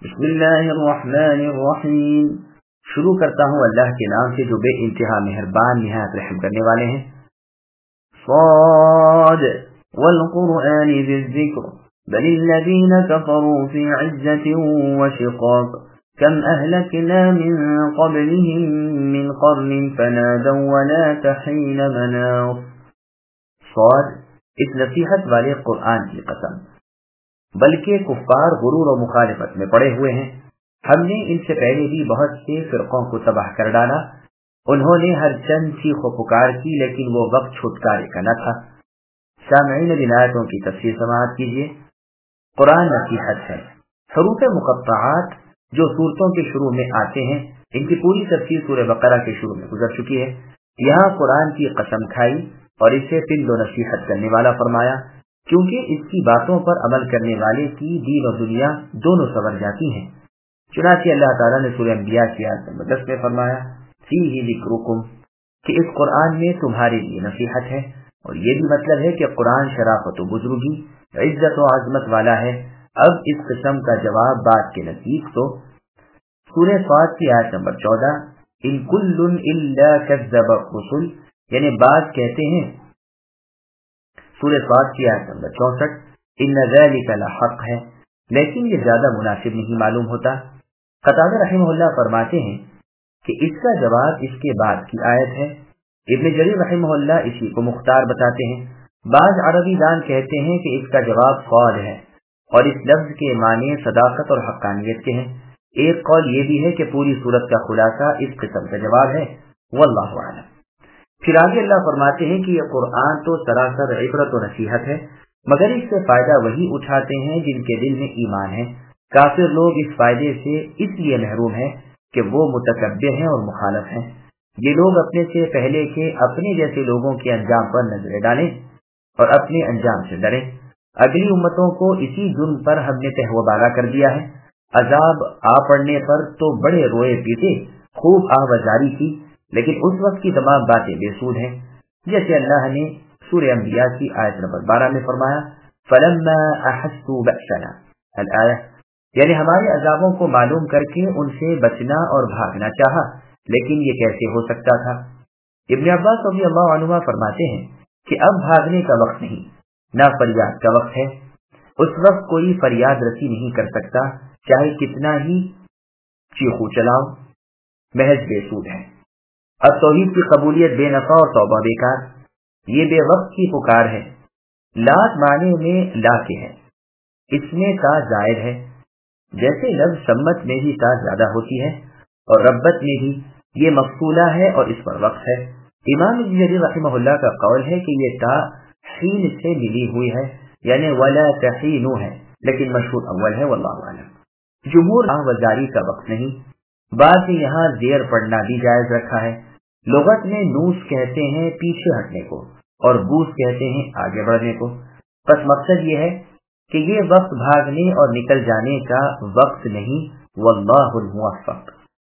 بسم اللہ الرحمن الرحیم، شروع کرتا ہوں اللہ کے نام سے جو بے انتہا مہربان نہایت رحم کرنے والے ہیں۔ صاد والقرآن ذی الذکر بل الذین کفروا فی عزة وشقاق کم اہلکنا من قبلهم من قرن فنادوا ولا تحین مناص۔ صاد، اس نصیحت والے قرآن کی قسم، بلکہ کفار غرور و مخالفت میں پڑے ہوئے ہیں۔ ہم نے ان سے پہلے بھی بہت سے فرقوں کو تباہ کر ڈالا، انہوں نے ہر چند چیخ و پکار کی لیکن وہ وقت چھٹکارے کا نہ تھا۔ سامعین اب آیتوں کی تفسیر سماعت کیجیے۔ قرآن نصیحت ہے۔ حروف مقطعات جو صورتوں کے شروع میں آتے ہیں، ان کی پوری تفسیر سورہ بقرہ کے شروع میں گزر چکی ہے۔ یہاں قرآن کی قسم کھائی اور اسے پند و نصیحت کرنے والا فرمایا، کیونکہ اس کی باتوں پر عمل کرنے والے کی دین اور دنیا دونوں سنور جاتی ہیں۔ چنانچہ اللہ تعالیٰ نے سورہ انبیاء کی آیت نمبر 10 میں فرمایا، فیہ ذکرکم، کہ اس قرآن میں تمہارے لیے نصیحت ہے، اور یہ بھی مطلب ہے کہ قرآن شرافت و بزرگی، عزت و عظمت والا ہے۔ اب اس قسم کا جواب بات کے نزدیک تو سورہ صاد کی آیت نمبر 14، ان کل الا کذب الرسل، یعنی بعض کہتے ہیں سورہ صاد کی آیت نمبر 64 ان ذلک لحق ہے، لیکن یہ زیادہ مناسب نہیں معلوم ہوتا۔ قتادہ رحمہ اللہ فرماتے ہیں کہ اس کا جواب اس کے بعد کی آیت ہے۔ ابن جریر رحمہ اللہ اسی کو مختار بتاتے ہیں۔ بعض عربی دان کہتے ہیں کہ اس کا جواب صاد ہے، اور اس لفظ کے معنی صداقت اور حقانیت کے ہیں۔ ایک قول یہ بھی ہے کہ پوری صورت کا خلاصہ اس قسم کا جواب ہے، واللہ اعلم۔ پھر آگے اللہ فرماتے ہیں کہ یہ قرآن تو سراسر عبرت و نصیحت ہے، مگر اس سے فائدہ وہی اٹھاتے ہیں جن کے دل میں ایمان ہے۔ کافر لوگ اس فائدے سے اس لیے محروم ہیں کہ وہ متکبر ہیں اور مخالف ہیں۔ یہ لوگ اپنے سے پہلے کے اپنے جیسے لوگوں کے انجام پر نظریں ڈالیں اور اپنے انجام سے ڈریں۔ اگلی امتوں کو اسی جرم پر ہم نے تہوہ بالا کر دیا ہے۔ عذاب آ پڑنے پر تو بڑے روئے پیٹے، خوب آوازاری کی، لیکن اس وقت کی تمام باتیں بے سود ہیں، جیسے اللہ نے سورہ انبیاء کی آیت نمبر 12 میں فرمایا، فَلَمَّا أَحَسُّوا بَأْسَنَا الآیہ، یعنی ہمارے عذابوں کو معلوم کر کے ان سے بچنا اور بھاگنا چاہا، لیکن یہ کیسے ہو سکتا تھا۔ ابن عباس رضی اللہ عنہ فرماتے ہیں کہ اب بھاگنے کا وقت نہیں، نہ فریاد کا وقت ہے۔ اس وقت کوئی فریاد رسی نہیں کر سکتا، چاہے کتنا ہی چیخو چلاؤ، محض بے سود ہے۔ اب توحید کی قبولیت بے نفع اور توبہ بیکار، یہ بے وقت کی پکار ہے۔ لات معنی میں لا کے ہے، اس میں تا زائد ہے، جیسے لفظ سمت میں بھی تا زیادہ ہوتی ہے اور ربت میں بھی، یہ مفصولہ ہے اور اس پر وقت ہے۔ امام ابن جریر رحمہ اللہ کا قول ہے کہ یہ تا حین سے ملی ہوئی ہے، یعنی ولا تحینو ہے، لیکن مشہور اول ہے، واللہ اعلم۔ جمہور وزاری کا وقت نہیں، بعد میں یہاں زیر پڑھنا بھی جائز رکھا ہے۔ لغت میں نوس کہتے ہیں پیچھے ہٹنے کو، اور بوس کہتے ہیں آگے بڑھنے کو۔ بس مقصد یہ ہے کہ یہ وقت بھاگنے اور نکل جانے کا وقت نہیں، واللہ الموفق۔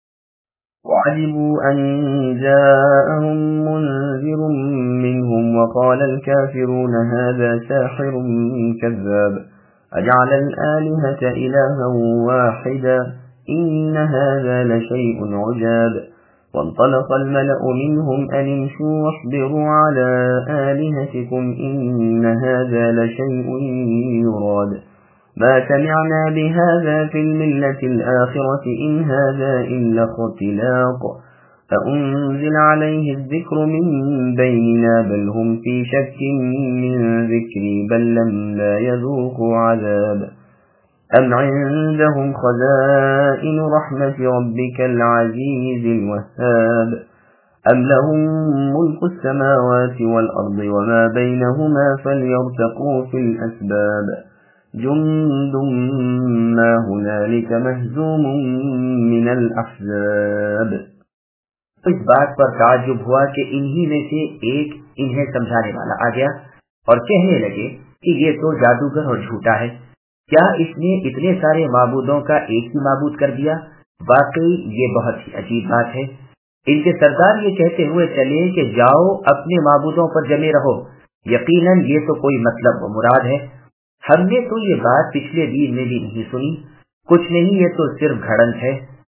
وعلموا أن جاءهم منذر منهم وقال الكافرون هذا ساحر كذاب أجعل الآلهة إلها واحدا إن هذا لشيء عجاب وانطلق الملأ منهم أن امشوا واصبروا على آلهتكم إن هذا لشيء يراد ما سمعنا بهذا في الملة الآخرة إن هذا إلا اختلاق أأنزل عليه الذكر من بيننا بل هم في شك من ذكري بل لما يذوقوا عذاب أم عندهم خزائن رحمة ربك العزيز الوهاب أم لهم ملك السماوات والأرض وما بينهما فليرتقوا في الأسباب جند ما هنالك مهزوم من الأحزاب۔ اس بات پر تعجب ہوا کہ انہی میں سے ایک انہیں سمجھانے والا آ گیا اور کہنے لگے کہ یہ تو جادوگر اور جھوٹا ہے، کیا اس نے اتنے سارے معبودوں کا ایک ہی معبود کر دیا؟ واقعی یہ بہت ہی عجیب بات ہے۔ ان کے سردار یہ کہتے ہوئے چلے کہ جاؤ اپنے معبودوں پر جمے رہو، یقیناً یہ تو کوئی مطلب و مراد ہے، ہم نے تو یہ بات پچھلے دین میں بھی نہیں سنی۔ कुछ नहीं, ये तो सिर्फ घड़ंत है।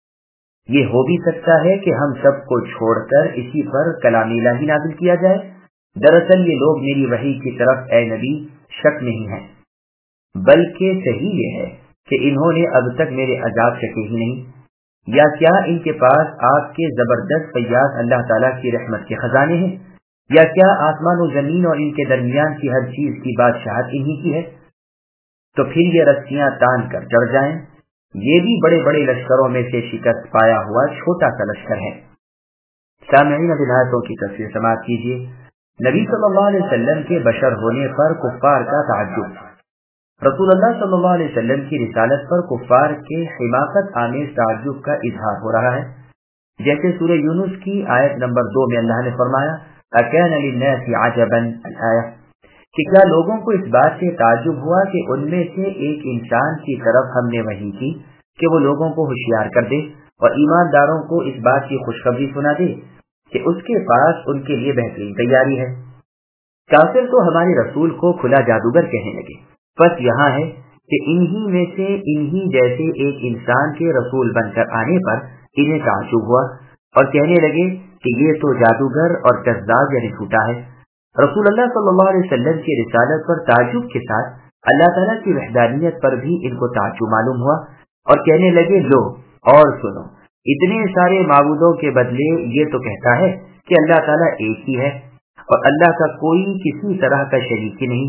ये हो भी सकता है कि हम सबको छोड़कर इसी पर कलाम इलाही नाज़िल किया जाए। दरअसल ये लोग मेरी वही की तरफ ए नबी शक नहीं है, बल्कि सही ये है कि इन्होंने अब तक मेरे अजाब चखे ही नहीं। या क्या इनके पास आपके जबरदस्त फैयाज अल्लाह ताला की रहमत के खजाने हैं? या क्या आसमान और जमीन और इनके दरमियान की हर चीज की बादशाहत इन्हीं की है? तो फिर ये रस्सियां तान कर चढ़ जाएं। ये भी बड़े बड़े लश्करों में से शिकस्त पाया हुआ छोटा सा लश्कर है। सामईन विलायतों की तस्वीर समाप्त कीजिए। नबी सल्लल्लाहु अलैहि वसल्लम के बशर होने पर कुफ्फार का ताज्जुब। रसूलुल्लाह सल्लल्लाहु अलैहि वसल्लम की रिसालत पर कुफ्फार के हिमाकत आमेज ताज्जुब का इजहार हो रहा है। जैसे सूरह यूनुस की आयत नंबर 2 में अल्लाह ने फरमाया, अकान लिन्नासि अजबन आया, कि क्या लोगों को इस बात से ताज्जुब हुआ कि उनमें से एक इंसान की तरफ हमने वही की कि वो लोगों को होशियार कर दे और ईमानदारों को इस बात की खुशखबरी सुना दे कि उसके पास उनके लिए बेहतरीन तैयारी है। काफिर तो हमारे रसूल को खुला जादूगर कहने लगे। बस यहाँ है कि इन्हीं में से इन्हीं जैसे एक इंसान के रसूल बनकर आने पर इन्हें ताज्जुब हुआ और कहने लगे कि ये तो जादूगर और कज़्ज़ाब यानी झूठा है। रसूलुल्लाह सल्लल्लाहु अलैहि वसल्लम की रिसालत पर ताज्जुब के साथ अल्लाह ताला की वहदानियत पर भी इनको ताज्जुब मालूम हुआ और कहने लगे, लो और सुनो, इतने सारे माबूदों के बदले ये तो कहता है कि अल्लाह ताला एक ही है और अल्लाह का कोई किसी तरह का शरीक ही नहीं।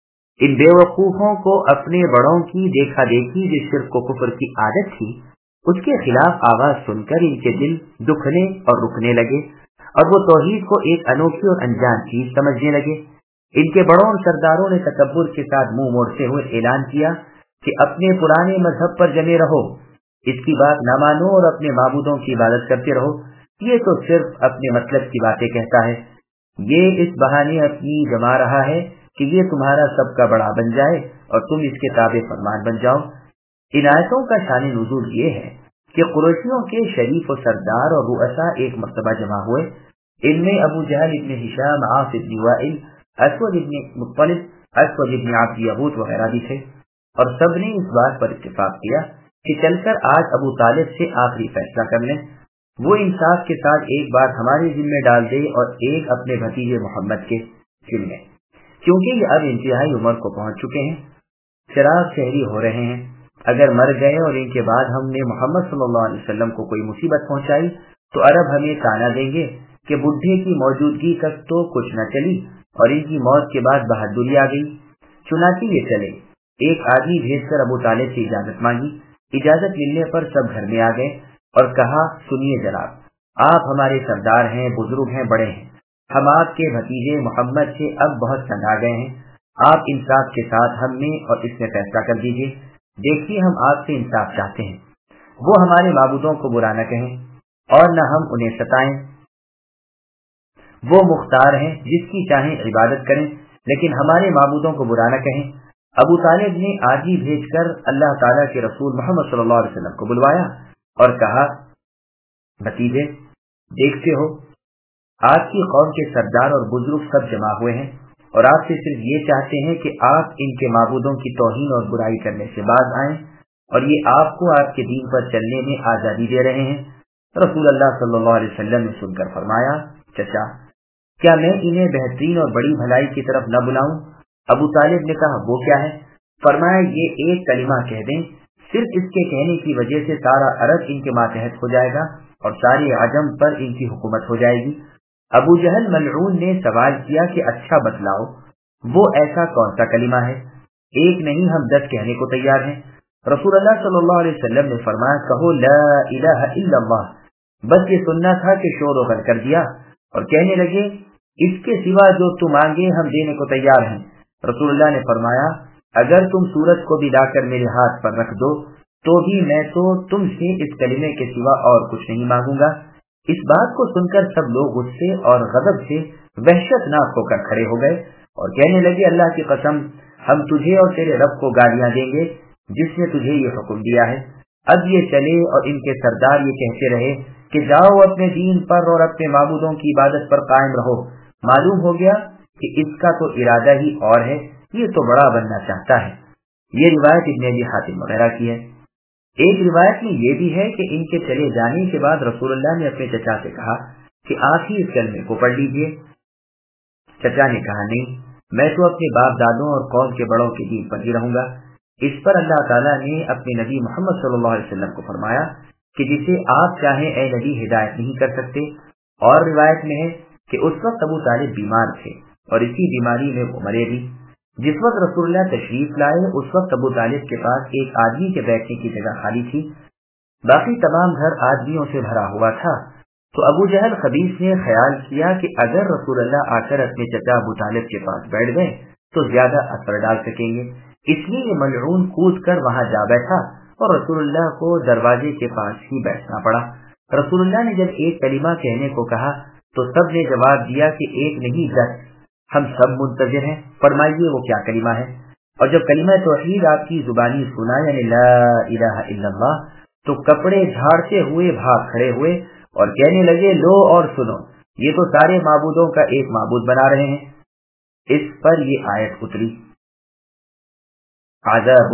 इन बेवकूफों को अपने बड़ों की देखा देखी जिस शिर्क को कुफ्र की आदत थी, उसके खिलाफ आवाज सुनकर इनके दिल दुखने और रुकने लगे और वो तौहीद को एक अनोखी और अनजान चीज समझने लगे। इनके बड़ों और सरदारों ने तकब्बुर के साथ मुंह मोड़ते हुए ऐलान किया कि अपने पुराने मजहब पर जमे रहो, इसकी बात न मानो और अपने माबूदों की इबादत करते रहो। ये तो सिर्फ अपने मतलब की बातें कहता है। ये इस बहाने अपनी जमा रहा है कि ये तुम्हारा सबका बड़ा बन जाए और तुम इसके ताबे फरमान बन जाओ। इन आयतों का शान नुज़ूल ये है कि कुरैशियों के शरीफ और सरदार और रुअसा एक मर्तबा जमा हुए। इनमें अबू जहल इब्न हिशाम, आस इब्न वाइल, असवद इब्न मुत्तलिब, असवद इब्न अब्द यगूत वगैरह भी थे और सबने इस बात पर इत्तेफाक किया कि चलकर आज अबू तालिब से आखिरी फैसला कर लें। वो इंसाफ के साथ एक बात हमारे जिम्मे डाल दे और एक अपने भतीजे मोहम्मद के जिम्मे, क्योंकि ये अब इंतहाई उम्र को पहुंच चुके हैं, शराब शहरी हो रहे हैं। अगर मर गए और इनके बाद हमने मोहम्मद सल्लल्लाहु अलैहि वसल्लम को कोई मुसीबत पहुंचाई तो अरब हमें ताना देंगे कि बुढ़े की मौजूदगी तक तो कुछ न चली और इनकी मौत के बाद बहादुरी आ गई। चुनांचे ये चले, एक आदमी भेजकर अबू तालिब से इजाजत मांगी। इजाजत मिलने पर सब घर में आ गए और कहा, सुनिए जनाब, आप हमारे सरदार हैं, बुजुर्ग हैं, बड़े हैं, हम आपके भतीजे मोहम्मद से अब बहुत तंग आ गए हैं। आप इंसाफ के साथ हमें और इसमें फैसला कर दीजिए। देखिए, हम आपसे इंसाफ चाहते हैं, वो हमारे माबूदों को बुरा न कहें और न हम उन्हें सताएं। वो मुख्तार हैं, जिसकी चाहें इबादत करें, लेकिन हमारे माबूदों को बुरा न कहें। अबू तालिब ने आजी भेजकर अल्लाह ताला के रसूल मोहम्मद सल्लल्लाहु अलैहि वसल्लम को बुलवाया और कहा, भतीजे, देखते हो आपकी कौम के सरदार और बुजुर्ग सब जमा हुए हैं और आपसे सिर्फ ये चाहते हैं कि आप इनके माबूदों की तौहीन और बुराई करने से बाज आएं और ये आपको आपके दीन पर चलने में आजादी दे रहे हैं। रसूलुल्लाह सल्लल्लाहु अलैहि वसल्लम ने सुनकर फरमाया, चचा, क्या मैं इन्हें बेहतरीन और बड़ी भलाई की तरफ न बुलाऊं? अबू तालिब ने कहा, वो क्या है? फरमाया, ये एक कलिमा कह दें, सिर्फ इसके कहने की वजह से सारा अरब इनके मातहत हो जाएगा और सारी आजम पर इनकी हुकूमत हो जाएगी। अबू जहल मलऊन ने सवाल किया कि अच्छा बतलाओ, वो ऐसा कौन सा कलिमा है? एक नहीं, हम 10 कहने को तैयार हैं। रसूलुल्लाह सल्लल्लाहु अलैहि वसल्लम ने फरमाया, कहो ला इलाहा इल्लल्लाह। बस ये सुनना था कि शोर और कर दिया और कहने लगे, इसके सिवा जो तुम मांगे हम देने को तैयार हैं। रसूलुल्लाह ने फरमाया, अगर तुम सूरज को भी लाकर मेरे हाथ पर रख दो तो भी मैं तो तुमसे इस कलिमे के सिवा और कुछ नहीं मांगूंगा। इस बात को सुनकर सब लोग गुस्से और गजब से वहशतनाक होकर खड़े हो गए और कहने लगे, अल्लाह की कसम, हम तुझे और तेरे रब को गालियां देंगे जिसने तुझे ये हुक्म दिया है। अब ये चले और इनके सरदार ये कहते रहे कि जाओ अपने दीन पर और अपने माबूदों की इबादत पर कायम रहो। मालूम हो गया कि इसका तो इरादा ही और है, ये तो बड़ा बनना चाहता है। ये रिवायत इब्न अबी हातिम वगैरह की है। ایک روایت میں یہ بھی ہے کہ ان کے چلے جانے کے بعد رسول اللہ نے اپنے چچا سے کہا کہ آپ ہی اس کلمے کو پڑھ لیجیے۔ چچا نے کہا نہیں، میں تو اپنے باپ دادوں اور قوم کے بڑوں کے دین پر ہی رہوں گا۔ اس پر اللہ تعالیٰ نے اپنے نبی محمد صلی اللہ علیہ وسلم کو فرمایا کہ جسے آپ چاہیں اے نبی ہدایت نہیں کر سکتے۔ اور روایت میں ہے کہ اس وقت ابو طالب بیمار تھے اور اسی بیماری میں وہ مرے بھی۔ جس وقت رسول اللہ تشریف لائے اس وقت ابو طالب کے پاس ایک آدمی کے بیٹھنے کی جگہ خالی تھی، باقی تمام گھر آدمیوں سے بھرا ہوا تھا۔ تو ابو جہل خبیث نے خیال کیا کہ اگر رسول اللہ آ کر اپنے چچا ابو طالب کے پاس بیٹھ گئے تو زیادہ اثر ڈال سکیں گے، اس لیے یہ ملعون کود کر وہاں جا بیٹھا اور رسول اللہ کو دروازے کے پاس ہی بیٹھنا پڑا۔ رسول اللہ نے جب ایک کلمہ کہنے کو کہا تو سب نے جواب دیا کہ ایک نہیں 10، ہم سب منتظر ہیں، فرمائیے وہ کیا کلمہ ہے۔ اور جب کلمہ توحید آپ کی زبانی سنا یعنی لا الہ الا اللہ تو کپڑے جھاڑتے ہوئے بھاگ کھڑے ہوئے اور کہنے لگے لو اور سنو، یہ تو سارے معبودوں کا ایک معبود بنا رہے ہیں۔ اس پر یہ آیت اتری عذاب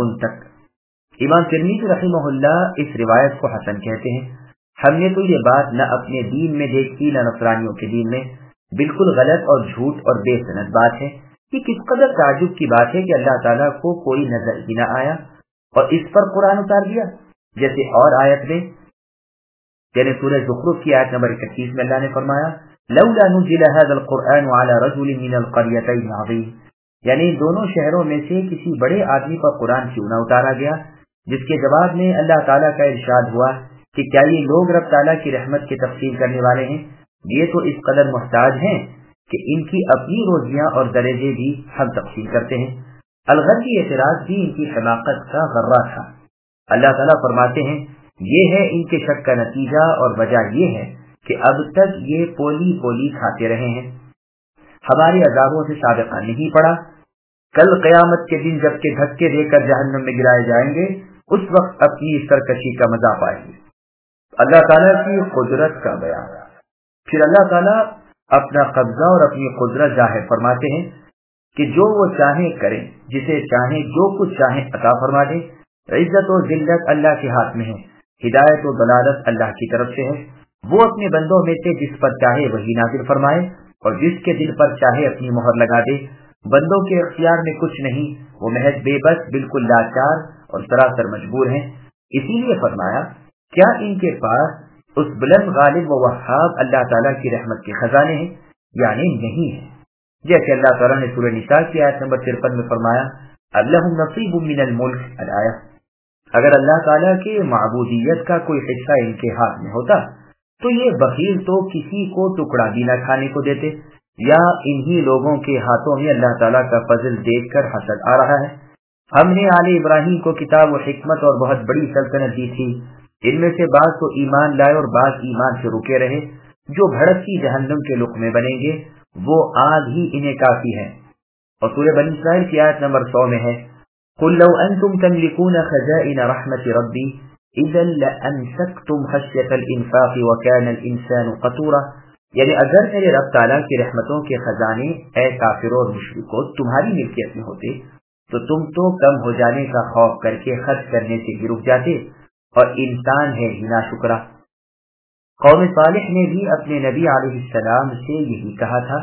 تک۔ امام ترمذی رحمہ اللہ اس روایت کو حسن کہتے ہیں۔ ہم نے تو یہ بات نہ اپنے دین میں دیکھی نہ نصرانیوں کے دین میں، بالکل غلط اور جھوٹ اور بے سند بات ہے۔ یہ کس قدر تعجب کی بات ہے کہ اللہ تعالیٰ کو کوئی نظر ہی نہ آیا اور اس پر قرآن اتار دیا۔ جیسے اور آیت میں یعنی سورہ زخرف کی آیت نمبر 31 میں اللہ نے فرمایا لولا نزل هذا القرآن على رجل من القريتين عظيم، یعنی دونوں شہروں میں سے کسی بڑے آدمی پر قرآن کیوں نہ اتارا گیا۔ جس کے جواب میں اللہ تعالیٰ کا ارشاد ہوا کہ کیا یہ لوگ رب تعالیٰ کی رحمت کی تقسیم کرنے والے ہیں؟ یہ تو اس قدر محتاج ہیں کہ ان کی اپنی روزیاں اور درجے بھی ہم تقسیم کرتے ہیں۔ الغرضی اعتراض بھی ان کی حماقت کا غرہ تھا۔ اللہ تعالیٰ فرماتے ہیں یہ ہے ان کے شک کا نتیجہ اور وجہ یہ ہے کہ اب تک یہ پولی پولی کھاتے رہے ہیں، ہمارے عذابوں سے سابقہ نہیں پڑا۔ کل قیامت کے دن جب کہ دھکے دے کر جہنم میں گرائے جائیں گے اس وقت اپنی سرکشی کا مزہ پائیں گے۔ اللہ تعالیٰ کی قدرت کا بیان۔ پھر اللہ تعالیٰ اپنا قبضہ اور اپنی قدرت ظاہر فرماتے ہیں کہ جو وہ چاہیں کریں، جسے چاہیں جو کچھ چاہیں عطا فرما دیں۔ عزت و ذلت اللہ کے ہاتھ میں ہے، ہدایت و ضلالت اللہ کی طرف سے ہے۔ وہ اپنے بندوں میں سے جس پر چاہے وہی نازل فرمائے اور جس کے دل پر چاہے اپنی مہر لگا دے۔ بندوں کے اختیار میں کچھ نہیں، وہ محض بے بس بالکل لاچار اور سراسر مجبور ہیں۔ اسی لیے فرمایا کیا ان کے پاس اس بلند غالب و وہاب اللہ تعالیٰ کی رحمت کے خزانے ہیں؟ یعنی نہیں ہے۔ جیسے اللہ تعالیٰ نے سورہ نساء کی آیت نمبر 53 میں فرمایا اللہم نصیب من الملک الآیہ، اگر اللہ تعالیٰ کے معبودیت کا کوئی حصہ ان کے ہاتھ میں ہوتا تو یہ بخیل تو کسی کو ٹکڑا بھی نہ کھانے کو دیتے۔ یا انہی لوگوں کے ہاتھوں میں اللہ تعالیٰ کا فضل دیکھ کر حسد آ رہا ہے۔ ہم نے آل ابراہیم کو کتاب و حکمت اور بہت بڑی سلطنت دی تھی، ان میں سے بعض تو ایمان لائے اور بعض ایمان سے رکے رہے۔ جو بھڑکتی جہنم کے لقمے بنیں گے وہ آگ ہی انہیں کافی ہے۔ اور سورہ بنی اسرائیل کی آیت نمبر 100 میں ہے قل لو انتم تملكون خزائن رحمت ربی اذا لامسكتم خشیۃ الانفاق وكان الانسان قتورا، یعنی اگر میرے رب تعالیٰ کی رحمتوں کے خزانے اے کافروں اور مشرکوں تمہاری ملکیت میں ہوتے تو تم تو کم ہو جانے کا خوف کر کے خرچ کرنے سے بھی رک جاتے، اور انسان ہے ہی ناشکرا۔ قوم صالح نے بھی اپنے نبی علیہ السلام سے یہی کہا تھا۔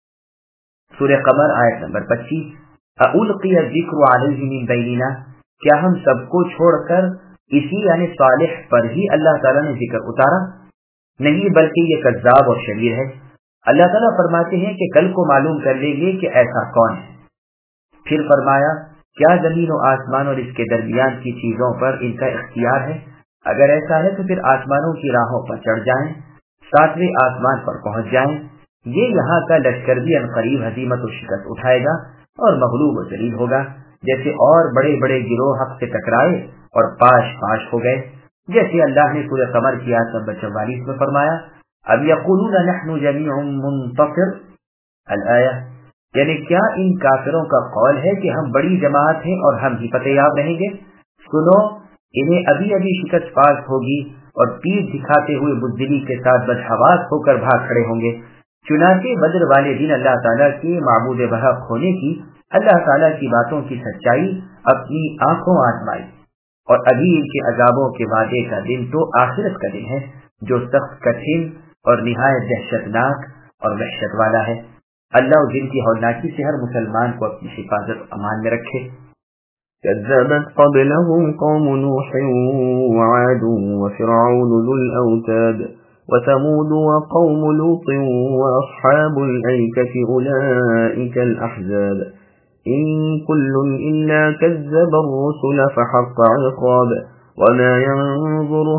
سورہ قمر آیت نمبر 25 اُلقی الذکر علیہ من بیننا، کیا ہم سب کو چھوڑ کر اسی یعنی صالح پر ہی اللہ تعالیٰ نے ذکر اتارا؟ نہیں، بلکہ یہ کذاب اور شریر ہے۔ اللہ تعالیٰ فرماتے ہیں کہ کل کو معلوم کر لیں گے کہ ایسا کون ہے۔ پھر فرمایا کیا زمین و آسمان اور اس کے درمیان کی چیزوں پر ان کا اختیار ہے؟ اگر ایسا ہے تو پھر آسمانوں کی راہوں پر چڑھ جائیں، 7ویں آسمان پر پہنچ جائیں۔ یہ یہاں کا لشکر بھی عنقریب ہزیمت و شکست اٹھائے گا اور مغلوب و ذلیل ہوگا، جیسے اور بڑے بڑے گروہ حق سے ٹکرائے اور پاش پاش ہو گئے۔ جیسے اللہ نے سورہ قمر کی آیت نمبر 44 میں فرمایا اب یقولون نحن جمیع منتصر الآیہ، یعنی کیا ان کافروں کا قول ہے کہ ہم بڑی جماعت ہیں اور ہم ہی فتح یاب رہیں گے؟ سنو، انہیں ابھی ابھی شکست پاس ہوگی اور پیٹھ دکھاتے ہوئے بزدلی کے ساتھ بدحواس ہو کر بھاگ کھڑے ہوں گے۔ چنانچہ بدر والے دن اللہ تعالیٰ کے معبود برحق ہونے کی، اللہ تعالیٰ کی باتوں کی سچائی اپنی آنکھوں آزمائی اور ابھی ان کے عذابوں کے وعدے کا دن تو آخرت کا دن ہے جو سخت کٹھن اور نہایت دہشتناک اور وحشت والا ہے۔ اللہ اس دن کی ہولناکی سے ہر مسلمان کو اپنی حفاظت امان میں رکھے۔ كذبت قبلهم قوم نوح وعاد وفرعون ذو الأوتاد وثمود وقوم لوط وأصحاب الأيكة أولئك الأحزاب إن كل إلا كذب الرسل فحق عقاب وما ينظر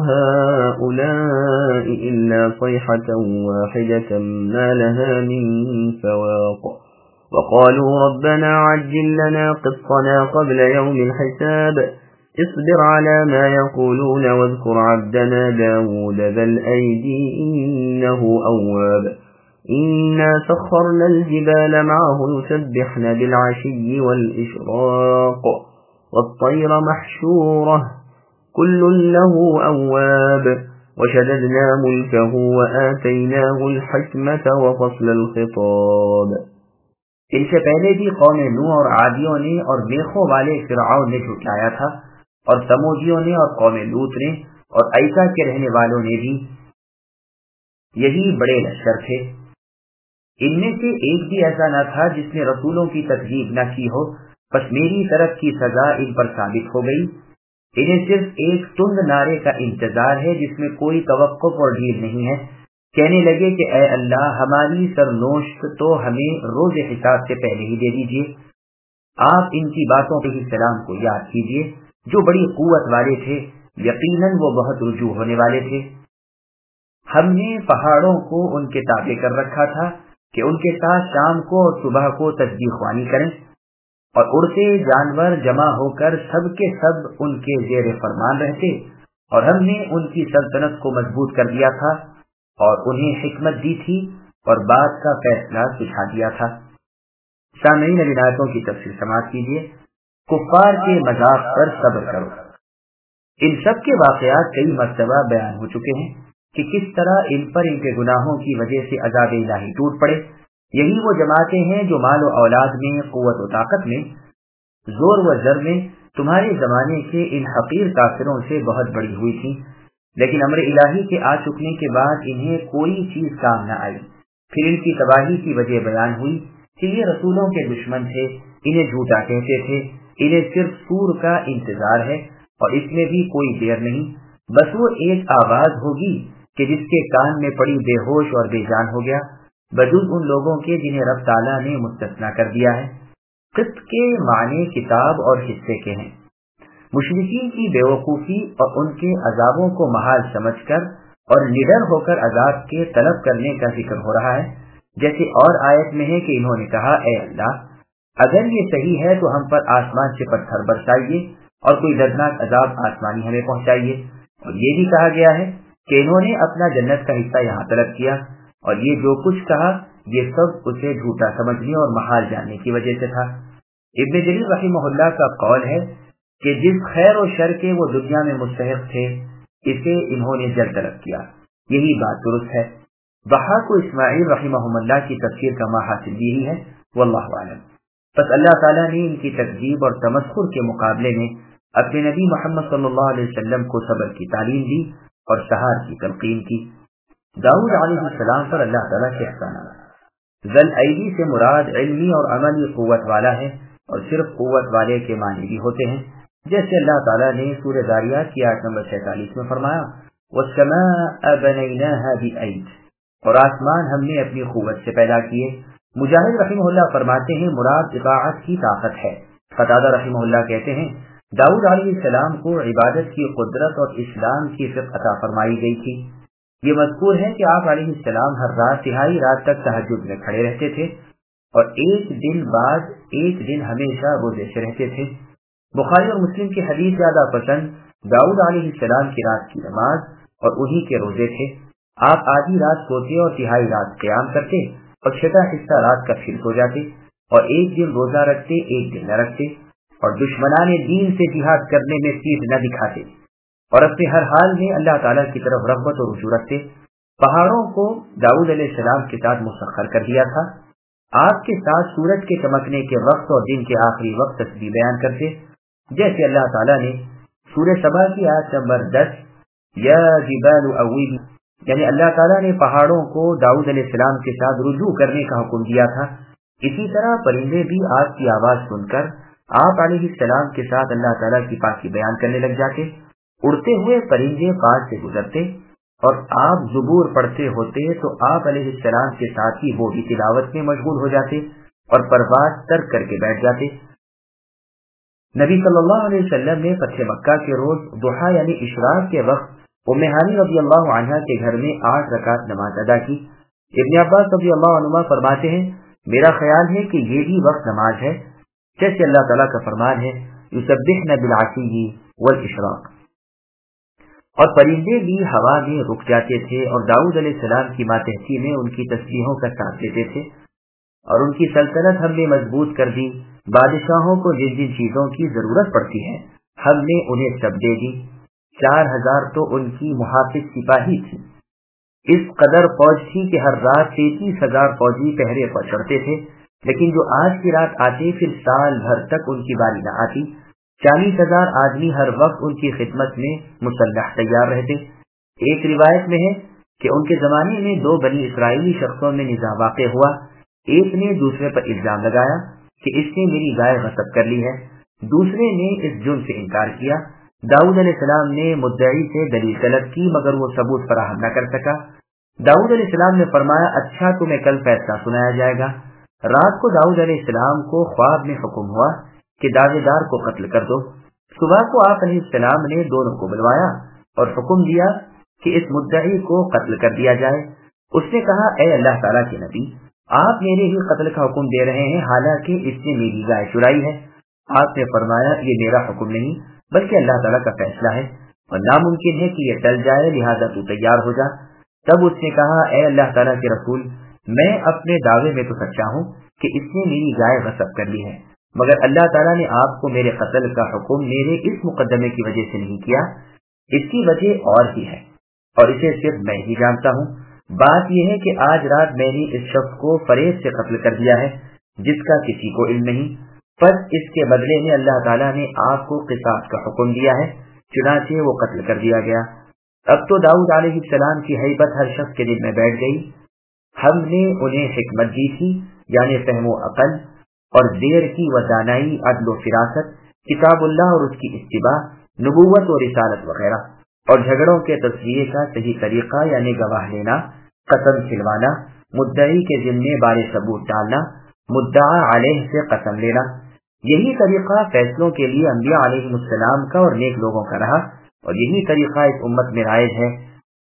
هؤلاء إلا صيحة واحدة ما لها من فواق وقالوا ربنا عجل لنا قطنا قبل يوم الحساب اصبر على ما يقولون واذكر عبدنا داود ذا الأيدي إنه أواب إنا سخرنا الجبال معه يسبحن بالعشي والإشراق والطير محشورة كل له أواب وشددنا ملكه وآتيناه الحكمة وفصل الخطاب۔ ان سے پہلے بھی قوم نوح اور عادیوں نے اور میخوں والے فرعون نے جھٹلایا تھا، اور سمودیوں نے اور قوم لوط نے اور ایکا کے رہنے والوں نے بھی، یہی بڑے لشکر تھے۔ ان میں سے ایک بھی ایسا نہ تھا جس نے رسولوں کی تکذیب نہ کی ہو، بس میری طرف کی سزا ان پر ثابت ہو گئی۔ انہیں صرف ایک تند نعرے کا انتظار ہے جس میں کوئی توقف اور ڈھیل نہیں ہے۔ کہنے لگے کہ اے اللہ، ہماری سرنوشت تو ہمیں روز حساب سے پہلے ہی دے دیجیے۔ آپ ان کی باتوں پہ ہی سلام کو یاد کیجیے جو بڑی قوت والے تھے، یقیناً وہ بہت رجوع ہونے والے تھے۔ ہم نے پہاڑوں کو ان کے تابع کر رکھا تھا کہ ان کے ساتھ شام کو اور صبح کو تسبیح خوانی کریں، اور اڑتے جانور جمع ہو کر سب کے سب ان کے زیر فرمان رہتے، اور ہم نے ان کی سلطنت کو مضبوط کر دیا تھا اور انہیں حکمت دی تھی اور بات کا فیصلہ سجھا دیا تھا۔ سامعین، اب آیتوں کی تفسیر سماعت کیجیے۔ کفار کے مذاق پر صبر کرو۔ ان سب کے واقعات کئی مرتبہ بیان ہو چکے ہیں کہ کس طرح ان پر ان کے گناہوں کی وجہ سے عذاب الہی ٹوٹ پڑے۔ یہی وہ جماعتیں ہیں جو مال و اولاد میں، قوت و طاقت میں، زور و زر میں تمہارے زمانے کے ان حقیر کافروں سے بہت بڑی ہوئی تھی، لیکن امر الہی کے آ چکنے کے بعد انہیں کوئی چیز کام نہ آئی۔ پھر ان کی تباہی کی وجہ بیان ہوئی کہ یہ رسولوں کے دشمن تھے، انہیں جھوٹا کہتے تھے، انہیں صرف سور کا انتظار ہے اور اس میں بھی کوئی دیر نہیں، بس وہ ایک آواز ہوگی کہ جس کے کان میں پڑی بے ہوش اور بے جان ہو گیا، بجز ان لوگوں کے جنہیں رب تعالیٰ نے مستثنیٰ کر دیا ہے۔ قسط کے معنی کتاب اور حصے کے ہیں۔ مشرکین کی بیوقوفی اور ان کے عذابوں کو محال سمجھ کر اور نڈر ہو کر عذاب کے طلب کرنے کا ذکر ہو رہا ہے، جیسے اور آیت میں ہے کہ انہوں نے کہا اے اللہ، اگر یہ صحیح ہے تو ہم پر آسمان سے پتھر برسائیے اور کوئی دردناک عذاب آسمانی ہمیں پہنچائیے۔ اور یہ بھی کہا گیا ہے کہ انہوں نے اپنا جنت کا حصہ یہاں طلب کیا، اور یہ جو کچھ کہا یہ سب اسے جھوٹا سمجھنے اور محال جاننے کی وجہ سے تھا۔ ابن جریر رحمہ اللہ کا قول ہے کہ جس خیر و شر کے وہ دنیا میں مستحق تھے اسے انہوں نے جلد طلب کیا، یہی بات درست ہے۔ ضحاک و اسماعیل رحمہ اللہ کی تفسیر کا محاصل یہی ہے، واللہ اعلم۔ بس اللہ تعالیٰ نے ان کی تکذیب اور تمسخر کے مقابلے میں اپنے نبی محمد صلی اللہ علیہ وسلم کو صبر کی تعلیم دی اور سحار کی تلقین کی۔ داؤد علیہ السلام پر اللہ تعالیٰ کے احسانات۔ ذل ایدی سے مراد علمی اور عملی قوت والا ہے، اور صرف قوت والے کے معنی بھی ہوتے ہیں، جیسے اللہ تعالیٰ نے سورہ ذاریات کی آیت نمبر 46 میں فرمایا وَالسَّمَاءَ بَنَيْنَاهَا بِأَيْدٍ، اور آسمان ہم نے اپنی قوت سے پیدا کیے۔ مجاہد رحمہ اللہ فرماتے ہیں مراد اطاعت کی طاقت ہے۔ قتادہ رحمہ اللہ کہتے ہیں داؤد علیہ السلام کو عبادت کی قدرت اور اسلام کی فقہ عطا فرمائی گئی تھی۔ یہ مذکور ہے کہ آپ علیہ السلام ہر رات تہائی رات تک تہجد میں کھڑے رہتے تھے، اور ایک دن بعد ایک دن ہمیشہ روزے سے رہتے تھے۔ بخاری اور مسلم کی حدیث زیادہ پسند داؤد علیہ السلام کی رات کی نماز اور انہی کے روزے تھے۔ آپ آدھی رات سوتے اور تہائی رات قیام کرتے اور چھٹا حصہ رات کا پھر سو جاتے، اور ایک دن روزہ رکھتے ایک دن نہ رکھتے، اور دشمنان دین سے جہاد کرنے میں پیٹھ نہ دکھاتے، اور اپنے ہر حال میں اللہ تعالیٰ کی طرف رغبت اور رجوع رکھتے۔ پہاڑوں کو داؤد علیہ السلام کے ساتھ مسخر کر دیا تھا۔ آپ کے ساتھ سورج کے چمکنے کے وقت اور دن کے آخری وقت تسبیح بیان کرتے، جیسے اللہ تعالیٰ نے سورہ سبا کی آیت نمبر 10، یا جبال اویبی، یعنی اللہ تعالیٰ نے پہاڑوں کو داؤد علیہ السلام کے ساتھ رجوع کرنے کا حکم دیا تھا۔ اسی طرح پرندے بھی آپ کی آواز سن کر آپ علیہ السلام کے ساتھ اللہ تعالیٰ کی پاکی بیان کرنے لگ جاتے۔ اڑتے ہوئے پرندے پاس سے گزرتے اور آپ زبور پڑھتے ہوتے تو آپ علیہ السلام کے ساتھ ہی وہ بھی تلاوت میں مشغول ہو جاتے اور پرواز ترک کر کے بیٹھ جاتے۔ نبی صلی اللہ علیہ وسلم نے فتح مکہ کے روز ضحیٰ یعنی اشراق کے وقت ام ہانی رضی اللہ عنہا کے گھر میں 8 رکعت نماز ادا کی۔ ابن عباس رضی اللہ عنہما فرماتے ہیں، میرا خیال ہے کہ یہ بھی وقت نماز ہے، جیسے اللہ تعالیٰ کا فرمان ہے یسبحن بالعشی والاشراق۔ اور پرندے بھی ہوا میں رک جاتے تھے اور داؤد علیہ السلام کی ماتحتی میں ان کی تسبیحوں کا ساتھ دیتے تھے، اور ان کی سلطنت ہم نے مضبوط کر دی۔ بادشاہوں کو جن جن چیزوں کی ضرورت پڑتی ہے ہم نے انہیں سب دے دی۔ 4000 تو ان کی محافظ سپاہی تھی، اس قدر فوج تھی کہ ہر رات 33,000 فوجی پہرے پر چڑھتے تھے، لیکن جو آج کی رات آتے پھر سال بھر تک ان کی باری نہ آتی۔ 40,000 آدمی ہر وقت ان کی خدمت میں مسلح تیار رہتے۔ ایک روایت میں ہے کہ ان کے زمانے میں 2 بنی اسرائیلی شخصوں میں نزاع واقع ہوا۔ ایک نے دوسرے پر الزام لگایا کہ اس نے میری گائے غصب کر لی ہے، دوسرے نے اس جرم سے انکار کیا۔ داؤد علیہ السلام نے مدعی سے دلیل طلب کی مگر وہ ثبوت فراہم نہ کر سکا۔ داؤد علیہ السلام نے فرمایا، اچھا تمہیں کل فیصلہ سنایا جائے گا۔ رات کو داؤد علیہ السلام کو خواب میں حکم ہوا کہ دعوے دار کو قتل کر دو۔ صبح کو آپ علیہ السلام نے دونوں کو بلوایا اور حکم دیا کہ اس مدعی کو قتل کر دیا جائے۔ اس نے کہا، اے اللہ تعالیٰ کے نبی، آپ میرے ہی قتل کا حکم دے رہے ہیں حالانکہ اس نے میری گائے چرائی ہے۔ آپ نے فرمایا، یہ میرا حکم نہیں بلکہ اللہ تعالیٰ کا فیصلہ ہے اور ناممکن ہے کہ یہ ٹل جائے، لہذا تو تیار ہو جا۔ تب اس نے کہا، اے اللہ تعالیٰ کے رسول، میں اپنے دعوے میں تو سچا ہوں کہ اس نے میری گائے غصب کر لی ہے، مگر اللہ تعالیٰ نے آپ کو میرے قتل کا حکم میرے اس مقدمے کی وجہ سے نہیں کیا، اس کی وجہ اور ہی ہے اور اسے صرف میں ہی جانتا ہوں۔ بات یہ ہے کہ آج رات میں نے اس شخص کو فریب سے قتل کر دیا ہے جس کا کسی کو علم نہیں، پس اس کے بدلے میں اللہ تعالیٰ نے آپ کو قصاص کا حکم دیا ہے، چنانچہ وہ قتل کر دیا گیا۔ اب تو داؤد علیہ السلام کی ہیبت ہر شخص کے دل میں بیٹھ گئی۔ ہم نے انہیں حکمت دی تھی، یعنی فہم و عقل، اور دیر کی و دانائی، عدل و فراست، کتاب اللہ اور اس کی اتباع، نبوت و رسالت وغیرہ، اور جھگڑوں کے تصویر کا صحیح طریقہ یعنی گواہ لینا، قسم کھلوانا، مدعی کے ذمے بار ثبوت ڈالنا، مدعا علیہ سے قسم لینا۔ یہی طریقہ فیصلوں کے لیے انبیاء علیہ السلام کا اور نیک لوگوں کا رہا، اور یہی طریقہ اس امت میں رائج ہے۔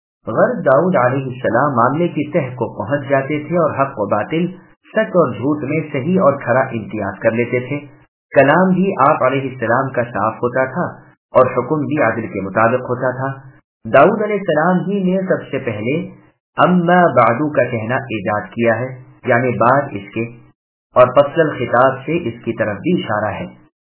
غرض داؤد علیہ السلام معاملے کی تہ کو پہنچ جاتے تھے اور حق و باطل، سچ اور جھوٹ میں صحیح اور کھرا امتیاز کر لیتے تھے۔ کلام بھی آپ علیہ السلام کا صاف ہوتا تھا اور حکم بھی عدل کے مطابق ہوتا تھا۔ داؤد علیہ السلام ہی نے سب سے پہلے اما بعدو کا کہنا ایجاد کیا ہے، یعنی بعد اس کے، اور فصل الخطاب سے اس کی طرف بھی اشارہ ہے۔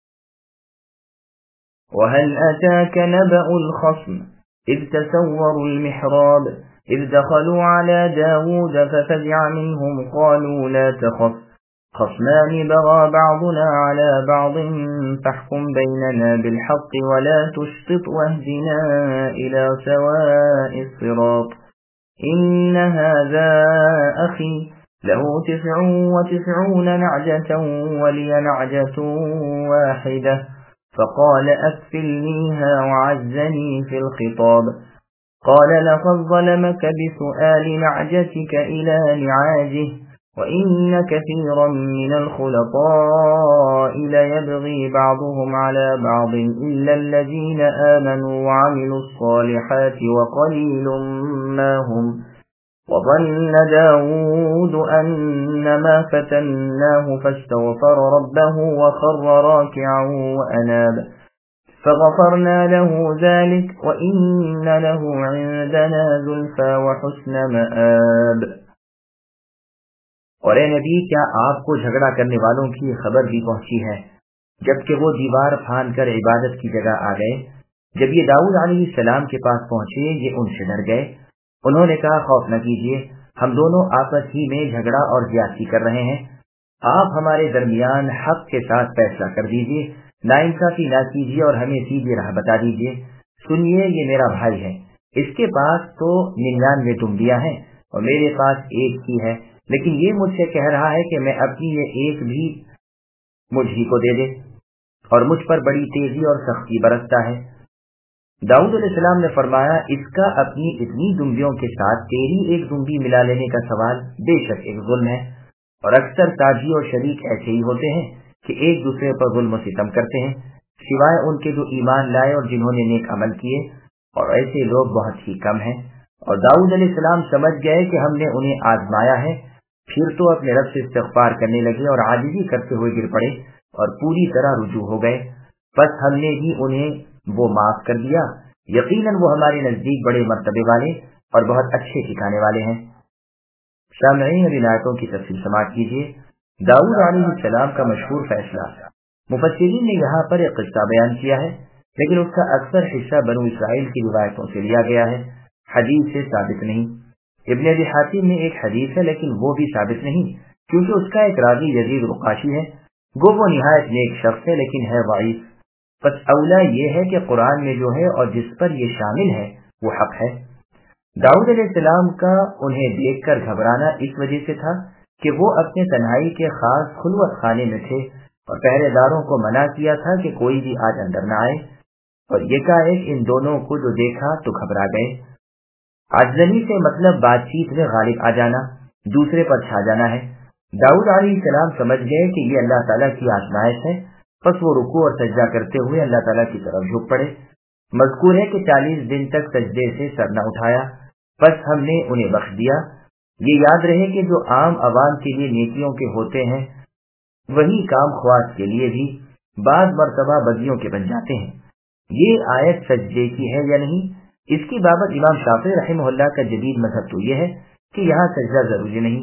وَهَلْ أَتَاكَ نَبَأُ الْخَصْمِ إِذْ تَسَوَّرُوا الْمِحْرَابَ إِذْ دَخَلُوا عَلَى دَاوُودَ فَفَزِعَ مِنْهُمْ قَالُوا لَا تَخَفْ خَصْمَانِ بَغَى بَعْضُنَا عَلَى بَعْضٍ فَاحْكُمْ بَيْنَنَا بِالْحَقِّ وَلَا تُشْطِطْ وَاهْدِنَا إِلَى سَوَاءِ الصِّرَاطِ إِنَّ هَذَا أَخِي لَهُ 99 نَعْجَةً وَلِيَ نَعْجَةٌ وَاحِدَةٌ فقال أكفلنيها وعزني في الخطاب قال لقد ظلمك بسؤال نعجتك إلى نعاجه وإن كثيرا من الخلطاء ليبغي بعضهم على بعض إلا الذين آمنوا وعملوا الصالحات وقليل ما هم وظن داود أنما فتناه فاستغفر ربه وخر راكعا وأناب فغفرنا له ذلك وإن له عندنا زلفى وحسن مآب۔ اور اے نبی، کیا آپ کو جھگڑا کرنے والوں کی خبر بھی پہنچی ہے جبکہ وہ دیوار پھان کر عبادت کی جگہ آ گئے؟ جب یہ داؤد علیہ السلام کے پاس پہنچے یہ ان سے ڈر گئے۔ انہوں نے کہا، خوف نہ کیجیے، ہم دونوں آپس ہی میں جھگڑا اور زیادتی کر رہے ہیں، آپ ہمارے درمیان حق کے ساتھ فیصلہ کر دیجیے ناانصافی نہ کیجیے اور ہمیں سیدھی راہ بتا دیجیے۔ سنیے، یہ میرا بھائی ہے، اس کے پاس تو 99 دمبیاں ہیں اور میرے پاس ایک ہی ہے، لیکن یہ مجھ سے کہہ رہا ہے کہ میں اپنی یہ ایک بھی مجھ ہی کو دے دے اور مجھ پر بڑی تیزی اور سختی برتتا ہے۔ داؤد علیہ السلام نے فرمایا، اس کا اپنی اتنی دمبیوں کے ساتھ تیری ایک دمبی ملا لینے کا سوال بے شک ایک ظلم ہے، اور اکثر تاجی اور شریک ایسے ہی ہوتے ہیں کہ ایک دوسرے پر ظلم و ستم کرتے ہیں، سوائے ان کے جو ایمان لائے اور جنہوں نے نیک عمل کیے، اور ایسے لوگ بہت ہی کم ہیں۔ اور داؤد علیہ السلام سمجھ گئے کہ ہم نے انہیں آزمایا ہے، پھر تو اپنے رب سے استغفار کرنے لگے اور عاجزی کرتے ہوئے گر پڑے اور پوری طرح رجوع ہو گئے، بس ہم نے بھی انہیں وہ معاف کر دیا، یقیناً وہ ہمارے نزدیک بڑے مرتبے والے اور بہت اچھے ٹھکانے والے ہیں۔ سامعین، اب ان آیتوں کی تفصیل سماعت کیجیے۔ داؤد علیہ السلام کا مشہور فیصلہ، مفسرین نے یہاں پر ایک قصہ بیان کیا ہے، لیکن اس کا اکثر حصہ بنو اسرائیل کی روایتوں سے لیا گیا ہے، حدیث سے ثابت نہیں۔ ابن ابی حاتم میں ایک حدیث ہے، لیکن وہ بھی ثابت نہیں، کیونکہ اس کا ایک راوی یزید رقاشی ہے، گو وہ نہایت نیک شخص ہے لیکن ہے ضعیف۔ بس اولا یہ ہے کہ قرآن میں جو ہے اور جس پر یہ شامل ہے وہ حق ہے۔ داؤد علیہ السلام کا انہیں دیکھ کر گھبرانا اس وجہ سے تھا کہ وہ اپنے تنہائی کے خاص خلوت خانے میں تھے اور پہرے داروں کو منع کیا تھا کہ کوئی بھی آج اندر نہ آئے، اور یکایک ان دونوں کو جو دیکھا تو گھبرا گئے۔ عجزنی سے مطلب بات چیت میں غالب آ جانا، دوسرے پر چھا جانا ہے۔ داؤد علیہ السلام سمجھ گئے کہ یہ اللہ تعالیٰ کی آزمائش ہے، پس وہ رکوع اور سجدہ کرتے ہوئے اللہ تعالیٰ کی طرف جھک پڑے۔ مذکور ہے کہ 40 دن تک سجدے سے سر نہ اٹھایا، پس ہم نے انہیں بخش دیا۔ یہ یاد رہے کہ جو عام عوام کے لیے نیکیوں کے ہوتے ہیں وہی کام خواص کے لیے بھی بعض مرتبہ بدیوں کے بن جاتے ہیں۔ یہ آیت سجدے کی ہے یا نہیں، اس کی بابت امام شافعی رحمہ اللہ کا جدید مذہب تو یہ ہے کہ یہاں سجدہ ضروری نہیں،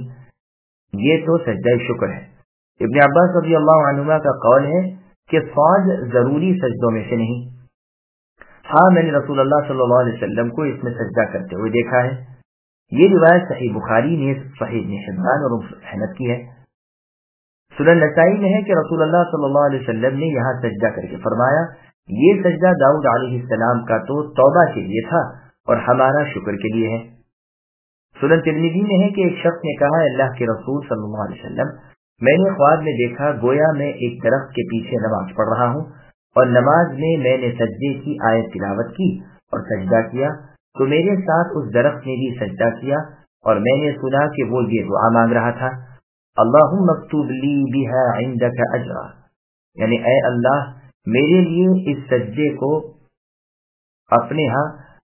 یہ تو سجدہ شکر ہے۔ ابن عباس رضی اللہ عنہما کا قول ہے کہ فوج ضروری سجدوں میں سے نہیں۔ ہاں، میں نے رسول اللہ صلی اللہ علیہ وسلم کو اس میں سجدہ کرتے ہوئے دیکھا ہے۔ یہ روایت صحیح بخاری نے، صحیح ابن حبان اور احمد کی ہے۔ سنن نسائی میں ہے کہ رسول اللہ صلی اللہ علیہ وسلم نے یہاں سجدہ کر کے فرمایا، یہ سجدہ داؤد علیہ السلام کا تو توبہ کے لیے تھا اور ہمارا شکر کے لیے ہے۔ سنن ترمذی میں ہے کہ ایک شخص نے کہا، اللہ کے رسول صلی اللہ علیہ وسلم، میں نے خواب میں دیکھا گویا میں ایک درخت کے پیچھے نماز پڑھ رہا ہوں، اور نماز میں نے سجدے کی آیت تلاوت کی اور سجدہ کیا، تو میرے ساتھ اس درخت نے بھی سجدہ کیا، اور میں نے سنا کہ وہ یہ دعا مانگ رہا تھا، اللہم اکتب لی بہا عندک اجرا، یعنی اے اللہ میرے لیے اس سجدے کو اپنے ہاں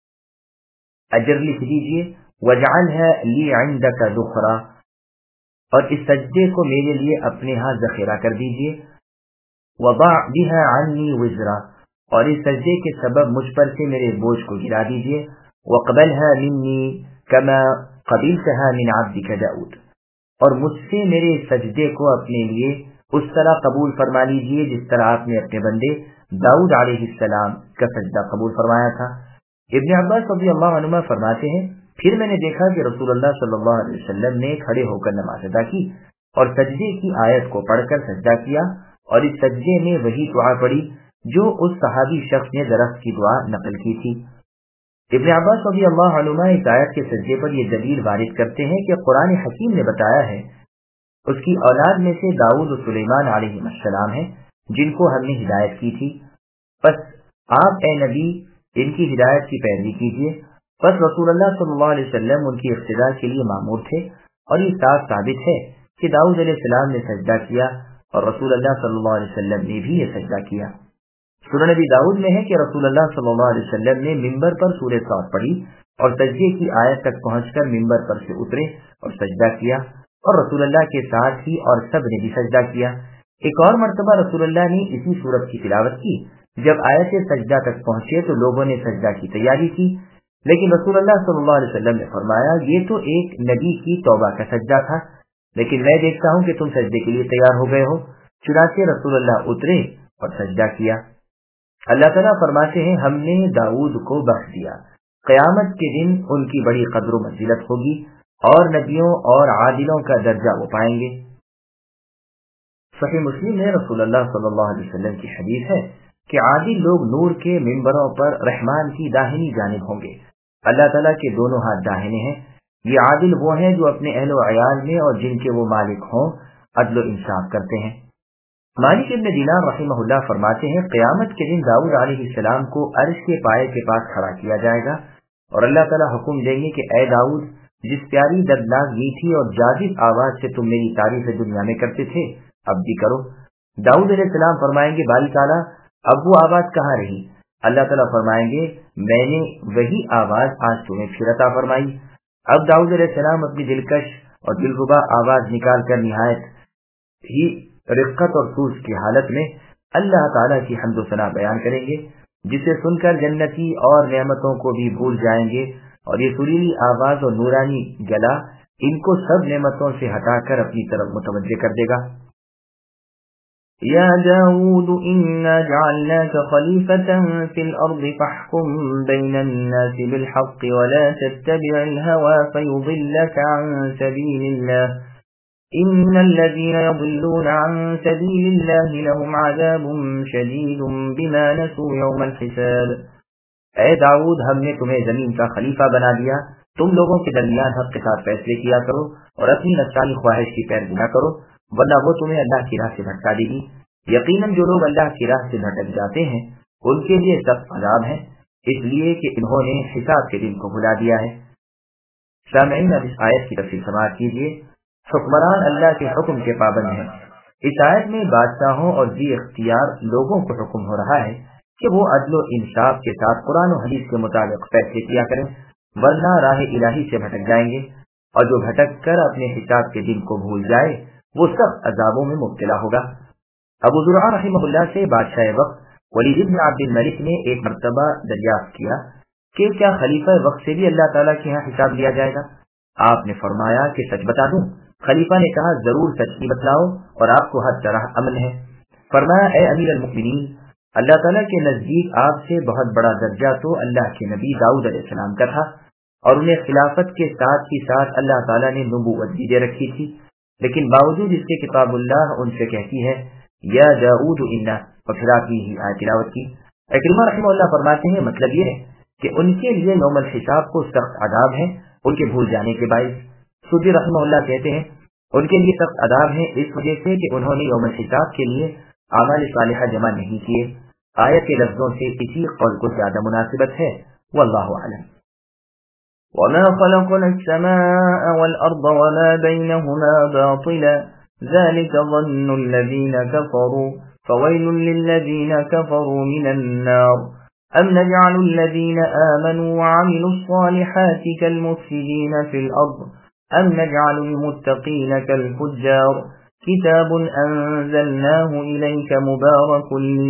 اجر لکھ دیجئے، وجعلها لی عندک ذخرا، اور اس سجدے کو میرے لیے اپنے ہاں ذخیرہ کر دیجئے، وضع بها عنی وزرا، اور اس سجدے کے سبب مجھ پر سے میرے بوجھ کو گرا دیجئے، وقبلها منی کما قبلتها من عبدک داؤد، اور مجھ سے میرے سجدے کو اپنے لیے اس طرح قبول فرما لیجئے جس طرح آپ نے اپنے بندے داؤد علیہ السلام کا سجدہ قبول فرمایا تھا۔ ابن عباس رضی اللہ عنہما فرماتے ہیں، پھر میں نے دیکھا کہ رسول اللہ صلی اللہ علیہ وسلم نے کھڑے ہو کر نماز ادا کی اور سجدے کی آیت کو پڑھ کر سجدہ کیا، اور اس سجدے میں وہی دعا پڑھی جو اس صحابی شخص نے درخت کی دعا نقل کی تھی۔ ابن عباس رضی اللہ عنہما اس آیت کے سجدے پر یہ دلیل وارد کرتے ہیں کہ قرآن حکیم نے بتایا ہے اس کی اولاد میں سے داؤد و سلیمان علیہ السلام ہیں جن کو ہم نے ہدایت کی تھی، پس آپ اے نبی ان کی ہدایت کی پیروی کیجیے۔ پس رسول اللہ صلی اللہ علیہ وسلم ان کی اقتداء کے لیے مامور تھے، اور یہ صاف ثابت ہے کہ داؤد علیہ السلام نے سجدہ کیا اور رسول اللہ صلی اللہ علیہ وسلم نے بھی یہ سجدہ کیا۔ سنن نبی داؤد میں ہے کہ رسول اللہ صلی اللہ علیہ وسلم نے ممبر پر سورہ صاد پڑھی اور سجدے کی آیت تک پہنچ کر ممبر پر سے اترے اور سجدہ کیا، اور رسول اللہ کے ساتھ ہی اور سب نے بھی سجدہ کیا۔ ایک اور مرتبہ رسول اللہ نے اسی سورت کی تلاوت کی، جب آیت سجدہ تک پہنچے تو لوگوں نے سجدہ کی تیاری کی، لیکن رسول اللہ صلی اللہ علیہ وسلم نے فرمایا، یہ تو ایک نبی کی توبہ کا سجدہ تھا، لیکن میں دیکھتا ہوں کہ تم سجدے کے لیے تیار ہو گئے ہو، چنانچہ رسول اللہ اترے اور سجدہ کیا۔ اللہ تعالیٰ فرماتے ہیں، ہم نے داؤد کو بخش دیا، قیامت کے دن ان کی بڑی قدر و منزلت ہوگی اور نبیوں اور عادلوں کا درجہ وہ پائیں گے۔ صحیح مسلم میں رسول اللہ صلی اللہ علیہ وسلم کی حدیث ہے کہ عادل لوگ نور کے منبروں پر رحمان کی داہنی جانب ہوں گے، اللہ تعالیٰ کے دونوں ہاتھ داہنے ہیں۔ یہ عادل وہ ہیں جو اپنے اہل و عیال میں اور جن کے وہ مالک ہوں عدل و انصاف کرتے ہیں۔ مالک ابن دینار رحمہ اللہ فرماتے ہیں، قیامت کے دن داؤد علیہ السلام کو عرش کے پائے کے پاس کھڑا کیا جائے گا اور اللہ تعالیٰ حکم دیں گے کہ اے داؤد، جس پیاری دردناک میٹھی اور جاذب آواز سے تم میری تعریف دنیا میں کرتے تھے اب بھی کرو۔ داؤد علیہ السلام فرمائیں گے، باری تعالیٰ اب وہ آواز کہاں رہی؟ اللہ تعالیٰ فرمائیں گے، میں نے وہی آواز آج تمہیں پھر عطا فرمائی۔ اب داؤد علیہ السلام اپنی دلکش اور دلربا آواز نکال کر نہایت ہی رقت اور سوز کی حالت میں اللہ تعالیٰ کی حمد و ثنا بیان کریں گے، جسے سن کر جنتی اور نعمتوں کو بھی بھول جائیں گے، اور یہ سریلی آواز اور نورانی گلا ان کو سب نعمتوں سے ہٹا کر اپنی طرف متوجہ کر دے گا۔ يا داود إنا جعلناك خليفة في الأرض فاحكم بين الناس بالحق ولا تتبع الهوى فيضلك عن سبيل الله إن الذين يضلون عن سبيل الله لهم عذاب شديد بما نسوا يوم الحساب۔ اے داؤد، ہم نے تمہیں زمین کا خلیفہ بنا دیا، تم لوگوں کے درمیان حق کے ساتھ فیصلے کیا کرو اور اپنی نفسانی خواہش کی پیروی نہ کرو، ورنہ وہ تمہیں اللہ کی راہ سے بھٹکا دے گی۔ یقیناً جو لوگ اللہ کی راہ سے بھٹک جاتے ہیں ان کے لیے سخت عذاب ہے، اس لیے کہ انہوں نے حساب کے دن کو بھلا دیا ہے۔ سامعین، اب اس آیت کی تفصیل سماعت کیجیے۔ حکمران اللہ کے حکم کے پابند ہیں۔ اس آیت میں بادشاہوں اور ذی اختیار لوگوں کو حکم ہو رہا ہے کہ وہ عدل و انصاف کے ساتھ قرآن و حدیث کے مطابق فیصلے کیا کریں، ورنہ راہ الہی سے بھٹک جائیں گے، اور جو بھٹک کر اپنے حساب کے دن کو بھول جائے وہ سخت عذابوں میں مبتلا ہوگا۔ ابو زرعہ رحمہ اللہ سے بادشاہ وقت ولید بن عبد الملک نے ایک مرتبہ دریافت کیا کہ کیا خلیفہ وقت سے بھی اللہ تعالیٰ کے یہاں حساب لیا جائے گا؟ آپ نے فرمایا کہ سچ بتا دوں؟ خلیفہ نے کہا، ضرور سچ ہی بتلاؤ اور آپ کو ہر طرح امن ہے۔ فرمایا، اے امیر المؤمنین، اللہ تعالیٰ کے نزدیک آپ سے بہت بڑا درجہ تو اللہ کے نبی داؤد علیہ السلام کا تھا، اور انہیں خلافت کے ساتھ ہی ساتھ اللہ تعالیٰ نے نبوت بھی دے رکھی تھی، لیکن باوجود اس کے کتاب اللہ ان سے کہتی ہے یا داؤد انا، اور پھر آپ ہی آیت تلاوت کی۔ اکرمہ رحمہ اللہ فرماتے ہیں، مطلب یہ ہے کہ ان کے لیے یوم الحساب کو سخت عذاب ہے ان کے بھول جانے کے باعث۔ سودی رحمہ اللہ کہتے ہیں ان کے لیے سخت عذاب ہے اس وجہ سے کہ انہوں نے یوم الحساب کے لیے اعمال صالحہ جمع نہیں کیے۔ آیت کے لفظوں سے اسی قول کو زیادہ مناسبت ہے، واللہ اعلم۔ وما خلقنا السماء والأرض وما بينهما باطلا ذلك ظن الذين كفروا فويل للذين كفروا من النار أم نجعل الذين آمنوا وعملوا الصالحات كالمفسدين في الأرض أم نجعل المتقين كالفجار كتاب أنزلناه إليك مبارك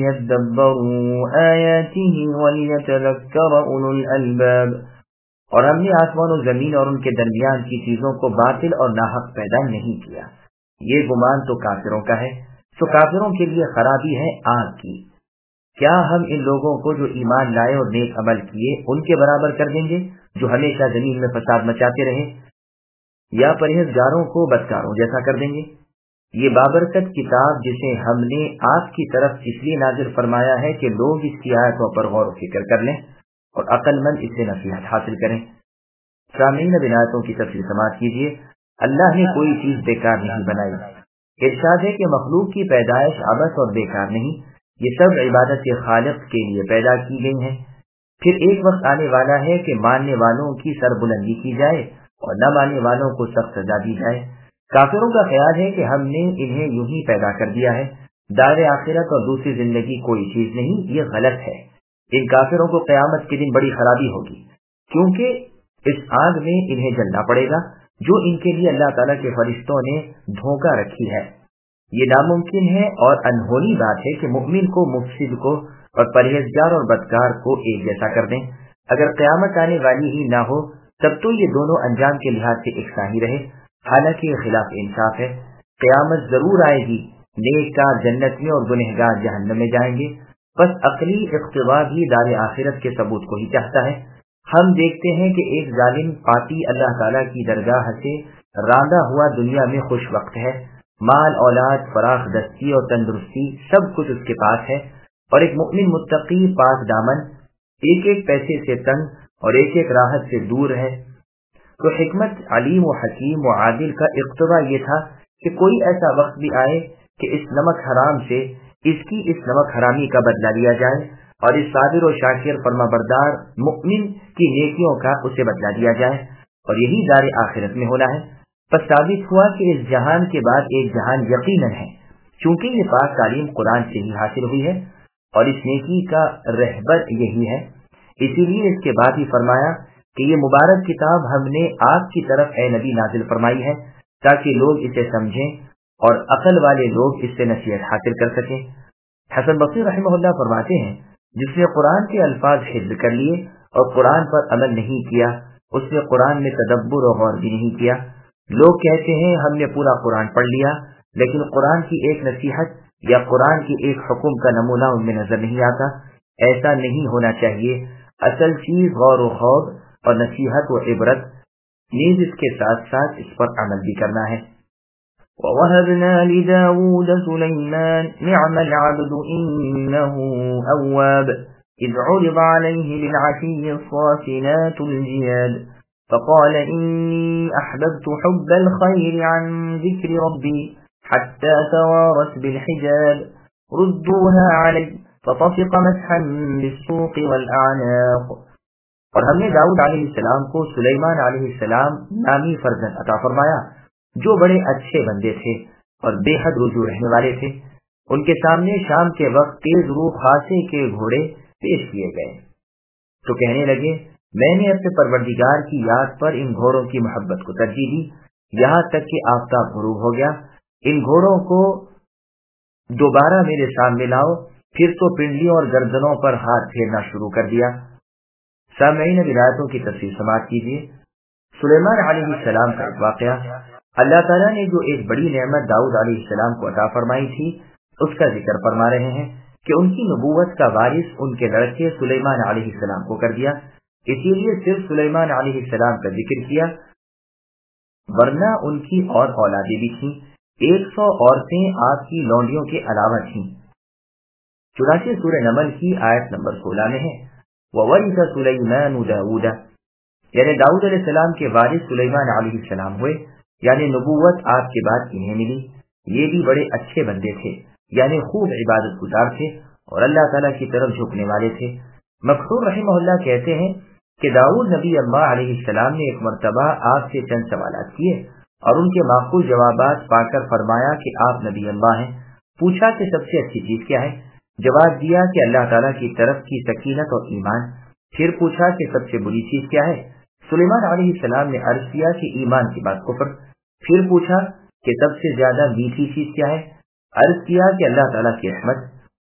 ليدبروا آياته وليتذكر أولو الألباب۔ اور ہم نے آسمان و زمین اور ان کے درمیان کی چیزوں کو باطل اور ناحق پیدا نہیں کیا، یہ گمان تو کافروں کا ہے، تو کافروں کے لیے خرابی ہے آگ کی۔ کیا ہم ان لوگوں کو جو ایمان لائے اور نیک عمل کیے ان کے برابر کر دیں گے جو ہمیشہ زمین میں فساد مچاتے رہے، یا پرہیزگاروں کو بدکاروں جیسا کر دیں گے؟ یہ بابرکت کتاب جسے ہم نے آپ کی طرف اس لیے نازل فرمایا ہے کہ لوگ اس کی آیتوں پر غور و فکر کر لیں اور عقل مند اس سے نصیحت حاصل کریں۔ سامعین، بنایتوں کی تفصیل سماعت کیجیے۔ اللہ نے کوئی چیز بیکار نہیں بنائی۔ ارشاد ہے کہ مخلوق کی پیدائش عبث اور بیکار نہیں، یہ سب عبادت کے خالق کے لیے پیدا کی گئی ہیں۔ پھر ایک وقت آنے والا ہے کہ ماننے والوں کی سربلندی کی جائے اور نہ ماننے والوں کو سخت سزا دی جائے۔ کافروں کا خیال ہے کہ ہم نے انہیں یوں ہی پیدا کر دیا ہے، دار آخرت اور دوسری زندگی کوئی چیز نہیں، یہ غلط ہے۔ ان کافروں کو قیامت کے دن بڑی خرابی ہوگی، کیونکہ اس آگ میں انہیں جلنا پڑے گا جو ان کے لیے اللہ تعالیٰ کے فرشتوں نے دھوکہ رکھی ہے۔ یہ ناممکن ہے اور انہونی بات ہے کہ مؤمن کو مفسد کو اور پرہیزگار اور بدکار کو ایک جیسا کر دیں۔ اگر قیامت آنے والی ہی نہ ہو تب تو یہ دونوں انجام کے لحاظ سے یکساں ہی رہے، حالانکہ یہ خلاف انصاف ہے۔ قیامت ضرور آئے گی، نیک کار جنت میں اور گنہگار جہنم میں جائیں گے، بس عقلی اقتضا بھی دار آخرت کے ثبوت کو ہی چاہتا ہے۔ ہم دیکھتے ہیں کہ ایک ظالم پاپی اللہ تعالیٰ کی درگاہ سے راندہ ہوا دنیا میں خوش وقت ہے، مال اولاد فراخ دستی اور تندرستی سب کچھ اس کے پاس ہے، اور ایک مؤمن متقی پاک دامن ایک ایک پیسے سے تنگ اور ایک ایک راحت سے دور ہے۔ تو حکمت علیم و حکیم و عادل کا اقتضا یہ تھا کہ کوئی ایسا وقت بھی آئے کہ اس نمک حرام سے اس کی اس نمک حرامی کا بدلہ لیا جائے، اور اس صابر و شاکر فرما بردار مؤمن کی نیکیوں کا اسے بدلہ دیا جائے، اور یہی دار آخرت میں ہونا ہے۔ پس ثابت ہوا کہ اس جہان کے بعد ایک جہان یقیناً ہے، چونکہ یہ پاک تعلیم قرآن سے ہی حاصل ہوئی ہے اور اس نیکی کا رہبر یہی ہے۔ اسی لیے اس کے بعد ہی فرمایا کہ یہ مبارک کتاب ہم نے آپ کی طرف اے نبی نازل فرمائی ہے تاکہ لوگ اسے سمجھیں اور عقل والے لوگ اس سے نصیحت حاصل کر سکیں۔ حسن بصری رحمہ اللہ فرماتے ہیں، جس نے قرآن کے الفاظ حفظ کر لیے اور قرآن پر عمل نہیں کیا، اس نے قرآن میں تدبر اور غور بھی نہیں کیا۔ لوگ کہتے ہیں ہم نے پورا قرآن پڑھ لیا، لیکن قرآن کی ایک نصیحت یا قرآن کی ایک حکم کا نمونہ ان میں نظر نہیں آتا۔ ایسا نہیں ہونا چاہیے۔ اصل چیز غور و خوض اور نصیحت و عبرت، نیز اس کے ساتھ ساتھ اس پر عمل بھی کرنا ہے۔ وَوَهَبْنَا لِدَاوُودَ سُلَيْمَانَ نِعْمَ الْعَبْدُ إِنَّهُ أَوَّابٌ إِذْ عُرِضَ عَلَيْهِ بِالْعَشِيِّ الصَّافِنَاتُ الْجِيَادُ فَقَالَ إِنِّي أَحْبَبْتُ حُبَّ الْخَيْرِ عَنْ ذِكْرِ رَبِّي حَتَّى تَوَارَتْ بِالْحِجَابِ رُدُّوهَا عَلَيَّ فَطَفِقَ مَسْحًا بِالسُّوقِ وَالْأَعْنَاقِ۔ اور ہم نے داؤد علیہ السلام کو سلیمان علیہ السلام نامی فرزند عطا فرمایا، جو بڑے اچھے بندے تھے اور بے حد رجوع رہنے والے تھے۔ ان کے سامنے شام کے وقت تیز روح خاصے کے گھوڑے پیش کیے گئے تو کہنے لگے، میں نے اپنے پروردگار کی یاد پر ان گھوڑوں کی محبت کو ترجیح دی، یہاں تک کہ آفتاب غروب ہو گیا۔ ان گھوڑوں کو دوبارہ میرے سامنے لاؤ۔ پھر تو پنڈلیوں اور گردنوں پر ہاتھ پھیرنا شروع کر دیا۔ سامعین روایتوں کی تفسیر سماعت کیجیے۔ سلیمان علیہ السلام کا ایک واقعہ، اللہ تعالیٰ نے جو ایک بڑی نعمت داؤد علیہ السلام کو عطا فرمائی تھی، اس کا ذکر فرما رہے ہیں کہ ان کی نبوت کا وارث ان کے لڑکے سلیمان علیہ السلام کو کر دیا۔ اسی لیے صرف سلیمان علیہ السلام کا ذکر کیا، ورنہ ان کی اور اولادیں بھی تھیں۔ 100 عورتیں آپ کی لونڈیوں کے علاوہ تھیں۔ چنانچہ سورہ نمل کی آیت نمبر 16 میں ہے، وَوَرِثَ سُلَيْمَانُ دَاوُودَ، یعنی داؤد علیہ السلام کے وارث سلیمان علیہ السلام ہوئے، یعنی نبوت آپ کے بعد انہیں ملی۔ یہ بھی بڑے اچھے بندے تھے، یعنی خوب عبادت گزار تھے اور اللہ تعالیٰ کی طرف جھکنے والے تھے۔ مقصور رحمہ اللہ کہتے ہیں کہ داؤد نبی اللہ علیہ السلام نے ایک مرتبہ آپ سے چند سوالات کیے اور ان کے معقول جوابات پا کر فرمایا کہ آپ نبی اللہ ہیں۔ پوچھا کہ سب سے اچھی چیز کیا ہے؟ جواب دیا کہ اللہ تعالیٰ کی طرف کی سکینت اور ایمان۔ پھر پوچھا کہ سب سے بری چیز کیا ہے؟ سلیمان علیہ السلام نے عرض کیا کہ ایمان کے بعد کفر۔ پھر پوچھا کہ سب سے زیادہ میٹھی چیز کیا ہے؟ عرض کیا کہ اللہ تعالیٰ کی رحمت۔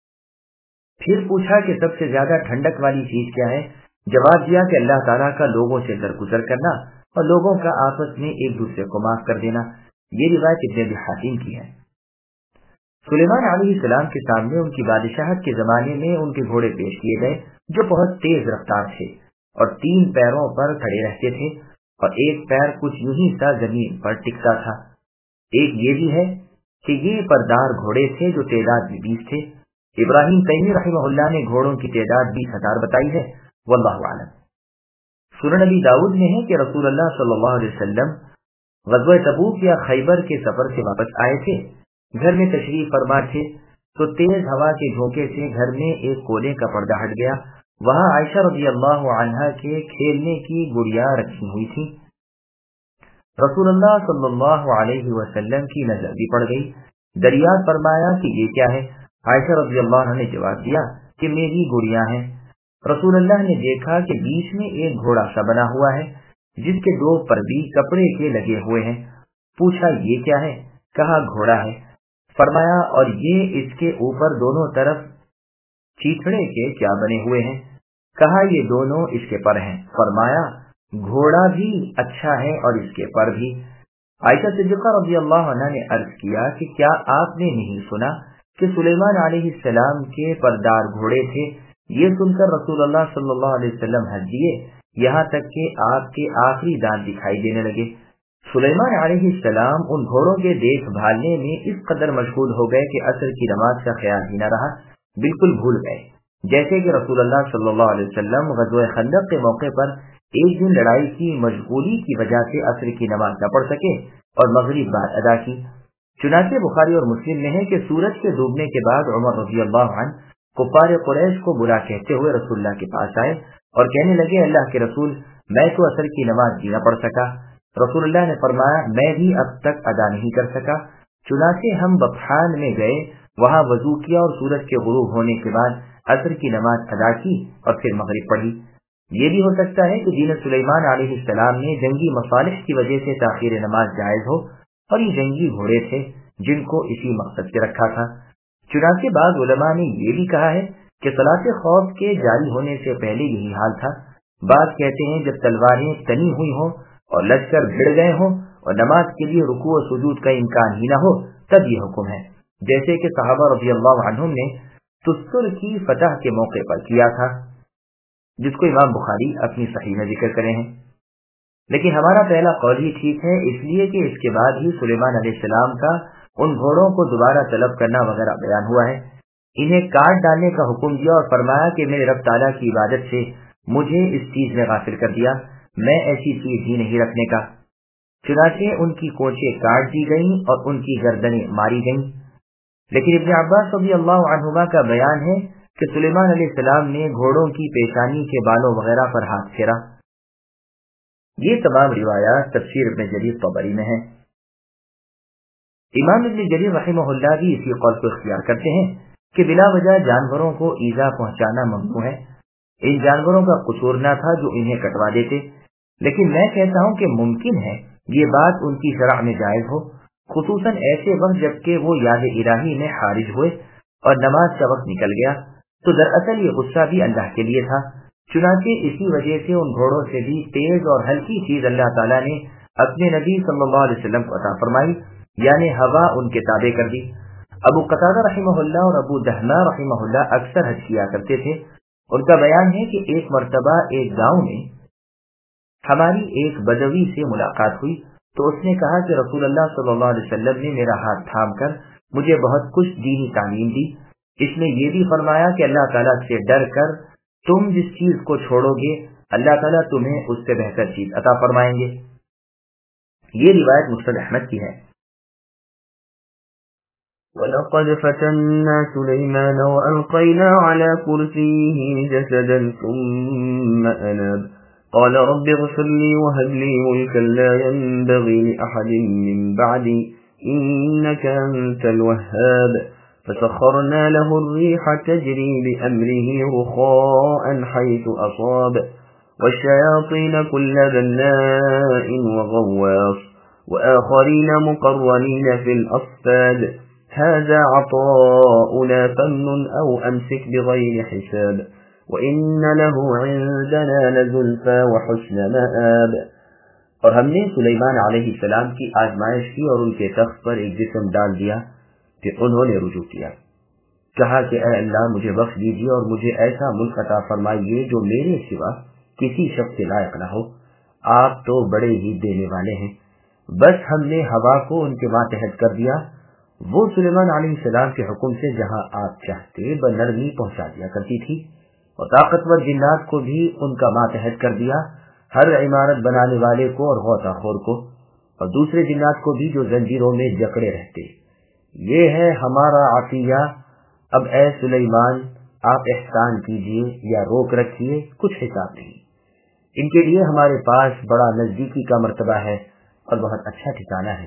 پھر پوچھا کہ سب سے زیادہ ٹھنڈک والی چیز کیا ہے؟ جواب دیا کہ اللہ تعالیٰ کا لوگوں سے درگزر کرنا اور لوگوں کا آپس میں ایک دوسرے کو معاف کر دینا۔ یہ روایت ابن ابی حاتم کی ہے۔ سلیمان علیہ السلام کے سامنے ان کی بادشاہت کے زمانے میں ان کے گھوڑے پیش کیے گئے جو بہت تیز رفتار تھے اور 3 پیروں پر کھڑے رہتے تھے اور ایک پیر کچھ یوں ہی سا زمین پر ٹکتا تھا۔ ایک یہ بھی ہے کہ یہ پردار گھوڑے تھے جو تعداد میں 20 تھے۔ ابراہیم تیمی رحمہ اللہ نے گھوڑوں کی تعداد 20,000 بتائی ہے، واللہ اعلم۔ سنن نبی داؤد میں ہے کہ رسول اللہ صلی اللہ علیہ وسلم غزوہ تبوک یا خیبر کے سفر سے واپس آئے تھے، گھر میں تشریف فرما تھے تو تیز ہوا کے جھونکے سے گھر میں ایک کولے کا پردہ ہٹ گیا۔ وہاں عائشہ رضی اللہ عنہا کے کھیلنے کی گڑیا رکھی ہوئی تھی۔ رسول اللہ صلی اللہ علیہ وسلم کی نظر بھی پڑ گئی۔ دریافت فرمایا کہ یہ کیا ہے؟ عائشہ رضی اللہ عنہ نے جواب دیا کہ میری گڑیاں ہیں۔ رسول اللہ نے دیکھا کہ بیچ میں ایک گھوڑا سا بنا ہوا ہے جس کے 2 پردی کپڑے کے لگے ہوئے ہیں۔ پوچھا یہ کیا ہے؟ کہا گھوڑا ہے۔ فرمایا اور یہ اس کے اوپر دونوں طرف چیتڑے کے کیا بنے ہوئے ہیں؟ کہا یہ دونوں اس کے پر ہیں۔ فرمایا گھوڑا بھی اچھا ہے اور اس کے پر بھی۔ عائشہ صدیقہ رضی اللہ عنہ نے عرض کیا کہ کیا آپ نے نہیں سنا کہ سلیمان علیہ السلام کے پردار گھوڑے تھے؟ یہ سن کر رسول اللہ صلی اللہ علیہ وسلم ہنس دیے، یہاں تک کہ آپ کے آخری دانت دکھائی دینے لگے۔ سلیمان علیہ السلام ان گھوڑوں کے دیکھ بھالنے میں اس قدر مشغول ہو گئے کہ عصر کی نماز کا خیال ہی نہ رہا، بالکل بھول گئے۔ جیسے کہ رسول اللہ صلی اللہ علیہ وسلم غزوہ خندق کے موقع پر ایک دن لڑائی کی مشغولی کی وجہ سے عصر کی نماز نہ پڑھ سکے اور مغرب بعد ادا کی۔ چنانچہ بخاری اور مسلم میں ہے کہ سورج کے ڈوبنے کے بعد عمر رضی اللہ عنہ کفار قریش کو برا کہتے ہوئے رسول اللہ کے پاس آئے اور کہنے لگے، اللہ کے رسول، میں تو عصر کی نماز بھی نہ پڑھ سکا۔ رسول اللہ نے فرمایا، میں بھی اب تک ادا نہیں کر سکا۔ چنانچہ ہم بطحان میں گئے، وہاں وضو کیا اور سورج کے غروب ہونے کے بعد عصر کی نماز ادا کی اور پھر مغرب پڑھی۔ یہ بھی ہو سکتا ہے کہ دین سلیمان علیہ السلام نے جنگی مصالح کی وجہ سے تاخیر نماز جائز ہو، اور یہ جنگی گھوڑے تھے جن کو اسی مقصد سے رکھا تھا۔ چنانچہ بعض علماء نے یہ بھی کہا ہے کہ صلاۃ خوف کے جاری ہونے سے پہلے یہی حال تھا۔ بعض کہتے ہیں جب تلواریں تنی ہوئی ہوں اور لشکر بھڑ گئے ہوں اور نماز کے لیے رکوع و سجود کا امکان ہی نہ ہو، تب یہ حکم ہے، جیسے کہ صحابہ رضی اللہ عنہم نے تستر کی فتح کے موقع پر کیا تھا، جس کو امام بخاری اپنی صحیح میں ذکر کرے ہیں۔ لیکن ہمارا پہلا قول ہی ٹھیک ہے، اس لیے کہ اس کے بعد ہی سلیمان علیہ السلام کا ان گھوڑوں کو دوبارہ طلب کرنا وغیرہ بیان ہوا ہے۔ انہیں کاٹ ڈالنے کا حکم دیا اور فرمایا کہ میرے رب تعالیٰ کی عبادت سے مجھے اس چیز میں غافل کر دیا، میں ایسی چیز ہی نہیں رکھنے کا۔ چنانچہ ان کی کوچیں کاٹ دی گئیں اور ان کی گردنیں ماری گئیں۔ لیکن ابن عباس رضی اللہ عنہما کا بیان ہے کہ سلیمان علیہ السلام نے گھوڑوں کی پیشانی کے بالوں وغیرہ پر ہاتھ پھیرا۔ یہ تمام روایات تفسیر ابن جریر طبری میں ہیں۔ امام ابن جریر رحمہ اللہ بھی اسی قول کو اختیار کرتے ہیں کہ بلا وجہ جانوروں کو ایذا پہنچانا ممنوع ہے۔ ان جانوروں کا قصور نہ تھا جو انہیں کٹوا دیتے، لیکن میں کہتا ہوں کہ ممکن ہے یہ بات ان کی شرع میں جائز ہو، خصوصاً ایسے وقت جبکہ وہ یاد الہی میں خارج ہوئے اور نماز کا وقت نکل گیا، تو دراصل یہ غصہ بھی اللہ کے لیے تھا۔ چنانچہ اسی وجہ سے ان گھوڑوں سے بھی تیز اور ہلکی چیز اللہ تعالیٰ نے اپنے نبی صلی اللہ علیہ وسلم کو عطا فرمائی، یعنی ہوا ان کے تابع کر دی۔ ابو قتادہ رحمہ اللہ اور ابو دہنا رحمہ اللہ اکثر حج کیا کرتے تھے۔ ان کا بیان ہے کہ ایک مرتبہ ایک گاؤں میں ہماری ایک بدوی سے ملاقات ہوئی تو اس نے کہا کہ رسول اللہ صلی اللہ علیہ وسلم نے میرا ہاتھ تھام کر مجھے بہت کچھ دینی تعلیم دی۔ اس نے یہ بھی فرمایا کہ اللہ تعالیٰ سے ڈر کر تم جس چیز کو چھوڑو گے اللہ تعالیٰ تمہیں اس سے بہتر چیز عطا فرمائیں گے۔ یہ روایت مسند احمد کی ہے۔ وَلَقَدْ فَتَنَّا سُلَيْمَانَ وَأَلْقَيْنَا عَلَى كُرْسِيِّهِ جَسَدًا ثُمَّ أَنَابَ قَالَ رَبِّ اغْفِرْ لِي وَهَبْ لِي مُلْكًا لَّا يَنبَغِي لِأَحَدٍ مِّن بَعْدِي إِنَّكَ أَنتَ الْوَهَّابُ فَسَخَّرْنَا لَهُ الرِّيحَ تَجْرِي بِأَمْرِهِ رُخَاءً حَيْثُ أَصَابَ وَالشَّيَاطِينَ كُلَّ بَنَّاءٍ وَغَوَّاصٍ وآخرين مقرنين في الأصفاد هذا عطاؤنا فامنن أو أمسك بغير حساب وإن له عندنا لزلفى وحسن مآب۔ اور ہم نے سلیمان علیہ السلام کی آزمائش کی اور ان کے تخت پر ایک جسم ڈال دیا کہ انہوں نے رجوع کیا، کہا کہ اے اللہ مجھے بخش دیجیے اور مجھے ایسا ملک عطا فرمائیے جو میرے سوا کسی شخص کے لائق نہ ہو، آپ تو بڑے ہی دینے والے ہیں۔ بس ہم نے ہوا کو ان کے ماتحت کر دیا، وہ سلیمان علیہ السلام کے حکم سے جہاں آپ چاہتے بنرمی پہنچا دیا کرتی تھی، اور طاقتور جنات کو بھی ان کا ماتحت کر دیا، ہر عمارت بنانے والے کو اور غوطہ خور کو، اور دوسرے جنات کو بھی جو زنجیروں میں جکڑے رہتے۔ یہ ہے ہمارا عطیہ، اب اے سلیمان آپ احسان کیجیے یا روک رکھیے، کچھ حساب نہیں۔ ان کے لیے ہمارے پاس بڑا نزدیکی کا مرتبہ ہے اور بہت اچھا ٹھکانہ ہے۔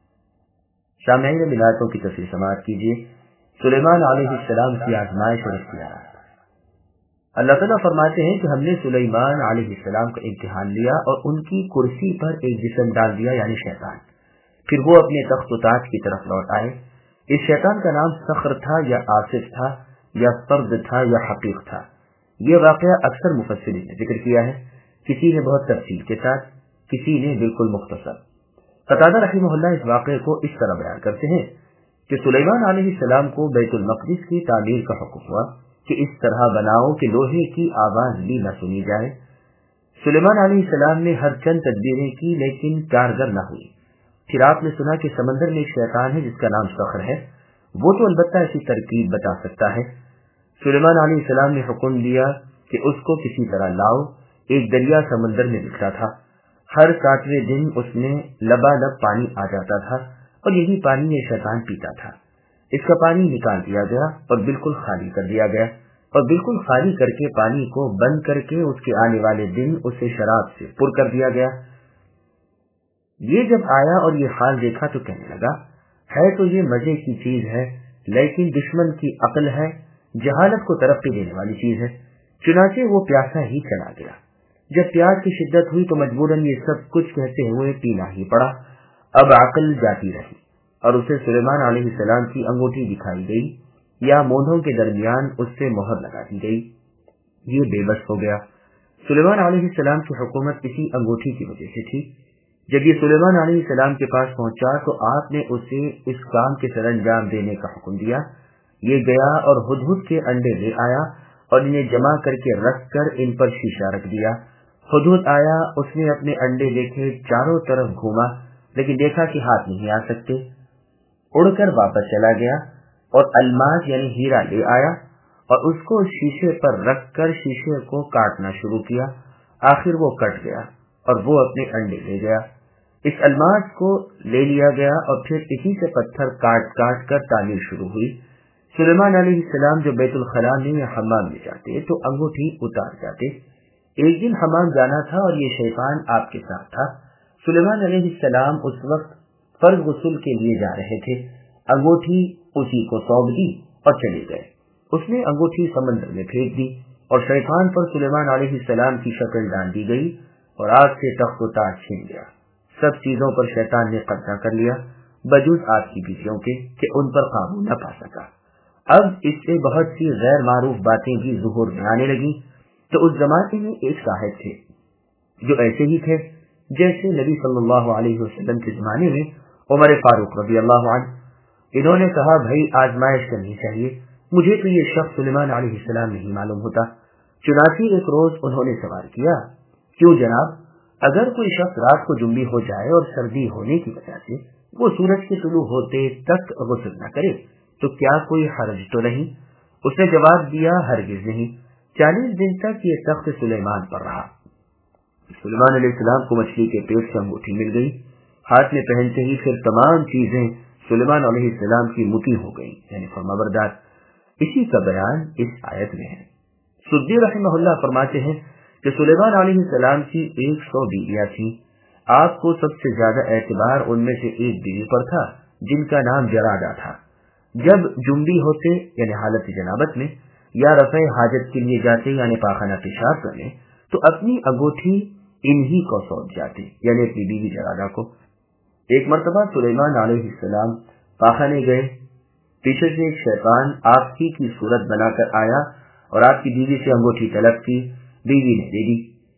سامعین ملاتوں کی تفسیر سماعت کیجیے۔ سلیمان علیہ السلام کی آزمائش اور اختیارات۔ اللہ تعالیٰ فرماتے ہیں کہ ہم نے سلیمان علیہ السلام کا امتحان لیا اور ان کی کرسی پر ایک جسم ڈال دیا، یعنی شیطان۔ پھر وہ اپنے تخت و تاج کی طرف لوٹ آئے۔ اس شیطان کا نام صخر تھا یا آصف تھا یا فرد تھا یا حقیق تھا۔ یہ واقعہ اکثر مفسرین نے ذکر کیا ہے، کسی نے بہت تفصیل کے ساتھ، کسی نے بالکل مختصر۔ قتادہ رحمہ اللہ اس واقعے کو اس طرح بیان کرتے ہیں کہ سلیمان علیہ السلام کو بیت المقدس کی تعمیر کا حکم ہوا کہ اس طرح بناؤ کہ لوہے کی آواز بھی نہ سنی جائے۔ سلیمان علیہ السلام نے ہر چند تدبیریں کی لیکن کارگر نہ ہوئی۔ پھر آپ نے سنا کہ سمندر میں ایک شیطان ہے جس کا نام صخر ہے، وہ تو البتہ ایسی ترکیب بتا سکتا ہے۔ سلیمان علیہ السلام نے حکم دیا کہ اس کو کسی طرح لاؤ۔ ایک دریا سمندر میں بکھرا تھا، ہر 7ویں دن اس میں لبالب پانی آ جاتا تھا اور یہی پانی یہ شیطان پیتا تھا۔ اس کا پانی نکال دیا گیا اور بالکل خالی کر دیا گیا، اور بالکل خالی کر کے پانی کو بند کر کے اس کے آنے والے دن اسے شراب سے پر کر دیا گیا۔ یہ جب آیا اور یہ حال دیکھا تو کہنے لگا، ہے تو یہ مزے کی چیز ہے لیکن دشمن کی عقل ہے، جہالت کو ترقی دینے والی چیز ہے۔ چنانچہ وہ پیاسا ہی چلا گیا۔ جب پیاس کی شدت ہوئی تو مجبوراً یہ سب کچھ کہتے ہوئے پینا ہی پڑا۔ اب عقل جاتی رہی اور اسے سلیمان علیہ السلام کی انگوٹھی دکھائی گئی، یا مونڈھوں کے درمیان اس سے مہر لگا دی گئی۔ یہ بے بس ہو گیا۔ سلیمان علیہ السلام کی حکومت اسی انگوٹھی کی وجہ سے تھی۔ جب یہ سلیمان علیہ السلام کے پاس پہنچا تو آپ نے اسے اس کام کے سر انجام دینے کا حکم دیا۔ یہ گیا اور ہدہد کے انڈے لے آیا اور انہیں جمع کر کے رکھ کر ان پر شیشہ رکھ دیا۔ ہدہد آیا، اس نے اپنے انڈے دیکھے، چاروں طرف گھوما لیکن دیکھا کہ ہاتھ نہیں آ سکتے، اڑ کر واپس چلا گیا اور الماس یعنی ہیرا لے آیا اور اس کو شیشے پر رکھ کر شیشے کو کاٹنا شروع کیا۔ آخر وہ کٹ گیا اور وہ اپنے انڈے لے گیا۔ اس الماس کو لے لیا گیا اور پھر اسی سے پتھر کاٹ کاٹ کر تعمیر شروع ہوئی۔ سلیمان علیہ السلام جو بیت الخلاء میں یا حمام میں جاتے تو انگوٹھی اتار جاتے۔ ایک دن حمام جانا تھا اور یہ شیطان آپ کے ساتھ تھا۔ سلیمان علیہ السلام اس وقت فرض غسل کے لیے جا رہے تھے۔ انگوٹھی اسی کو سونپ دی اور چلے گئے۔ اس نے انگوٹھی سمندر میں پھینک دی اور شیطان پر سلیمان علیہ السلام کی شکل ڈال دی گئی اور آگ سے تخت و تاج چھین گیا۔ سب چیزوں پر شیطان نے قبضہ کر لیا بجز آپ کی بیویوں کے کہ ان پر قابو نہ پا سکا۔ اب اس سے بہت سی غیر معروف باتیں بھی ظہور میں آنے لگی۔ تو اس زمانے میں ایک صاحب تھے جو ایسے ہی تھے جیسے نبی صلی اللہ علیہ وسلم کے زمانے میں عمر فاروق رضی اللہ عنہ۔ انہوں نے کہا، بھائی آزمائش کرنی چاہیے، مجھے تو یہ شخص سلیمان علیہ السلام نہیں معلوم ہوتا۔ چنانچہ ایک روز انہوں نے سوال کیا، کیوں جناب، اگر کوئی شخص رات کو جنبی ہو جائے اور سردی ہونے کی وجہ سے وہ سورج کے طلوع ہوتے تک غسل نہ کرے تو کیا کوئی حرج تو نہیں؟ اس نے جواب دیا، ہرگز نہیں۔ 40 دن تک یہ تخت سلیمان پر رہا۔ سلیمان علیہ السلام کو مچھلی کے پیٹ سے انگوٹھی مل گئی، ہاتھ میں پہنتے ہی پھر تمام چیزیں سلیمان علیہ السلام کی مطیع ہو گئی، یعنی فرمانبردار۔ اسی کا بیان اس آیت میں ہے۔ سدی رحمہ اللہ فرماتے ہیں کہ سلیمان علیہ السلام کی 100 بیویاں تھیں۔ آپ کو سب سے زیادہ اعتبار ان میں سے ایک بیوی پر تھا جن کا نام جرادہ تھا۔ جب جنبی ہوتے یعنی حالت جنابت میں یا رفع حاجت کے لیے جاتے یعنی پاخانہ پیشاب کرنے تو اپنی انگوٹھی انہی کو سونپ جاتے یعنی اپنی بیوی جرادہ کو۔ ایک مرتبہ سلیمان علیہ السلام پاخانے گئے، پیچھے سے ایک شیطان آپ کی صورت بنا کر آیا اور آپ کی بیوی سے انگوٹھی طلب کی، بیوی نے دے دی۔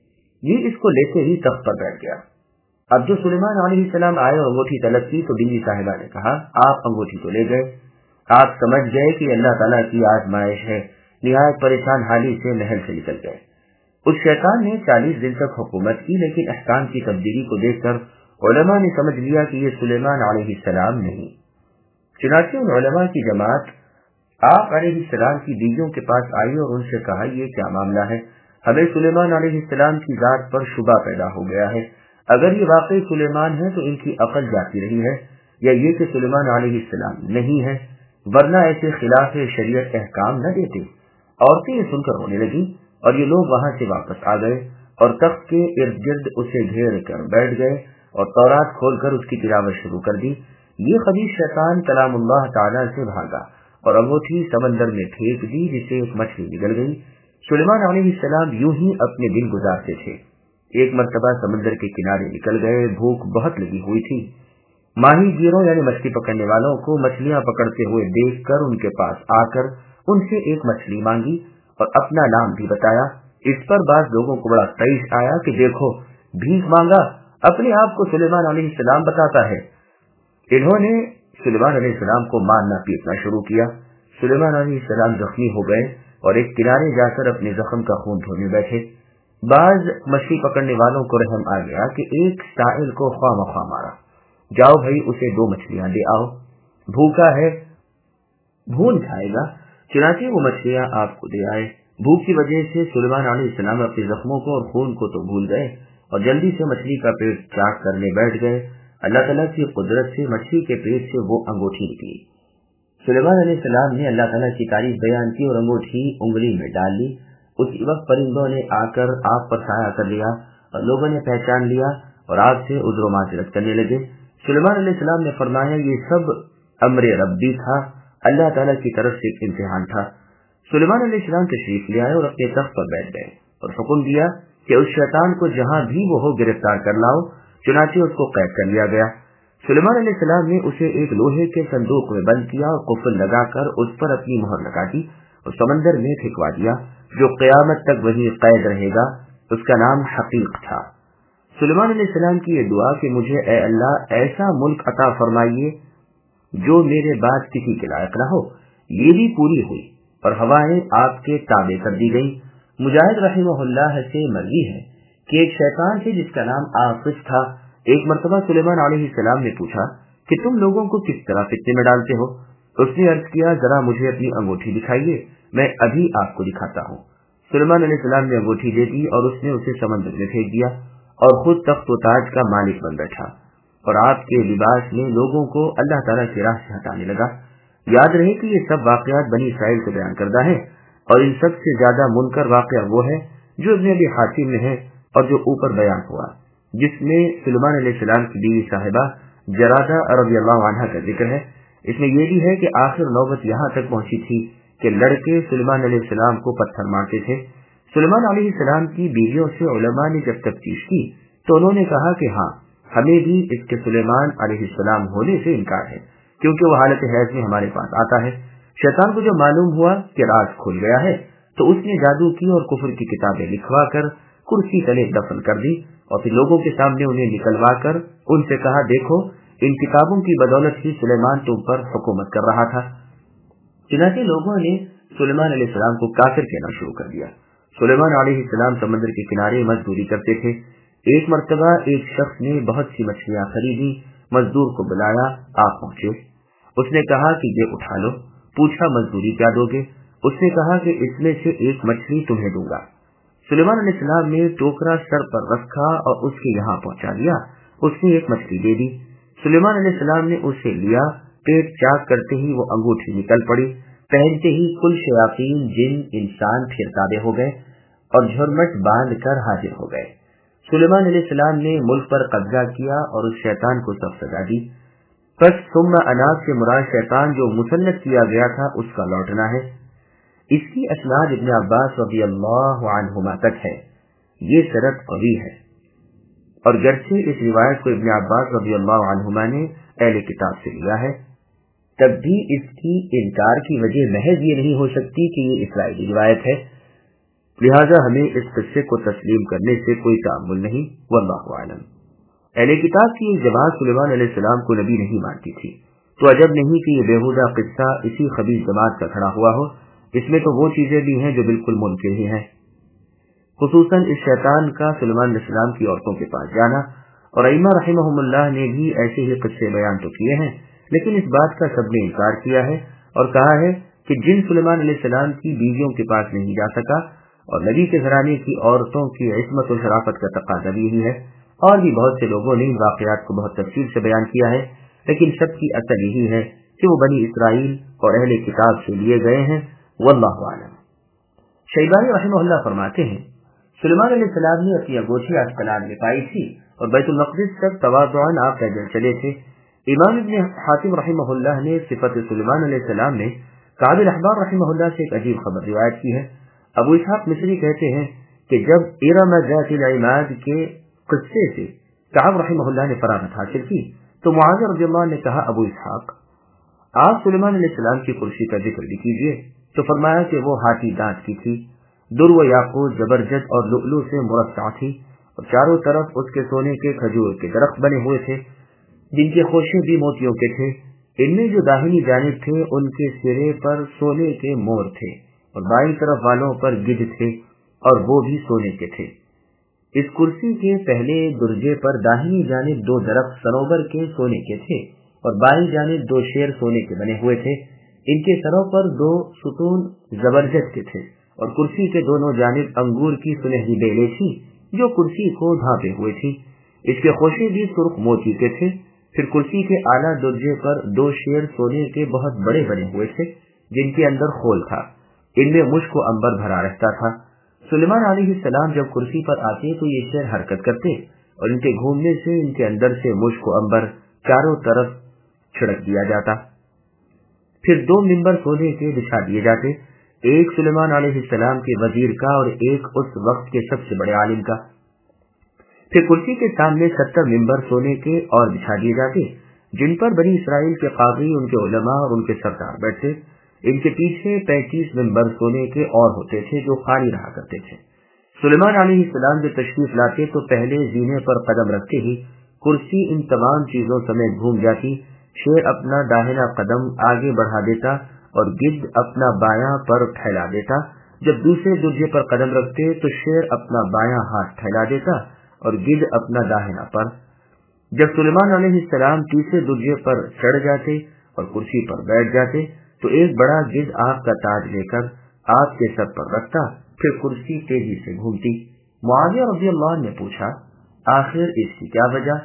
یہ اس کو لیتے ہی تخت پر بیٹھ گیا۔ اب جو سلیمان علیہ السلام آئے اور انگوٹھی طلب کی تو بیوی صاحبہ نے کہا، آپ انگوٹھی تو لے گئے۔ آپ سمجھ گئے کہ اللہ تعالیٰ کی آزمائش ہے، نہایت پریشان حالی سے محل سے نکل گئے۔ اس شیطان نے 40 دن تک حکومت کی، لیکن احکام کی تبدیلی کو دیکھ کر علماء نے سمجھ لیا کہ یہ سلیمان علیہ السلام نہیں۔ چنانچہ ان علماء کی جماعت آپ علیہ السلام کی بیویوں کے پاس آئی اور ان سے کہا، یہ کیا معاملہ ہے؟ ہمیں سلیمان علیہ السلام کی ذات پر شبہ پیدا ہو گیا ہے۔ اگر یہ واقعی سلیمان ہے تو ان کی عقل جاتی رہی ہے، یا یہ کہ سلیمان علیہ السلام نہیں ہے، ورنہ ایسے خلاف شریعت احکام نہ دیتے۔ عورتیں یہ سن کر رونے لگی اور یہ لوگ وہاں سے واپس آ گئے اور تخت کے ارد گرد اسے گھیر کر بیٹھ گئے اور تورات کھول کر اس کی تلاوت شروع کر دی۔ یہ خبیث شیطان کلام اللہ تعالیٰ سے بھاگا اور انگوٹھی سمندر میں پھینک دی، جسے ایک مچھلی نکل گئی۔ سلیمان علیہ السلام یوں ہی اپنے دن گزارتے تھے۔ ایک مرتبہ سمندر کے کنارے نکل گئے، بھوک بہت لگی ہوئی تھی۔ ماہی گیروں یعنی مچھلی پکڑنے والوں کو مچھلیاں پکڑتے ہوئے دیکھ کر ان کے پاس آ کر ان سے ایک مچھلی مانگی اور اپنا نام بھی بتایا۔ اس پر بعض لوگوں کو بڑا طیش آیا کہ دیکھو، بھیک مانگا اپنے آپ کو سلیمان علیہ السلام بتاتا ہے۔ انہوں نے سلیمان علیہ السلام کو مارنا پیٹنا شروع کیا۔ سلیمان علیہ السلام زخمی ہو گئے اور ایک کنارے جا کر اپنے زخم کا خون دھونے بیٹھے۔ بعض مچھلی پکڑنے والوں کو رحم آ گیا کہ ایک سائل کو خواہ مخواہ مارا، جاؤ بھائی اسے 2 مچھلیاں دے آؤ، بھوکا ہے بھون کھائے گا۔ چنانچہ وہ مچھلیاں آپ کو دے آئے۔ بھوک کی وجہ سے سلیمان علیہ السلام اپنے زخموں کو اور خون کو تو بھول گئے اور جلدی سے مچھلی کا پیٹ چاک کرنے بیٹھ گئے۔ اللہ تعالیٰ کی قدرت سے مچھلی کے پیٹ سے وہ انگوٹھی نکلی۔ سلیمان علیہ السلام نے اللہ تعالیٰ کی تعریف بیان کی اور انگوٹھی انگلی میں ڈال لی۔ اسی وقت پرندوں نے آ کر آپ پر سایہ کر لیا اور لوگوں نے پہچان لیا اور آپ سے عذر و معذرت کرنے لگے۔ سلیمان علیہ السلام نے فرمایا یہ سب امر ربی تھا، اللہ تعالیٰ کی طرف سے ایک امتحان تھا۔ سلیمان علیہ السلام تشریف لے آئے اور اپنے تخت پر بیٹھ گئے اور حکم دیا کہ اس شیطان کو جہاں بھی وہ ہو گرفتار کر لاؤ۔ چنانچہ اس کو قید کر لیا گیا۔ سلیمان علیہ السلام نے اسے ایک لوہے کے صندوق میں بند کیا اور قفل لگا کر اس پر اپنی مہر لگا دی اور سمندر میں پھینکوا دیا، جو قیامت تک وہی قید رہے گا۔ اس کا نام حقیق تھا۔ سلیمان علیہ السلام کی یہ دعا کہ مجھے اے اللہ ایسا ملک عطا فرمائیے جو میرے بعد کسی کے لائق نہ ہو، یہ بھی پوری ہوئی اور ہوائیں آپ کے تابع کر دی گئی۔ مجاہد رحمہ اللہ سے مروی ہے کہ ایک شیطان سے جس کا نام آفس تھا، ایک مرتبہ سلیمان علیہ السلام نے پوچھا کہ تم لوگوں کو کس طرح فتنے میں ڈالتے ہو؟ اس نے عرض کیا ذرا مجھے اپنی انگوٹھی دکھائیے، میں ابھی آپ کو دکھاتا ہوں۔ سلیمان علیہ السلام نے انگوٹھی دے دی اور اس نے اسے سمندر میں پھینک دیا اور خود تخت و تاج کا مالک بن بیٹھا اور آپ کے لباس میں لوگوں کو اللہ تعالیٰ کی راہ سے ہٹانے لگا۔ یاد رہے کہ یہ سب واقعات بنی اسرائیل سے بیان کردہ ہیں اور ان سب سے زیادہ منکر واقعہ وہ ہے جو ابن ابی حاتم میں ہے اور جو اوپر بیان ہوا، جس میں سلیمان علیہ السلام کی بیوی صاحبہ جرادہ رضی اللہ عنہا کا ذکر ہے۔ اس میں یہ بھی ہے کہ آخر نوبت یہاں تک پہنچی تھی کہ لڑکے سلیمان علیہ السلام کو پتھر مارتے تھے۔ سلیمان علیہ السلام کی بیویوں سے علماء نے جب تفتیش کی تو انہوں نے کہا کہ ہاں ہمیں بھی اس کے سلیمان علیہ السلام ہونے سے انکار ہے، کیونکہ وہ حالت حیض میں ہمارے پاس آتا ہے۔ شیطان کو جب معلوم ہوا کہ راز کھل گیا ہے تو اس نے جادو کی اور کفر کی کتابیں لکھوا کر کرسی تلے دفن کر دی اور پھر لوگوں کے سامنے انہیں نکلوا کر ان سے کہا دیکھو ان کتابوں کی بدولت ہی سلیمان تم پر حکومت کر رہا تھا۔ چنانچہ لوگوں نے سلیمان علیہ السلام کو کافر کہنا شروع کر دیا۔ سلیمان علیہ السلام سمندر کے کنارے مزدوری کرتے تھے۔ ایک مرتبہ ایک شخص نے بہت سی مچھلیاں خریدی، مزدور کو بلایا، آپ پہنچے۔ اس نے کہا کہ یہ اٹھا لو۔ پوچھا مزدوری کیا دو گے؟ اس نے کہا کہ اس میں سے ایک مچھلی تمہیں دوں گا۔ سلیمان علیہ السلام نے ٹوکرا سر پر رکھا اور اس کے یہاں پہنچا دیا۔ اس نے ایک مچھلی دے دی۔ سلیمان علیہ السلام نے اسے لیا، پیٹ چاک کرتے ہی وہ انگوٹھی نکل پڑی، پہنتے ہی کل شیاطین جن انسان پھر تابع ہو گئے اور جھرمٹ باندھ کر حاضر ہو گئے۔ سلیمان علیہ السلام نے ملک پر قبضہ کیا اور اس شیطان کو سب سزا دی۔ پس ثم اناس سے مراد شیطان جو مسلط کیا گیا تھا اس کا لوٹنا ہے۔ اس کی اسناد ابن عباس رضی اللہ عنہما تک ہے۔ یہ سند قوی ہے اور گرچہ اس روایت کو ابن عباس رضی اللہ عنہما نے اہل کتاب سے لیا ہے، تب بھی اس کی انکار کی وجہ محض یہ نہیں ہو سکتی کہ یہ اسرائیلی روایت ہے، لہذا ہمیں اس قصے کو تسلیم کرنے سے کوئی تعامل نہیں، واللہ اعلم۔ اہل کتاب کی ایک جماعت سلیمان علیہ السلام کو نبی نہیں مانتی تھی، تو عجب نہیں کہ یہ بیہودہ قصہ اسی خبیث جماعت کا کھڑا ہوا ہو۔ اس میں تو وہ چیزیں بھی ہیں جو بالکل منکر ہی ہیں، خصوصاً اس شیطان کا سلیمان علیہ السلام کی عورتوں کے پاس جانا، اور ائمہ رحمہم اللہ نے بھی ایسے ہی قصے بیان تو کیے ہیں، لیکن اس بات کا سب نے انکار کیا ہے اور کہا ہے کہ جن سلیمان علیہ السلام کی بیویوں کے پاس نہیں جا سکا اور نبی کے گھرانے کی عورتوں کی عصمت و شرافت کا تقاضا بھی یہی ہے۔ اور بھی بہت سے لوگوں نے ان واقعات کو بہت تفصیل سے بیان کیا ہے، لیکن سب کی اصل یہی ہے کہ وہ بنی اسرائیل اور اہل کتاب سے لیے گئے ہیں، واللہ اعلم۔ شیبانی رحمہ اللہ فرماتے ہیں سلیمان علیہ السلام نے اپنی انگوٹھی اسقلان میں پائی تھی اور بیت المقدس تک تواضعاً آپ پیدل چلے تھے۔ امام ابن حاتم رحمہ اللہ نے صفت سلیمان علیہ السلام میں کعب الاحبار رحمہ اللہ سے ایک عجیب خبر روایت کی ہے۔ ابو اسحاق مصری کہتے ہیں کہ جب ارم ذات العماد کے قصے سے کعب رحمہ اللہ نے فراغت حاصل کی تو معاذ رضی اللہ عنہ نے کہا ابو اسحاق آپ سلیمان علیہ السلام کی کرسی کا ذکر بھی کیجیے، تو فرمایا کہ وہ ہاتھی دانت کی تھی، در و یاقوت زبرجد اور لؤلؤ سے مرصع تھی اور چاروں طرف اس کے سونے کے کھجور کے درخت بنے ہوئے تھے جن کے خوشے بھی موتیوں کے تھے۔ ان میں جو داہنی جانب تھے ان کے سرے پر سونے کے مور تھے اور بائیں طرف والوں پر گدھ تھے اور وہ بھی سونے کے تھے۔ اس کرسی کے پہلے درجے پر داہنی جانب 2 درخت صنوبر کے سونے کے تھے اور بائیں جانب 2 شیر سونے کے بنے ہوئے تھے. ان کے سروں پر 2 ستون زبرجد کے تھے اور کرسی کے دونوں جانب انگور کی سنہری بیلیں تھی جو کرسی کو ڈھانپے ہوئے تھی. اس کے خوشے بھی سرخ موتی کے تھے. پھر کرسی کے اعلیٰ درجے پر 2 شیر سونے کے بہت بڑے بنے ہوئے تھے جن کے اندر خول تھا. ان میں مشک و عنبر بھرا رہتا تھا. سلیمان علیہ السلام جب کرسی پر آتے تو یہ شیر حرکت کرتے اور ان کے گھومنے سے ان کے اندر سے مشک و عنبر چاروں طرف چھڑک دیا جاتا. پھر 2 منبر سونے کے بچھا دیے جاتے، ایک سلیمان علیہ السلام کے وزیر کا اور ایک اس وقت کے سب سے بڑے عالم کا. پھر کرسی کے سامنے 70 منبر سونے کے اور بچھا دیے جاتے جن پر بنی اسرائیل کے قاضی، ان کے علماء اور ان کے سردار بیٹھتے. ان کے پیچھے 35 منبر سونے کے اور ہوتے تھے جو خالی رہا کرتے تھے. سلیمان علیہ السلام جب تشریف لاتے تو پہلے زینے پر قدم رکھتے ہی کرسی ان تمام چیزوں سمیت گھوم جاتی. شیر اپنا داہنا قدم آگے بڑھا دیتا اور گدھ اپنا بایاں پر پھیلا دیتا. جب دوسرے درجے پر قدم رکھتے تو شیر اپنا بایاں ہاتھ پھیلا دیتا اور گدھ اپنا داہنا پر. جب سلیمان علیہ السلام تیسرے درجے پر چڑھ جاتے اور کرسی پر بیٹھ جاتے تو ایک بڑا گدھ آپ کا تاج لے کر آپ کے سر پر رکھتا. پھر کرسی تیزی سے گھومتی. معاویہ رضی اللہ عنہ نے پوچھا، آخر اس کی کیا وجہ؟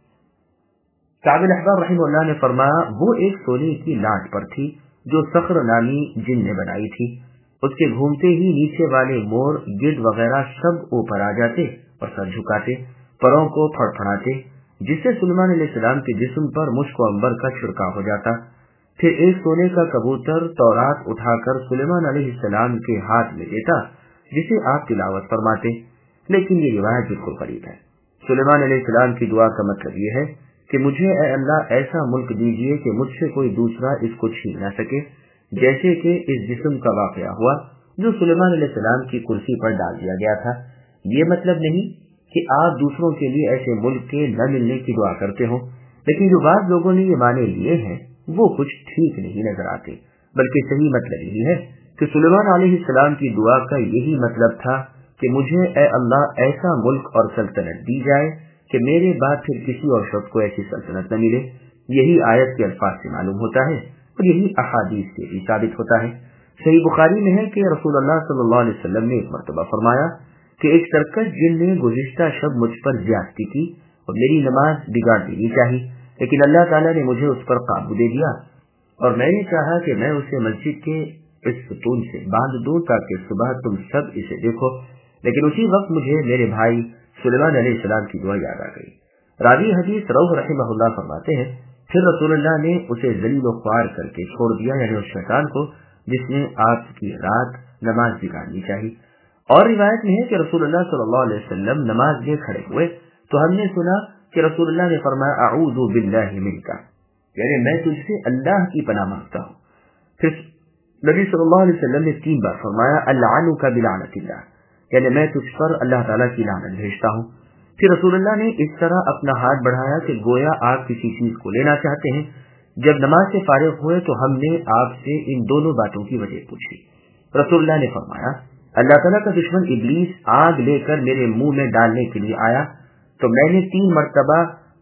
کعب الاحبار رحمہ اللہ نے فرمایا، وہ ایک سونے کی لاٹ پر تھی جو صخر نامی جن نے بنائی تھی. اس کے گھومتے ہی نیچے والے مور، گدھ وغیرہ سب اوپر آ جاتے اور سر جھکاتے، پروں کو پھڑپھڑاتے، جس سے سلیمان علیہ السلام کے جسم پر مشک و عنبر کا چھڑکاؤ ہو جاتا. پھر ایک سونے کا کبوتر تورات اٹھا کر سلیمان علیہ السلام کے ہاتھ میں دیتا جسے آپ تلاوت فرماتے. لیکن یہ روایت بالکل غریب ہے. سلیمان علیہ السلام کی دعا کا مطلب یہ ہے کہ مجھے اے اللہ ایسا ملک دیجیے کہ مجھ سے کوئی دوسرا اس کو چھین نہ سکے، جیسے کہ اس جسم کا واقعہ ہوا جو سلیمان علیہ السلام کی کرسی پر ڈال دیا گیا تھا. یہ مطلب نہیں کہ آپ دوسروں کے لیے ایسے ملک کے نہ ملنے کی دعا کرتے ہوں، لیکن جو بعض لوگوں نے یہ معنی لیے ہیں وہ کچھ ٹھیک نہیں نظر آتے، بلکہ صحیح مطلب یہی ہے کہ سلیمان علیہ السلام کی دعا کا یہی مطلب تھا کہ مجھے اے اللہ ایسا ملک اور سلطنت دی جائے کہ میرے بعد پھر کسی اور شخص کو ایسی سلطنت نہ ملے. یہی آیت کے الفاظ سے معلوم ہوتا ہے اور یہی احادیث سے بھی ثابت ہوتا ہے. صحیح بخاری میں ہے کہ رسول اللہ صلی اللہ علیہ وسلم نے ایک مرتبہ فرمایا کہ ایک سرکش جن نے گزشتہ شب مجھ پر زیادتی کی اور میری نماز بگاڑ دینی چاہی، لیکن اللہ تعالیٰ نے مجھے اس پر قابو دے دیا اور میں نے چاہا کہ میں اسے مسجد کے اس ستون سے باندھ دوں تاکہ صبح تم سب اسے دیکھو. لیکن اسی وقت مجھے میرے بھائی سلیمان علیہ السلام کی دعا یاد آ گئی. راوی حدیث روح رحمہ اللہ فرماتے ہیں، پھر رسول اللہ نے اسے ذلیل و خوار کر کے چھوڑ دیا، یعنی اس شیطان کو جس نے آپ کی رات نماز بگاڑنی چاہیے. اور روایت میں ہے کہ رسول اللہ صلی اللہ علیہ وسلم نماز میں کھڑے ہوئے تو ہم نے سنا کہ رسول اللہ نے فرمایا اعوذ باللہ منک، یعنی میں تجھ سے اللہ کی پناہ مانگتا ہوں. پھر نبی صلی اللہ علیہ وسلم نے 3 بار فرمایا العنک بلعنت اللہ، یعنی میں تجھ پر اللہ تعالیٰ کی لعنت بھیجتا ہوں. پھر رسول اللہ نے اس طرح اپنا ہاتھ بڑھایا کہ گویا آپ کسی چیز کو لینا چاہتے ہیں. جب نماز سے فارغ ہوئے تو ہم نے آپ سے ان دونوں باتوں کی وجہ پوچھی. رسول اللہ نے فرمایا اللہ تعالیٰ کا دشمن ابلیس آگ لے کر میرے منہ میں ڈالنے کے لیے آیا تو میں نے 3 مرتبہ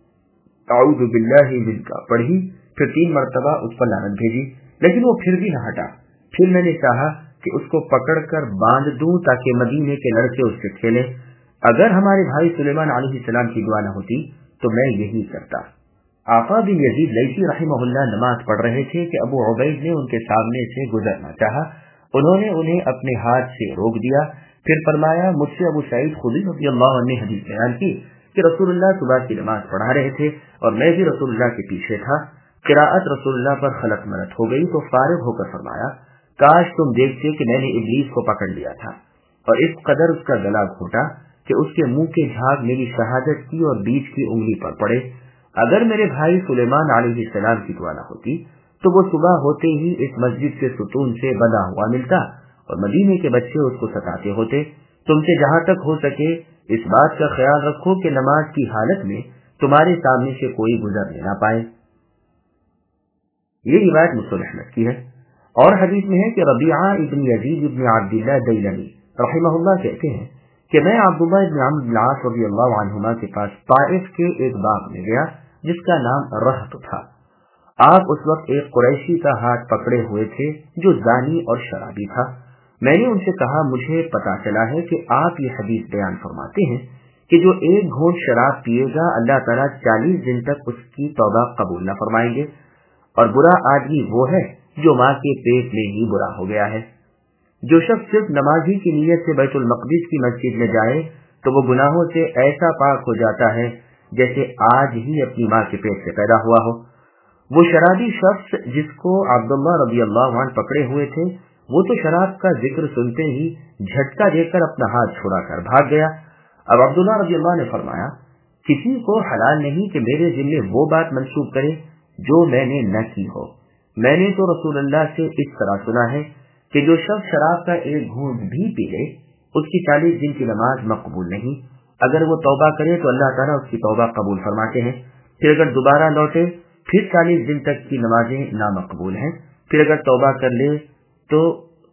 اعوذ باللہ منک پڑھی، پھر 3 مرتبہ اس پر لعنت بھیجی، لیکن وہ پھر بھی نہ ہٹا. پھر میں نے چاہا کہ اس کو پکڑ کر باندھ دوں تاکہ مدینے کے لڑکے اس سے کھیلیں. اگر ہمارے بھائی سلیمان علیہ السلام کی دعا نہ ہوتی تو میں یہی کرتا. آقا بن یزید لیثی رحمہ اللہ نماز پڑھ رہے تھے کہ ابو عبید نے ان کے سامنے سے گزرنا چاہا. انہوں نے انہیں اپنے ہاتھ سے روک دیا. پھر فرمایا مجھ سے ابو سعید خدری رضی اللہ عنہ نے حدیث بیان کی کہ رسول اللہ صبح کی نماز پڑھا رہے تھے اور میں بھی رسول اللہ کے پیچھے تھا. قراءت رسول اللہ پر خلط ملط ہو گئی تو فارغ ہو کر فرمایا کاش تم دیکھتے کہ میں نے ابلیس کو پکڑ لیا تھا اور اس قدر اس کا گلا گھوٹا کہ اس کے منہ کے جھاگ میری شہادت کی اور بیچ کی انگلی پر پڑے. اگر میرے بھائی سلیمان علیہ السلام کی دعا نہ ہوتی تو وہ صبح ہوتے ہی اس مسجد کے ستون سے بندھا ہوا ملتا اور مدینے کے بچے اس کو ستاتے ہوتے. تم سے جہاں تک ہو سکے اس بات کا خیال رکھو کہ نماز کی حالت میں تمہارے سامنے سے کوئی گزرنے نہ پائے. یہ روایت مسلم احمد کی ہے. اور حدیث میں ہے کہ ربیعہ ابن یزید ابن عبداللہ دیلمی رحمہ اللہ کہتے ہیں کہ میں عبداللہ بن عمرو بن العاص رضی اللہ عنہما کے پاس طائف کے ایک باغ میں گیا جس کا نام رہط تھا۔ آپ اس وقت ایک قریشی کا ہاتھ پکڑے ہوئے تھے جو زانی اور شرابی تھا۔ میں نے ان سے کہا مجھے پتا چلا ہے کہ آپ یہ حدیث بیان فرماتے ہیں کہ جو ایک گھونٹ شراب پیے گا اللہ تعالیٰ 40 دن تک اس کی توبہ قبول نہ فرمائیں گے، اور برا آدمی وہ ہے جو ماں کے پیٹ میں ہی برا ہو گیا ہے۔ جو شخص صرف نمازی کی نیت سے بیت المقدس کی مسجد میں جائے تو وہ گناہوں سے ایسا پاک ہو جاتا ہے جیسے آج ہی اپنی ماں کے پیٹ سے پیدا ہوا ہو۔ وہ شرابی شخص جس کو عبداللہ رضی اللہ عنہ پکڑے ہوئے تھے، وہ تو شراب کا ذکر سنتے ہی جھٹکا دے کر اپنا ہاتھ چھڑا کر بھاگ گیا۔ اب عبداللہ رضی اللہ نے فرمایا، کسی کو حلال نہیں کہ میرے ذمے وہ بات منسوب کرے جو میں نے نہ کی ہو۔ میں نے تو رسول اللہ سے اس طرح سنا ہے کہ جو شخص شراب کا ایک گھونٹ بھی پی لے اس کی 40 دن کی نماز مقبول نہیں، اگر وہ توبہ کرے تو اللہ تعالیٰ اس کی توبہ قبول فرماتے ہیں، پھر اگر دوبارہ لوٹے پھر 40 دن تک کی نمازیں نامقبول ہیں، پھر اگر توبہ کر لے تو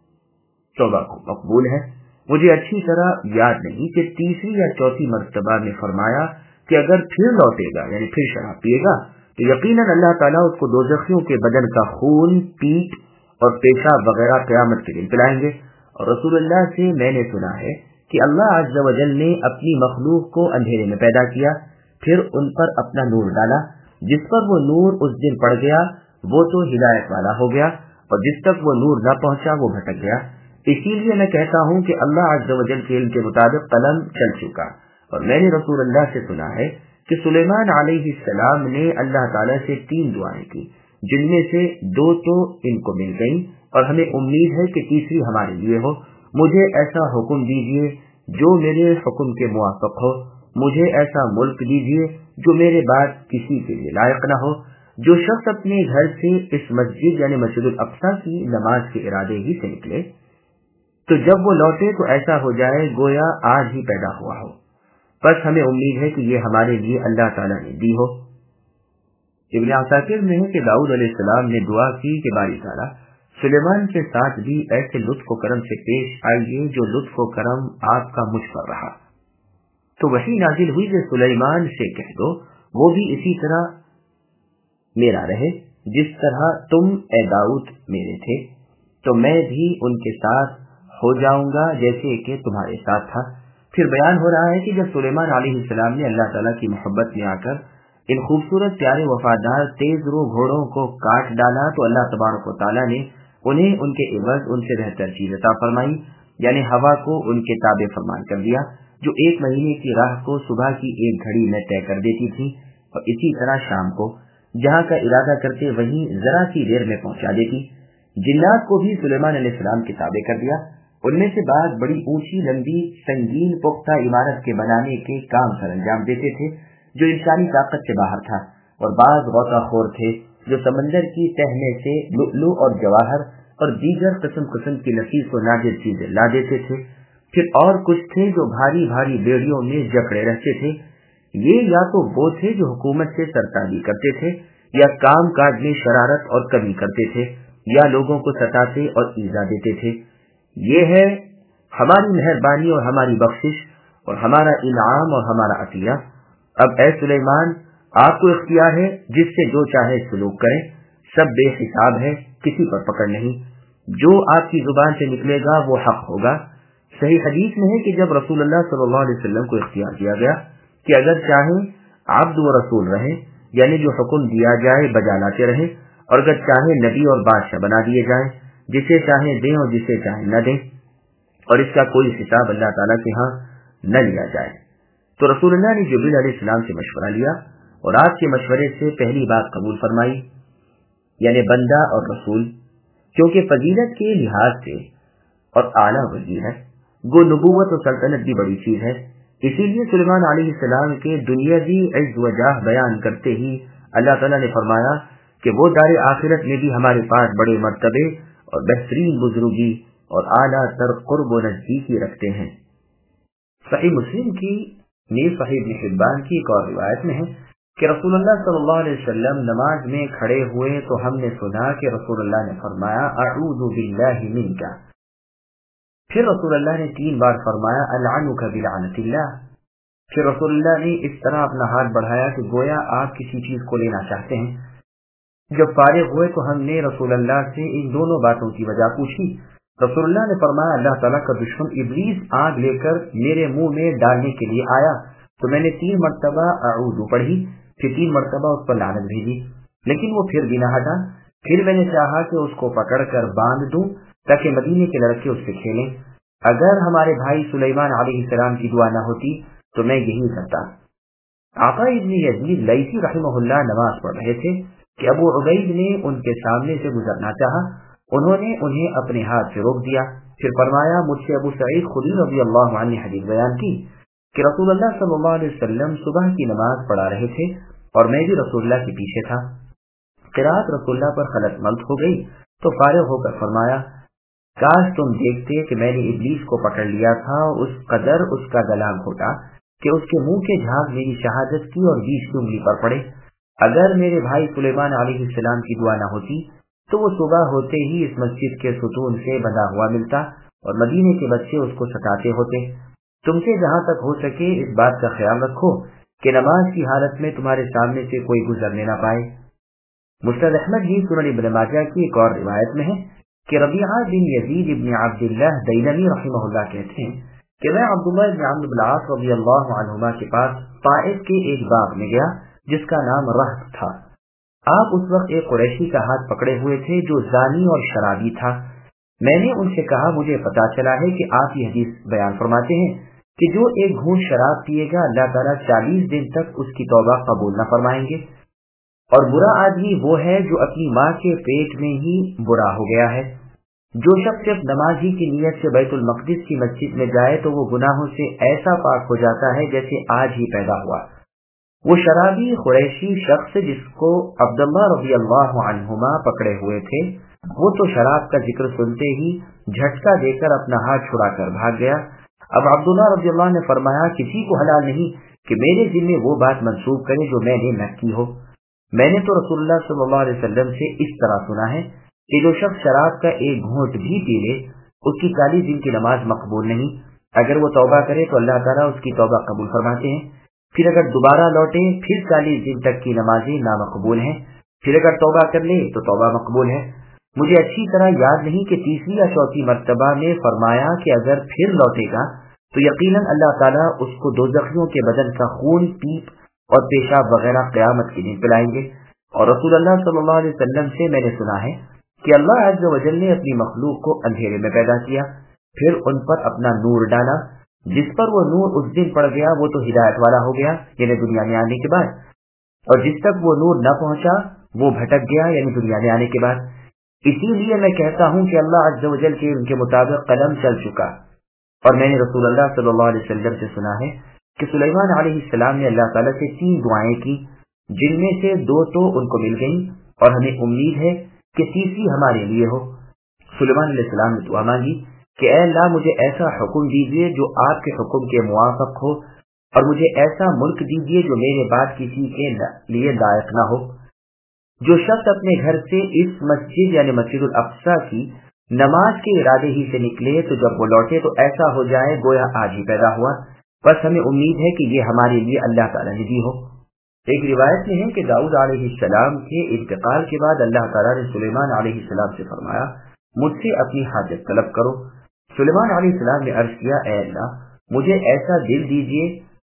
توبہ مقبول ہے۔ مجھے اچھی طرح یاد نہیں کہ تیسری یا چوتھی مرتبہ میں فرمایا کہ اگر پھر لوٹے گا یعنی پھر شراب پیے گا تو یقیناً اللہ تعالیٰ اس کو دوزخیوں کے بدن کا خون، پیٹ اور پیشاب وغیرہ قیامت کے دن پلائیں گے۔ اور رسول اللہ سے میں نے سنا ہے کہ اللہ عز و جل نے اپنی مخلوق کو اندھیرے میں پیدا کیا، پھر ان پر اپنا نور ڈالا، جس پر وہ نور اس دن پڑ گیا وہ تو ہدایت والا ہو گیا، اور جس تک وہ نور نہ پہنچا وہ بھٹک گیا۔ اسی لیے میں کہتا ہوں کہ اللہ عز و جل کے علم کے مطابق قلم چل چکا۔ اور میں نے رسول اللہ سے سنا ہے کہ سلیمان علیہ السلام نے اللہ تعالیٰ سے 3 دعائیں کی، جن میں سے 2 تو ان کو مل گئیں اور ہمیں امید ہے کہ تیسری ہمارے لیے ہو۔ مجھے ایسا حکم دیجیے جو میرے حکم کے موافق ہو، مجھے ایسا ملک دیجیے جو میرے بعد کسی کے لیے لائق نہ ہو۔ جو شخص اپنے گھر سے اس مسجد یعنی مسجد الاقصی کی نماز کے ارادے ہی سے نکلے تو جب وہ لوٹے تو ایسا ہو جائے گویا آج ہی پیدا ہوا ہو۔ بس ہمیں امید ہے کہ یہ ہمارے لیے اللہ تعالیٰ نے دی ہو۔ ابن عساکر میں ہے کہ داؤد علیہ السلام نے دعا کی کہ باری تعالیٰ سلیمان کے ساتھ بھی ایسے لطف و کرم سے پیش آئیے جو لطف و کرم آپ کا مجھ پر رہا۔ تو وحی نازل ہوئی کہ سلیمان سے کہہ دو وہ بھی اسی طرح میرا رہے جس طرح تم اے داؤد میرے تھے، تو میں بھی ان کے ساتھ ہو جاؤں گا جیسے کہ تمہارے ساتھ تھا۔ پھر بیان ہو رہا ہے کہ جب سلیمان علیہ السلام نے اللہ تعالیٰ کی محبت میں آ کر ان خوبصورت پیارے وفادار تیز رو گھوڑوں کو کاٹ ڈالا تو اللہ تبارک و تعالیٰ نے انہیں ان کے عوض ان سے بہتر چیز عطا فرمائی، یعنی ہوا کو ان کے تابع فرمان کر دیا، جو 1 مہینے کی راہ کو صبح کی 1 گھڑی میں طے کر دیتی تھی، اور اسی طرح شام کو جہاں کا ارادہ کرتے وہیں ذرا سی دیر میں پہنچا دیتی۔ جنات کو بھی سلیمان علیہ السلام کے تابع کر دیا، ان میں سے بعض بڑی اونچی لمبی سنگین پختہ عمارت کے بنانے کے کام سر انجام دیتے تھے جو انسانی طاقت سے باہر تھا، اور بعض غوطہ خور تھے جو سمندر کی تہ میں سے لؤلؤ اور جواہر اور دیگر قسم کی نفیس و نادر چیزیں لا دیتے تھے۔ پھر اور کچھ تھے جو بھاری بھاری بیڑیوں میں جکڑے رہتے تھے۔ یہ یا تو وہ تھے جو حکومت سے سرکاری کرتے تھے، یا کام کاج میں شرارت اور کمی کرتے تھے، یا لوگوں کو ستاتے اور ایذا دیتے تھے۔ یہ ہے ہماری مہربانی اور ہماری بخشش اور ہمارا انعام اور ہمارا عطیہ۔ اب اے سلیمان آپ کو اختیار ہے جس سے جو چاہے سلوک کریں، سب بے حساب ہے، کسی پر پکڑ نہیں، جو آپ کی زبان سے نکلے گا وہ حق ہوگا۔ صحیح حدیث میں ہے کہ جب رسول اللہ صلی اللہ علیہ وسلم کو اختیار دیا گیا کہ اگر چاہیں عبد و رسول رہیں، یعنی جو حکم دیا جائے بجا لاتے رہیں، اور اگر چاہیں نبی اور بادشاہ بنا دیے جائیں، جسے چاہیں دیں اور جسے چاہیں نہ دیں، اور اس کا کوئی حساب اللہ تعالیٰ کے ہاں نہ لیا جائے۔ تو رسول اللہ نے جبریل علیہ السلام سے مشورہ لیا اور آپ کے مشورے سے پہلی بات قبول فرمائی، یعنی بندہ اور رسول، کیونکہ فضیلت کے لحاظ سے اور اعلیٰ وزیر ہے، گو نبوت و سلطنت بھی بڑی چیز ہے۔ اسی لیے سلیمان علیہ السلام کے دنیاوی عز و جاہ بیان کرتے ہی اللہ تعالیٰ نے فرمایا کہ وہ دار آخرت میں بھی ہمارے پاس بڑے مرتبے اور بہترین بزرگی اور اعلیٰ تر قرب و نزدیکی رکھتے ہیں۔ صحیح مسلم کی صحیح ابن حبان کی ایک اور روایت میں ہے کہ رسول اللہ صلی اللہ علیہ وسلم نماز میں کھڑے ہوئے تو ہم نے سنا کہ رسول اللہ نے فرمایا اعوذ باللہ منک، پھر رسول اللہ نے 3 بار فرمایا العنک بلعنت اللہ. پھر رسول اللہ نے اس طرح اپنا ہاتھ بڑھایا کہ گویا آپ کسی چیز کو لینا چاہتے ہیں. جب فارغ ہوئے تو ہم نے رسول اللہ سے ان دونوں باتوں کی وجہ پوچھی. رسول اللہ نے فرمایا اللہ تعالیٰ کا دشمن ابلیس آگ لے کر میرے منہ میں ڈالنے کے لیے آیا تو میں نے 3 مرتبہ اعوذ پڑھی، پھر 3 مرتبہ اس پر لعنت بھیجی، لیکن وہ پھر بھی نہ ہٹا. پھر میں نے چاہا کہ اس کو پکڑ کر باندھ دوں تاکہ مدینے کے لڑکے اس سے کھیلیں. اگر ہمارے بھائی سلیمان علیہ السلام کی دعا نہ ہوتی تو میں یہی کرتا. عطا ابن یزید لیثی رحمہ اللہ نماز پڑھ رہے تھے کہ ابو عبید نے ان کے سامنے سے گزرنا چاہا. انہوں نے انہیں اپنے ہاتھ سے روک دیا. پھر فرمایا مجھ سے ابو سعید خدری رضی اللہ عنہ نے حدیث بیان کی کہ رسول اللہ صلی اللہ علیہ وسلم صبح کی نماز پڑھا رہے تھے اور میں بھی رسول اللہ کے پیچھے تھا. قرات رسول اللہ پر خلط ملط ہو گئی تو فارغ ہو کر فرمایا کاش تم دیکھتے کہ میں نے ابلیس کو پکڑ لیا تھا، اس قدر اس کا گلا گھوٹا کہ اس کے منہ کے جھاگ میری شہادت کی اور 20 کی انگلی پر پڑے. اگر میرے بھائی سلیمان علیہ السلام کی دعا نہ ہوتی تو وہ صبح ہوتے ہی اس مسجد کے ستون سے بندھا ہوا ملتا اور مدینے کے بچے اس کو ستاتے ہوتے. تم سے جہاں تک ہو سکے اس بات کا خیال رکھو کہ نماز کی حالت میں تمہارے سامنے سے کوئی گزرنے نہ پائے. مسند احمد ہی سنن ابن ماجہ کی ایک اور روایت میں ہے کہ ربیعہ بن یزید ابن عبداللہ دیلمی رحمہ اللہ کہتے ہیں کہ میں عبداللہ بن عمرو بن العاص رضی اللہ عنہما کے پاس طائف کے ایک باغ میں گیا جس کا نام رہط تھا. آپ اس وقت ایک قریشی کا ہاتھ پکڑے ہوئے تھے جو زانی اور شرابی تھا. میں نے ان سے کہا مجھے پتا چلا ہے کہ آپ یہ حدیث بیان فرماتے ہیں کہ جو ایک گھونٹ شراب پیے گا اللہ تعالیٰ 40 دن تک اس کی توبہ قبول نہ فرمائیں گے، اور برا آدمی وہ ہے جو اپنی ماں کے پیٹ میں ہی برا ہو گیا ہے. جو شخص صرف نماز ہی کی نیت سے بیت المقدس کی مسجد میں جائے تو وہ گناہوں سے ایسا پاک ہو جاتا ہے جیسے آج ہی پیدا ہوا. وہ شرابی قریشی شخص جس کو عبداللہ رضی اللہ عنہما پکڑے ہوئے تھے وہ تو شراب کا ذکر سنتے ہی جھٹکا دے کر اپنا ہاتھ چھڑا کر بھاگ گیا. اب عبداللہ رضی اللہ نے فرمایا کسی کو حلال نہیں کہ میرے ذمہ وہ بات منسوب کرے جو میں نے نہ کی ہو. میں نے تو رسول اللہ صلی اللہ علیہ وسلم سے اس طرح سنا ہے کہ جو شخص شراب کا ایک گھونٹ بھی پی لے اس کی 40 دن کی نماز مقبول نہیں. اگر وہ توبہ کرے تو اللہ تعالیٰ اس کی توبہ قبول فرماتے ہیں، پھر اگر دوبارہ لوٹے پھر 40 دن تک کی نمازیں نامقبول ہیں، پھر اگر توبہ کر لے تو توبہ مقبول ہے. مجھے اچھی طرح یاد نہیں کہ 3ری یا 4تھی مرتبہ میں فرمایا کہ اگر پھر لوٹے گا تو یقیناً اللہ تعالیٰ اس کو دوزخیوں کے بدن کا خون، پیپ اور پیشاب وغیرہ قیامت کے دن پلائیں گے. اور رسول اللہ صلی اللہ علیہ وسلم سے میں نے سنا ہے کہ اللہ عز و جل نے اپنی مخلوق کو اندھیرے میں پیدا کیا، پھر ان پر اپنا نور ڈالا. جس پر وہ نور اس دن پڑ گیا وہ تو ہدایت والا ہو گیا یعنی دنیا میں آنے کے بعد، اور جس تک وہ نور نہ پہنچا وہ بھٹک گیا یعنی دنیا میں آنے کے بعد. اسی لیے میں کہتا ہوں کہ اللہ عز و جل کے ان کے مطابق قلم چل چکا. اور میں نے رسول اللہ صلی اللہ علیہ وسلم سے سنا ہے کہ سلیمان علیہ السلام نے اللہ تعالیٰ سے 3 دعائیں کی جن میں سے 2 تو ان کو مل گئیں اور ہمیں امید ہے کہ 3ری ہمارے لیے ہو. سلیمان علیہ السلام نے دعا مانگی کہ اے اللہ مجھے ایسا حکم دیجیے جو آپ کے حکم کے موافق ہو، اور مجھے ایسا ملک دیجیے جو میرے بعد کسی کے لیے لائق نہ ہو. جو شخص اپنے گھر سے اس مسجد یعنی مسجد الاقصی کی نماز کے ارادے ہی سے نکلے تو جب وہ لوٹے تو ایسا ہو جائے گویا آج ہی پیدا ہوا. بس ہمیں امید ہے کہ یہ ہمارے لیے اللہ تعالیٰ نے دی ہو. ایک روایت میں ہے کہ داؤد علیہ السلام کے انتقال کے بعد اللہ تعالیٰ نے سلیمان علیہ السلام سے فرمایا مجھ سے اپنی حاجت طلب کرو. سلیمان علیہ السلام نے عرض کیا اے اللہ مجھے ایسا دل دیجیے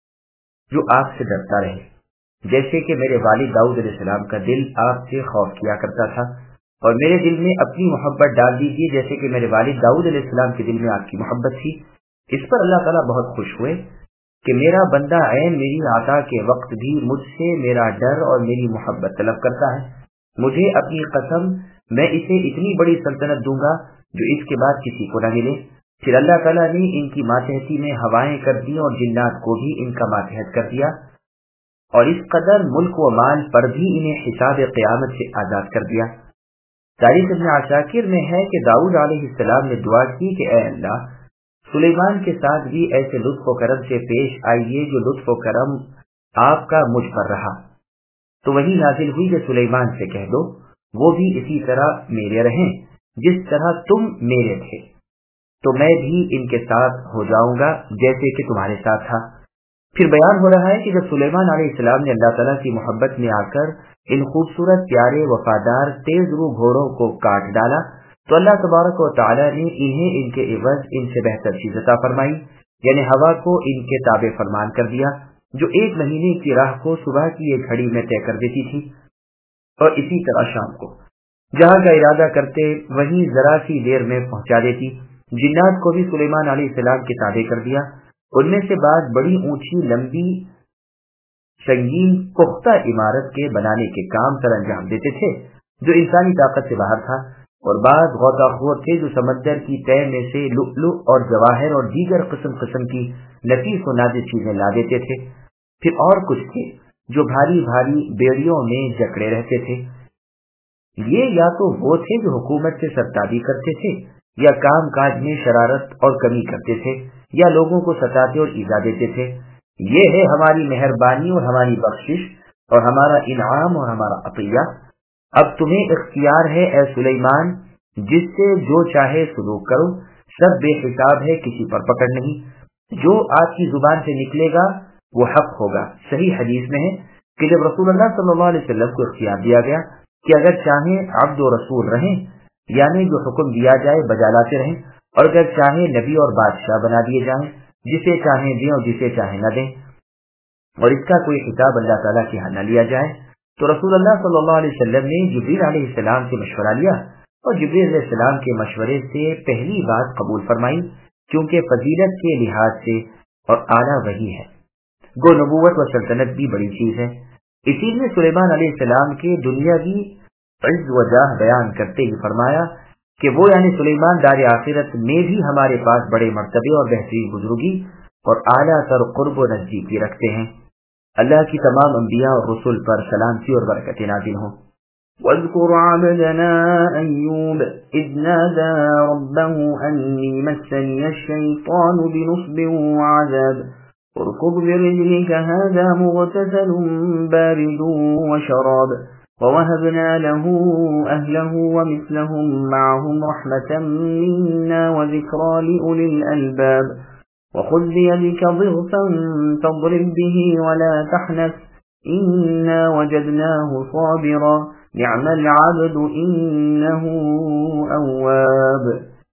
جو آپ سے ڈرتا رہے، جیسے کہ میرے والد داؤد علیہ السلام کا دل آپ سے خوف کیا کرتا تھا، اور میرے دل میں اپنی محبت ڈال دیجیے جیسے کہ میرے والد داؤد علیہ السلام کے دل میں آپ کی محبت تھی. اس پر اللہ تعالیٰ بہت خوش ہوئے کہ میرا بندہ عین میری عطا کے وقت بھی مجھ سے میرا ڈر اور میری محبت طلب کرتا ہے. مجھے اپنی قسم میں اسے اتنی بڑی سلطنت دوں گا جو اس کے بعد کسی کو نہ ملے. پھر اللہ تعالیٰ نے ان کی ماتحتی میں ہوائیں کر دی اور جنات کو بھی ان کا ماتحت کر دیا، اور اس قدر ملک و مال پر بھی انہیں حساب قیامت سے آزاد کر دیا. تاریخ ابن عساکر میں ہے کہ داؤد علیہ السلام نے دعا کی کہ اے اللہ سلیمان کے ساتھ بھی ایسے لطف و کرم سے پیش آئیے جو لطف و کرم آپ کا مجھ پر رہا. تو وہی نازل ہوئی کہ سلیمان سے کہہ دو وہ بھی اسی طرح میرے رہیں جس طرح تم میرے تھے. تو میں بھی ان کے ساتھ ہو جاؤں گا جیسے کہ تمہارے ساتھ تھا۔ پھر بیان ہو رہا ہے کہ جب سلیمان علیہ السلام نے اللہ تعالیٰ کی محبت میں آ کر ان خوبصورت پیارے وفادار تیز رو گھوڑوں کو کاٹ ڈالا تو اللہ تبارک و تعالیٰ نے انہیں ان کے عوض ان سے بہتر چیز عطا فرمائی، یعنی ہوا کو ان کے تابع فرمان کر دیا، جو 1 مہینے کی راہ کو صبح کی ایک گھڑی میں طے کر دیتی تھی، اور اسی طرح شام کو جہاں کا ارادہ کرتے وہیں ذرا سی دیر میں پہنچا دیتی۔ جنات کو بھی سلیمان علیہ السلام کے تابع کر دیا، ان میں سے بعض بڑی اونچی لمبی سنگین پختہ عمارت کے بنانے کے کام سر انجام دیتے تھے جو انسانی طاقت سے باہر تھا، اور بعض غوطہ خور تھے جو سمندر کی تہ میں سے لؤلؤ اور جواہر اور دیگر قسم قسم کی نفیس و نادر چیزیں لا دیتے تھے۔ پھر اور کچھ تھے جو بھاری بھاری بیڑیوں میں جکڑے رہتے تھے۔ یہ یا تو وہ تھے جو حکومت سے سرتابی کرتے تھے، یا کام کاج میں شرارت اور کمی کرتے تھے، یا لوگوں کو ستاتے اور ایذا دیتے تھے۔ یہ ہے ہماری مہربانی اور ہماری بخشش اور ہمارا انعام اور ہمارا عطیہ۔ اب تمہیں اختیار ہے اے سلیمان، جس سے جو چاہے سلوک کرو، سب بے حساب ہے، کسی پر پکڑ نہیں، جو آپ کی زبان سے نکلے گا وہ حق ہوگا۔ صحیح حدیث میں ہے کہ جب رسول اللہ صلی اللہ علیہ وسلم کو اختیار دیا گیا کہ اگر چاہیں عبد و رسول رہیں، یعنی جو حکم دیا جائے بجا لاتے رہیں، اور اگر چاہیں نبی اور بادشاہ بنا دیے جائیں، جسے چاہیں دیں اور جسے چاہیں نہ دیں، اور اس کا کوئی خطاب اللہ تعالیٰ کے ہاں نہ لیا جائے، تو رسول اللہ صلی اللہ علیہ وسلم نے جبریل علیہ السلام سے مشورہ لیا، اور جبریل علیہ السلام کے مشورے سے پہلی بات قبول فرمائی، کیونکہ فضیلت کے لحاظ سے اور اعلیٰ وحی ہے، گو نبوت و سلطنت بھی بڑی چیز ہے۔ اسی لیے سلیمان علیہ السلام کے دنیاوی عز و جاہ بیان کرتے ہی فرمایا کہ وہ یعنی سلیمان دار آخرت میں بھی ہمارے پاس بڑے مرتبے اور بہترین بزرگی اور اعلیٰ تر قرب و نزدیکی رکھتے ہیں۔ اللہ کی تمام انبیاء اور رسول پر سلامتی اور برکت نازل ہوں۔ واذكر عبدنا أيوب إذ نادى ربه أني مسني الشيطان بنصب وعذاب اركض برجلك هذا مغتسل بارد وشراب ووهبنا له أهله ومثلهم معهم رحمة منا وذكرى لأولي الألباب وخذ بيدك ضغثا فاضرب به ولا تحنث إنا وجدناه صابرا نعم العبد إنه أواب۔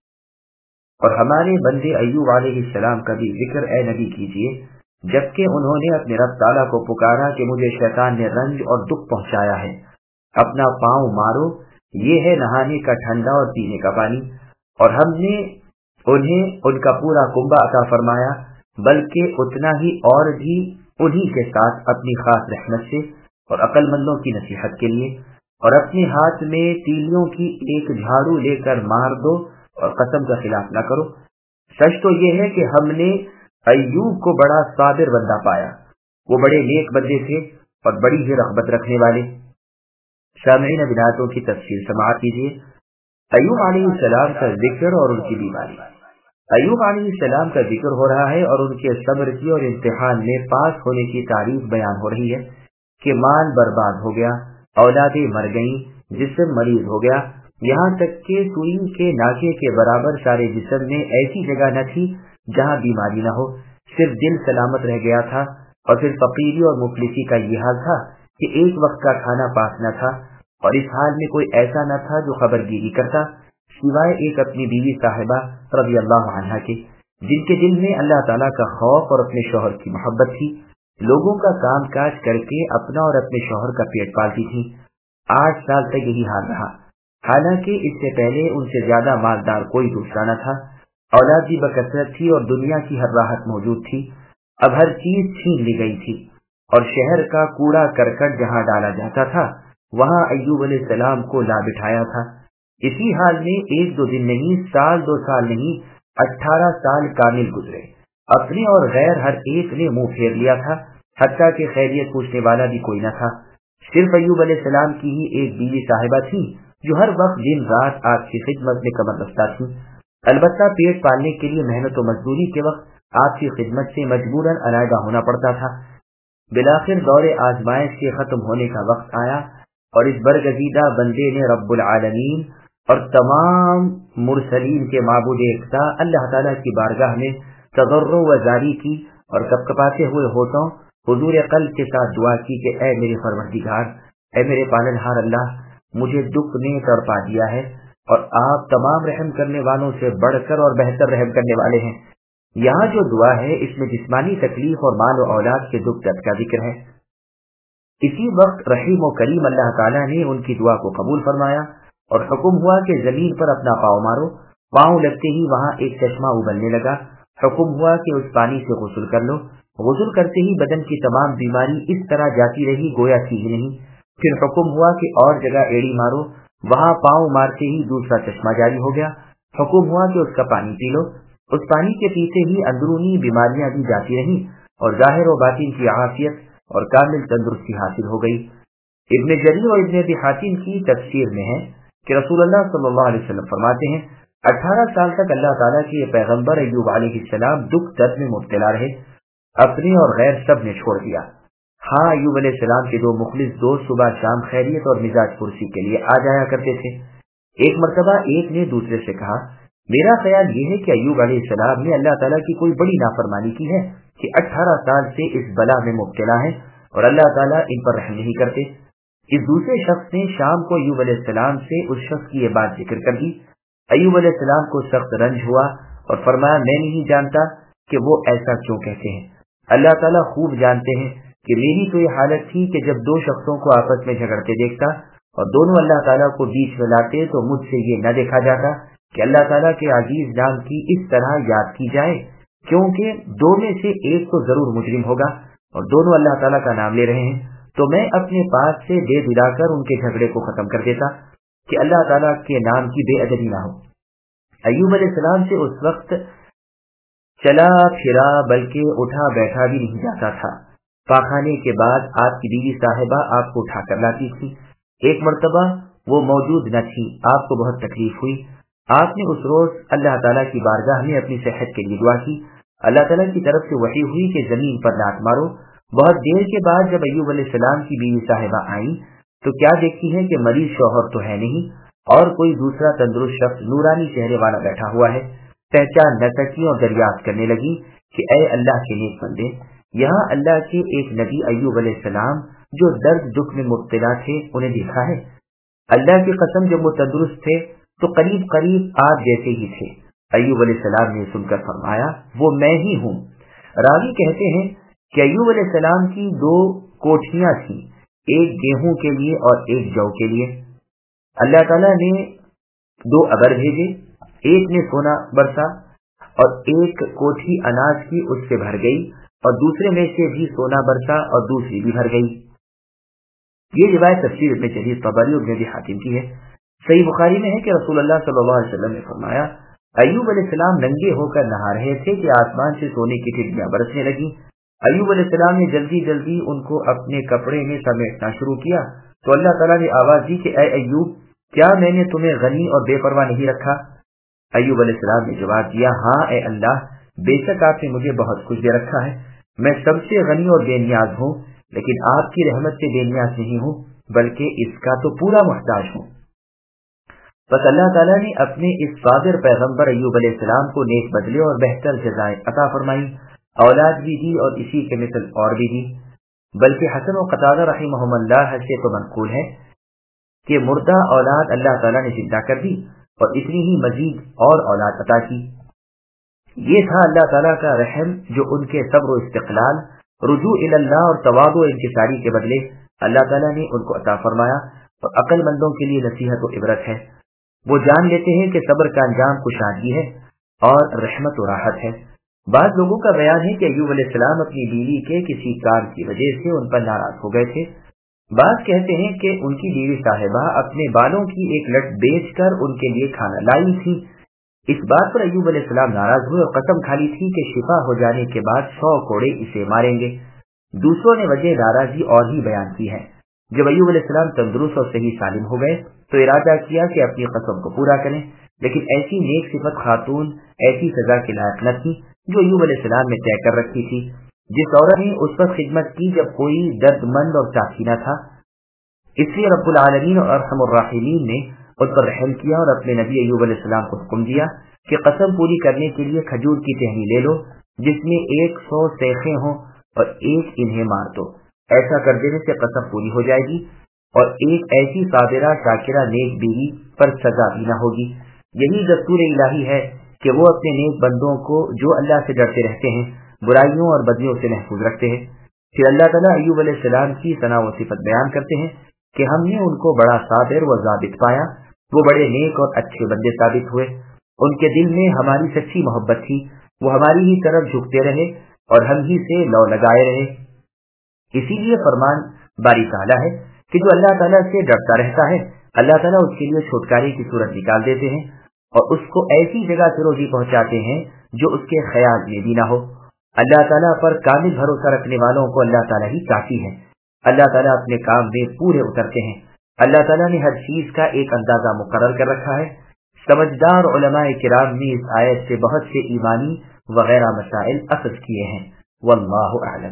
اور ہمارے بندے ایوب علیہ السلام کا بھی ذکر اے نبی کیجیے، جبکہ انہوں نے اپنے رب تعالیٰ کو پکارا کہ مجھے شیطان نے رنج اور دکھ پہنچایا ہے، اپنا پاؤں مارو، یہ ہے نہانے کا ٹھنڈا اور پینے کا پانی، اور ہم نے انہیں ان کا پورا کنبہ عطا فرمایا، بلکہ اتنا ہی اور بھی انہی کے ساتھ اپنی خاص رحمت سے اور عقل مندوں کی نصیحت کے لیے، اور اپنے ہاتھ میں تیلیوں کی ایک جھاڑو لے کر مار دو اور قسم کا خلاف نہ کرو۔ سچ تو یہ ہے کہ ہم نے ایوب کو بڑا صابر بندہ پایا، وہ بڑے نیک بندے تھے اور بڑی ہی رغبت رکھنے والے۔ سامعین بناتوں کی تفصیل سماعت کیجیے۔ ایوب علیہ السلام کا ذکر اور ان کی بیماری۔ ایوب علیہ السلام کا ذکر ہو رہا ہے اور ان کے صبر کی اور امتحان میں پاس ہونے کی تعریف بیان ہو رہی ہے کہ مال برباد ہو گیا، اولادیں مر گئیں، جسم مریض ہو گیا، یہاں تک کہ سوئی کے ناکے کے برابر سارے جسم میں ایسی جگہ نہ تھی جہاں بیماری نہ ہو، صرف دل سلامت رہ گیا تھا، اور پھر فقیری اور مفلسی کا یہ حال تھا کہ ایک وقت کا کھانا پاس نہ تھا، اور اس حال میں کوئی ایسا نہ تھا جو خبر گیری کرتا سوائے ایک اپنی بیوی صاحبہ رضی اللہ عنہا کے، جن کے دل میں اللہ تعالیٰ کا خوف اور اپنے شوہر کی محبت تھی، لوگوں کا کام کاج کر کے اپنا اور اپنے شوہر کا پیٹ پالتی تھی۔ 8 سال تک یہی حال رہا، حالانکہ اس سے پہلے ان سے زیادہ مالدار کوئی دوسرا نہ تھا، اولاد بھی بکثرت تھی اور دنیا کی ہر راحت موجود تھی۔ اب ہر چیز چھین لی گئی تھی، اور شہر کا کوڑا کرکٹ جہاں ڈالا جاتا تھا وہاں ایوب علیہ السلام کو لا بٹھایا تھا۔ اسی حال میں 1-2 دن نہیں، سال 2 سال نہیں، 18 سال کامل گزرے، اپنے اور غیر ہر ایک نے منہ پھیر لیا تھا، حتیٰ کہ خیریت پوچھنے والا بھی کوئی نہ تھا۔ صرف ایوب علیہ السلام کی ہی ایک بیوی صاحبہ تھی جو ہر وقت دن رات آپ کی خدمت میں کمر بستہ تھی، البتہ پیٹ پالنے کے لیے محنت و مزدوری کے وقت آپ کی خدمت سے مجبوراً علیحدہ ہونا پڑتا تھا۔ بالآخر دور آزمائش کے ختم ہونے کا وقت آیا، اور اس برگزیدہ بندے نے رب العالمین اور تمام मुरसलीन के माबूद एकता अल्लाह ताला की बारगाह में तज़र्रुअ व जारी की और कपकपाते हुए होठों हुजूर क़ल्ब के साथ दुआ की कि ऐ मेरे परवरदिगार, ऐ मेरे पालनहार अल्लाह, मुझे दुख ने तड़पा दिया है और आप तमाम रहम करने वालों से बढ़कर और बेहतर रहम करने वाले हैं। यहाँ जो दुआ है इसमें जिस्मानी तकलीफ और माल और औलाद के दुख दर्द का जिक्र है। इसी वक्त रहीम और करीम अल्लाह ताला ने उनकी दुआ को कबूल फरमाया और हुक्म हुआ कि जमीन पर अपना पाँव मारो। पाँव लगते ही वहाँ एक चश्मा उबलने लगा। हुक्म हुआ कि उस पानी से गुस्ल कर लो। गुस्ल करते ही बदन की तमाम बीमारी इस तरह जाती रही गोया थी ही नहीं। फिर हुक्म हुआ कि और जगह एड़ी मारो। वहाँ पाँव मारते ही दूसरा चश्मा जारी हो गया। हुक्म हुआ कि उसका पानी पी लो। उस पानी के पीते ही अंदरूनी बीमारियां भी जाती रही और जाहिर और बातिन की आफियत और कामिल तंदुरुस्ती हासिल हो गई। इब्न जरीर और इब्न अबी हातिम की तफसीर में है कि रसूलुल्लाह सल्लल्लाहु अलैहि वसल्लम फरमाते हैं, 18 साल तक अल्लाह ताला के पैगंबर अय्यूब अलैहिस्सलाम दुख दर्द में मुब्तला रहे। अपने और गैर सब ने छोड़ दिया। हाँ, अय्यूब अलैहिस्सलाम के दो मुखलिस दोस्त सुबह शाम खैरियत और मिजाज पुरसी के लिए आ जाया करते थे। एक मर्तबा एक ने दूसरे से कहा, मेरा ख्याल ये है कि अय्यूब अलैहिस्सलाम ने अल्लाह ताला की कोई बड़ी नाफरमानी की है कि 18 साल से इस बला में मुब्तला है और अल्लाह ताला इन पर रहम नहीं करते। इस दूसरे शख्स ने शाम को अय्यूब अलैहिस्सलाम से उस शख्स की ये बात जिक्र कर दी। अय्यूब अलैहिस्सलाम को सख्त रंज हुआ और फरमाया, मैं नहीं जानता कि वो ऐसा क्यों कहते हैं। अल्लाह ताला खूब जानते हैं कि मेरी तो ये हालत थी कि जब दो शख्सों को आपस में झगड़ते देखता और दोनों अल्लाह ताला को बीच में लाते तो मुझसे ये न देखा जाता कि अल्लाह ताला के अजीज नाम की इस तरह याद की जाए, क्योंकि दो में से एक तो जरूर मुजरिम होगा और दोनों अल्लाह ताला का नाम ले रहे हैं, तो मैं अपने पास से दे दिलाकर उनके झगड़े को खत्म कर देता कि अल्लाह ताला के नाम की बेअदबी ना हो। अय्यूब अलैहिस्सलाम से उस वक्त चला फिरा बल्कि उठा बैठा भी नहीं जाता था। पाखाने के बाद आपकी बीवी साहिबा आपको उठाकर लाती थी। एक मर्तबा वो मौजूद न थी, आपको बहुत तकलीफ हुई। आपने उस रोज अल्लाह ताला की बारगाह में अपनी सेहत के लिए दुआ की। अल्लाह ताला की तरफ से वही हुई कि जमीन पर लात मारो। बहुत देर के बाद जब अय्यूब अलैहिस्सलाम की बीवी साहिबा आई तो क्या देखती है कि मरीज शौहर तो है नहीं और कोई दूसरा तंदुरुस्त शख्स नूरानी चेहरे वाला बैठा हुआ है। पहचान न सकी और दरियाफ्त करने लगी कि ऐ अल्लाह के नेक बंदे, यहाँ अल्लाह के एक नबी अय्यूब अलैहिस्सलाम जो दर्द दुख में मुब्तला थे उन्हें देखा है। अल्लाह की कसम जब वो तंदुरुस्त थे तो करीब करीब आप जैसे ही थे। अय्यूब अलैहिस्सलाम ने सुनकर फरमाया, वो मैं ही हूँ। रावी कहते हैं कि अय्यूब अलैहिस्सलाम की दो कोठियां थी, एक गेहूं के लिए और एक जौ के लिए। अल्लाह ताला ने दो अबर भेजे, एक ने सोना बरसा और एक कोठी अनाज की उससे भर गई और दूसरे में से भी सोना बरसा और दूसरी भी भर गई। ये रिवायत तफसीर इब्न जरीर तबरी और इब्न अबी हातिम की है। सही बुखारी में है कि रसूलुल्लाह सल्लल्लाहु अलैहि वसल्लम ने फरमाया, अय्यूब अलैहिस्सलाम नंगे होकर नहा रहे थे कि आसमान से सोने की टिड्डियां बरसने लगी। अय्यूब अलैहिस्सलाम ने जल्दी जल्दी उनको अपने कपड़े में समेटना शुरू किया तो अल्लाह ताला ने आवाज दी कि ऐ अय्यूब, क्या मैंने तुम्हें गनी और बेपरवाह नहीं रखा? अय्यूब अलैहिस्सलाम ने जवाब दिया, हाँ ऐ अल्लाह, बेशक आपने मुझे बहुत कुछ दे रखा है। मैं सबसे गनी और बेनियाज हूँ, लेकिन आपकी रहमत से बेनियाज नहीं हूँ, बल्कि इसका तो पूरा मुहताज हूँ। बस अल्लाह ताला ने अपने इस साबिर पैगंबर अय्यूब अलैहिस्सलाम को नेक बदले और बेहतर जज़ाएं अता फरमाई, औलाद भी दी और इसी के मिसल और भी दी। बल्कि हसन और कतादा रहिमहुमुल्लाह से तो मनकूल है कि मुर्दा औलाद अल्लाह ताला ने जिंदा कर दी और इतनी ही मजीद और औलाद अता की। ये था अल्लाह ताला का रहम जो उनके सब्र और इस्तिक़लाल, रुजू इल्लाह और तवादु और इंकिसारी के बदले अल्लाह ताला ने उनको अता फरमाया और अक्लमंदों के लिए नसीहत और इबरत है। वो जान लेते हैं कि सब्र का अंजाम खुशहाली है और रहमत और राहत है। बाद लोगों का बयान है कि अय्यूब अलैहिस्सलाम अपनी बीवी के किसी काम की वजह से उन पर नाराज हो गए थे। बाद कहते हैं कि उनकी बीवी साहिबा अपने बालों की एक लट बेचकर उनके लिए खाना लाई थी। इस बात पर अय्यूब अलैहिस्सलाम नाराज हुए और कसम खा ली थी कि शिफा हो जाने के बाद 100 कोड़े इसे मारेंगे। दूसरों ने वजह नाराजगी और ही बयान की है। जब अय्यूब अलैहिस्सलाम तंदुरुस्त और सही सालिम हो गए तो इरादा किया कि अपनी कसम को पूरा करें, लेकिन ऐसी नेक सिफत खातून ऐसी सजा के लायक न थी जो अय्यूब अलैहिस्सलाम ने तय कर रखी थी। जिस औरत ने उस पर खिदमत की जब कोई दर्दमंद और साथी न था, इसलिए रब्बुल आलमीन और अरहमुर राहिमीन ने उन पर रहम किया और अपने नबी अय्यूब अलैहि सलाम को हुक्म दिया कि कसम पूरी करने के लिए खजूर की टहनी ले लो जिसमें 100 सेखें हों और एक इन्हें मार दो। ऐसा कर देने से कसम पूरी हो जाएगी और एक ऐसी साबिरा शाकिरा नेक बीवी पर सजा भी न होगी। यही दस्तूर इलाही है कि वो अपने नेक बंदों को जो अल्लाह से डरते रहते हैं बुराइयों और बदियों से महफूज रखते हैं। फिर अल्लाह ताला अय्यूब अलैहि सलाम की सना व सिफत बयान करते हैं कि हमने उनको बड़ा साबिर व ज़ाबित पाया, वो बड़े नेक और अच्छे बंदे साबित हुए। उनके दिल में हमारी सच्ची मोहब्बत थी, वो हमारी ही तरफ झुकते रहे और हम ही से लौ लगाए रहे। इसीलिए फरमान बारी ताला है कि जो अल्लाह ताला से डरता रहता है अल्लाह ताला उसके लिए छुटकारे की सूरत निकाल देते हैं और उसको ऐसी जगह से रोजी पहुंचाते हैं जो उसके ख्याल में भी ना हो। अल्लाह ताला पर कामिल भरोसा रखने वालों को अल्लाह ताला ही काफी है। अल्लाह ताला अपने काम में पूरे उतरते हैं। अल्लाह ताला ने हर चीज का एक अंदाजा मुकर्रर कर रखा है। समझदार उलमाए किराम ने इस आयत से बहुत से ईमानी वगैरह मसाइल अखज़ किए हैं। वल्लाहु अअलम।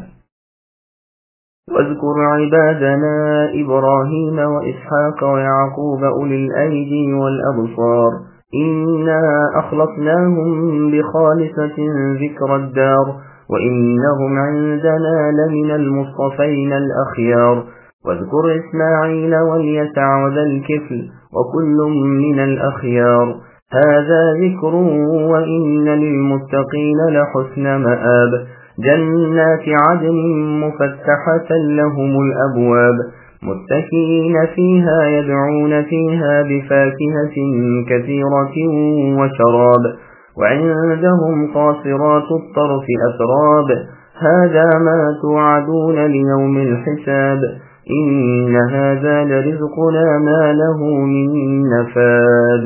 واذكر عبادنا إبراهيم وإسحاق ويعقوب أولي الأيدي والأبصار إنا أخلصناهم بخالصة ذكر الدار وإنهم عندنا لمن المصطفين الأخيار واذكر إسماعيل واليسع وذا الكفل وكل من الأخيار هذا ذكر وإن للمتقين لحسن مآب جنات عدن مفتحة لهم الأبواب متكئين فيها يدعون فيها بفاكهة كثيرة وشراب وعندهم قاصرات الطرف أتراب هذا ما توعدون ليوم الحساب إن هذا لرزقنا ما له من نفاد۔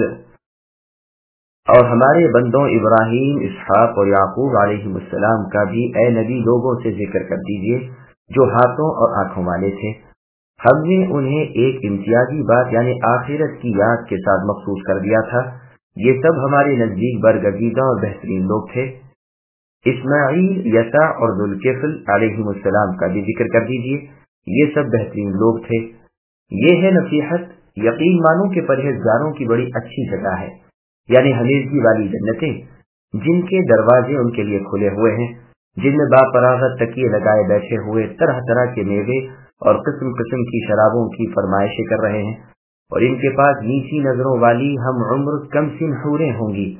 اور ہمارے بندوں ابراہیم، اسحاق اور یعقوب علیہ السلام کا بھی اے نبی لوگوں سے ذکر کر دیجئے جو ہاتھوں اور آنکھوں والے تھے۔ ہم نے انہیں ایک امتیازی بات یعنی آخرت کی یاد کے ساتھ مخصوص کر دیا تھا۔ یہ سب ہمارے نزدیک برگزیدہ اور بہترین لوگ تھے۔ اسماعیل، یسع اور ذوالکفل علیہ السلام کا بھی ذکر کر دیجئے، یہ سب بہترین لوگ تھے۔ یہ ہے نصیحت، یقین مانو کہ پرہیزگاروں کی بڑی اچھی جگہ ہے، یعنی ہمیشگی والی جنتیں جن کے دروازے ان کے لیے کھلے ہوئے ہیں، جن میں باپراغت تکیے لگائے بیٹھے ہوئے طرح طرح کے میوے اور قسم قسم کی شرابوں کی فرمائشیں کر رہے ہیں، اور ان کے پاس نیچی نظروں والی ہم عمر کم سن حوریں ہوں گی۔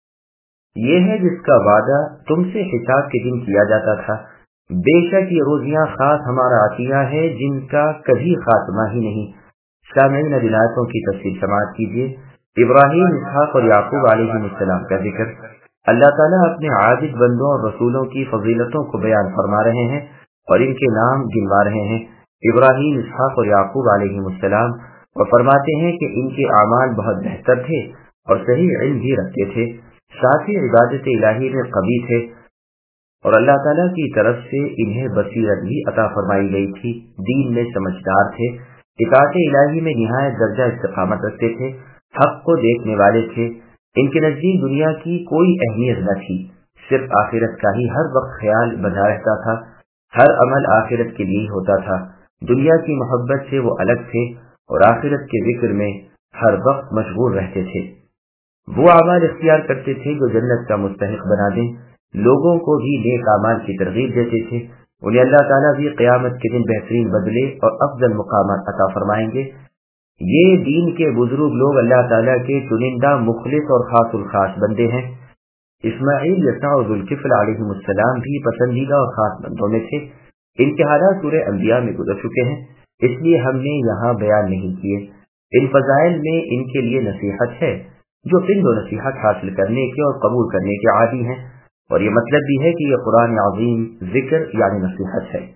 یہ ہے جس کا وعدہ تم سے حساب کے دن کیا جاتا تھا۔ بے شک یہ روزیاں خاص ہمارا عطیہ ہے جن کا کبھی خاتمہ ہی نہیں۔ سامعین آیتوں کی تفصیل سماعت کیجیے۔ ابراہیم، اسحاق اور یعقوب علیہ السلام کا ذکر اللہ تعالیٰ اپنے عابد بندوں اور رسولوں کی فضیلتوں کو بیان فرما رہے ہیں اور ان کے نام گنوا رہے ہیں۔ ابراہیم، اسحاق اور یعقوب علیہ السلام، اور فرماتے ہیں کہ ان کے اعمال بہت بہتر تھے اور صحیح علم بھی رکھتے تھے، ساتھ ہی عبادت الہی میں قوی تھے، اور اللہ تعالیٰ کی طرف سے انہیں بصیرت بھی عطا فرمائی گئی تھی، دین میں سمجھدار تھے، اطاعت الہی میں نہایت درجہ استقامت رکھتے تھے، حق کو دیکھنے والے تھے۔ ان کے نزدیک دنیا کی کوئی اہمیت نہ تھی، صرف آخرت کا ہی ہر وقت خیال بنا رہتا تھا، ہر عمل آخرت کے لیے ہوتا تھا۔ دنیا کی محبت سے وہ الگ تھے اور آخرت کے ذکر میں ہر وقت مشغول رہتے تھے۔ وہ اعمال اختیار کرتے تھے جو جنت کا مستحق بنا دیں، لوگوں کو بھی نیک اعمال کی ترغیب دیتے تھے، انہیں اللہ تعالیٰ بھی قیامت کے دن بہترین بدلے اور افضل مقامات عطا فرمائیں گے۔ یہ دین کے بزرگ لوگ اللہ تعالیٰ کے چنندہ مخلص اور خاص الخاص بندے ہیں۔ اسماعیل، یسع اور ذوالکفل علیہ السلام بھی پسندیدہ اور خاص بندوں میں تھے۔ ان کے حالات سورہ انبیاء میں گزر چکے ہیں، اس لیے ہم نے یہاں بیان نہیں کیے۔ ان فضائل میں ان کے لیے نصیحت ہے جو پند و نصیحت حاصل کرنے کے اور قبول کرنے کے عادی ہیں، اور یہ مطلب بھی ہے کہ یہ قرآن عظیم ذکر یعنی نصیحت ہے۔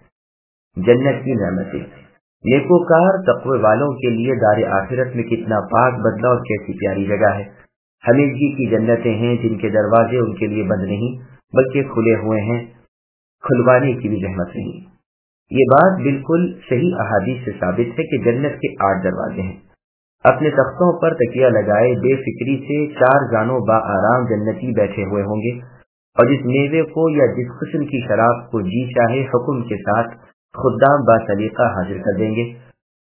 جنت کی نعمتیں، نیکوکار تقوی والوں کے لیے دار آخرت میں کتنا پاک بدلہ اور کیسی پیاری جگہ ہے۔ ہمیشگی کی جنتیں ہیں جن کے دروازے ان کے لیے بند نہیں بلکہ کھلے ہوئے ہیں، کھلوانے کی بھی زحمت نہیں۔ یہ بات بالکل صحیح احادیث سے ثابت ہے کہ جنت کے 8 دروازے ہیں۔ اپنے تختوں پر تکیہ لگائے بے فکری سے 4 جانوں با آرام جنتی بیٹھے ہوئے ہوں گے، اور جس میوے کو یا جس قسم کی شراب کو جی چاہے حکم کے ساتھ خدام با سلیقہ حاضر کر دیں گے،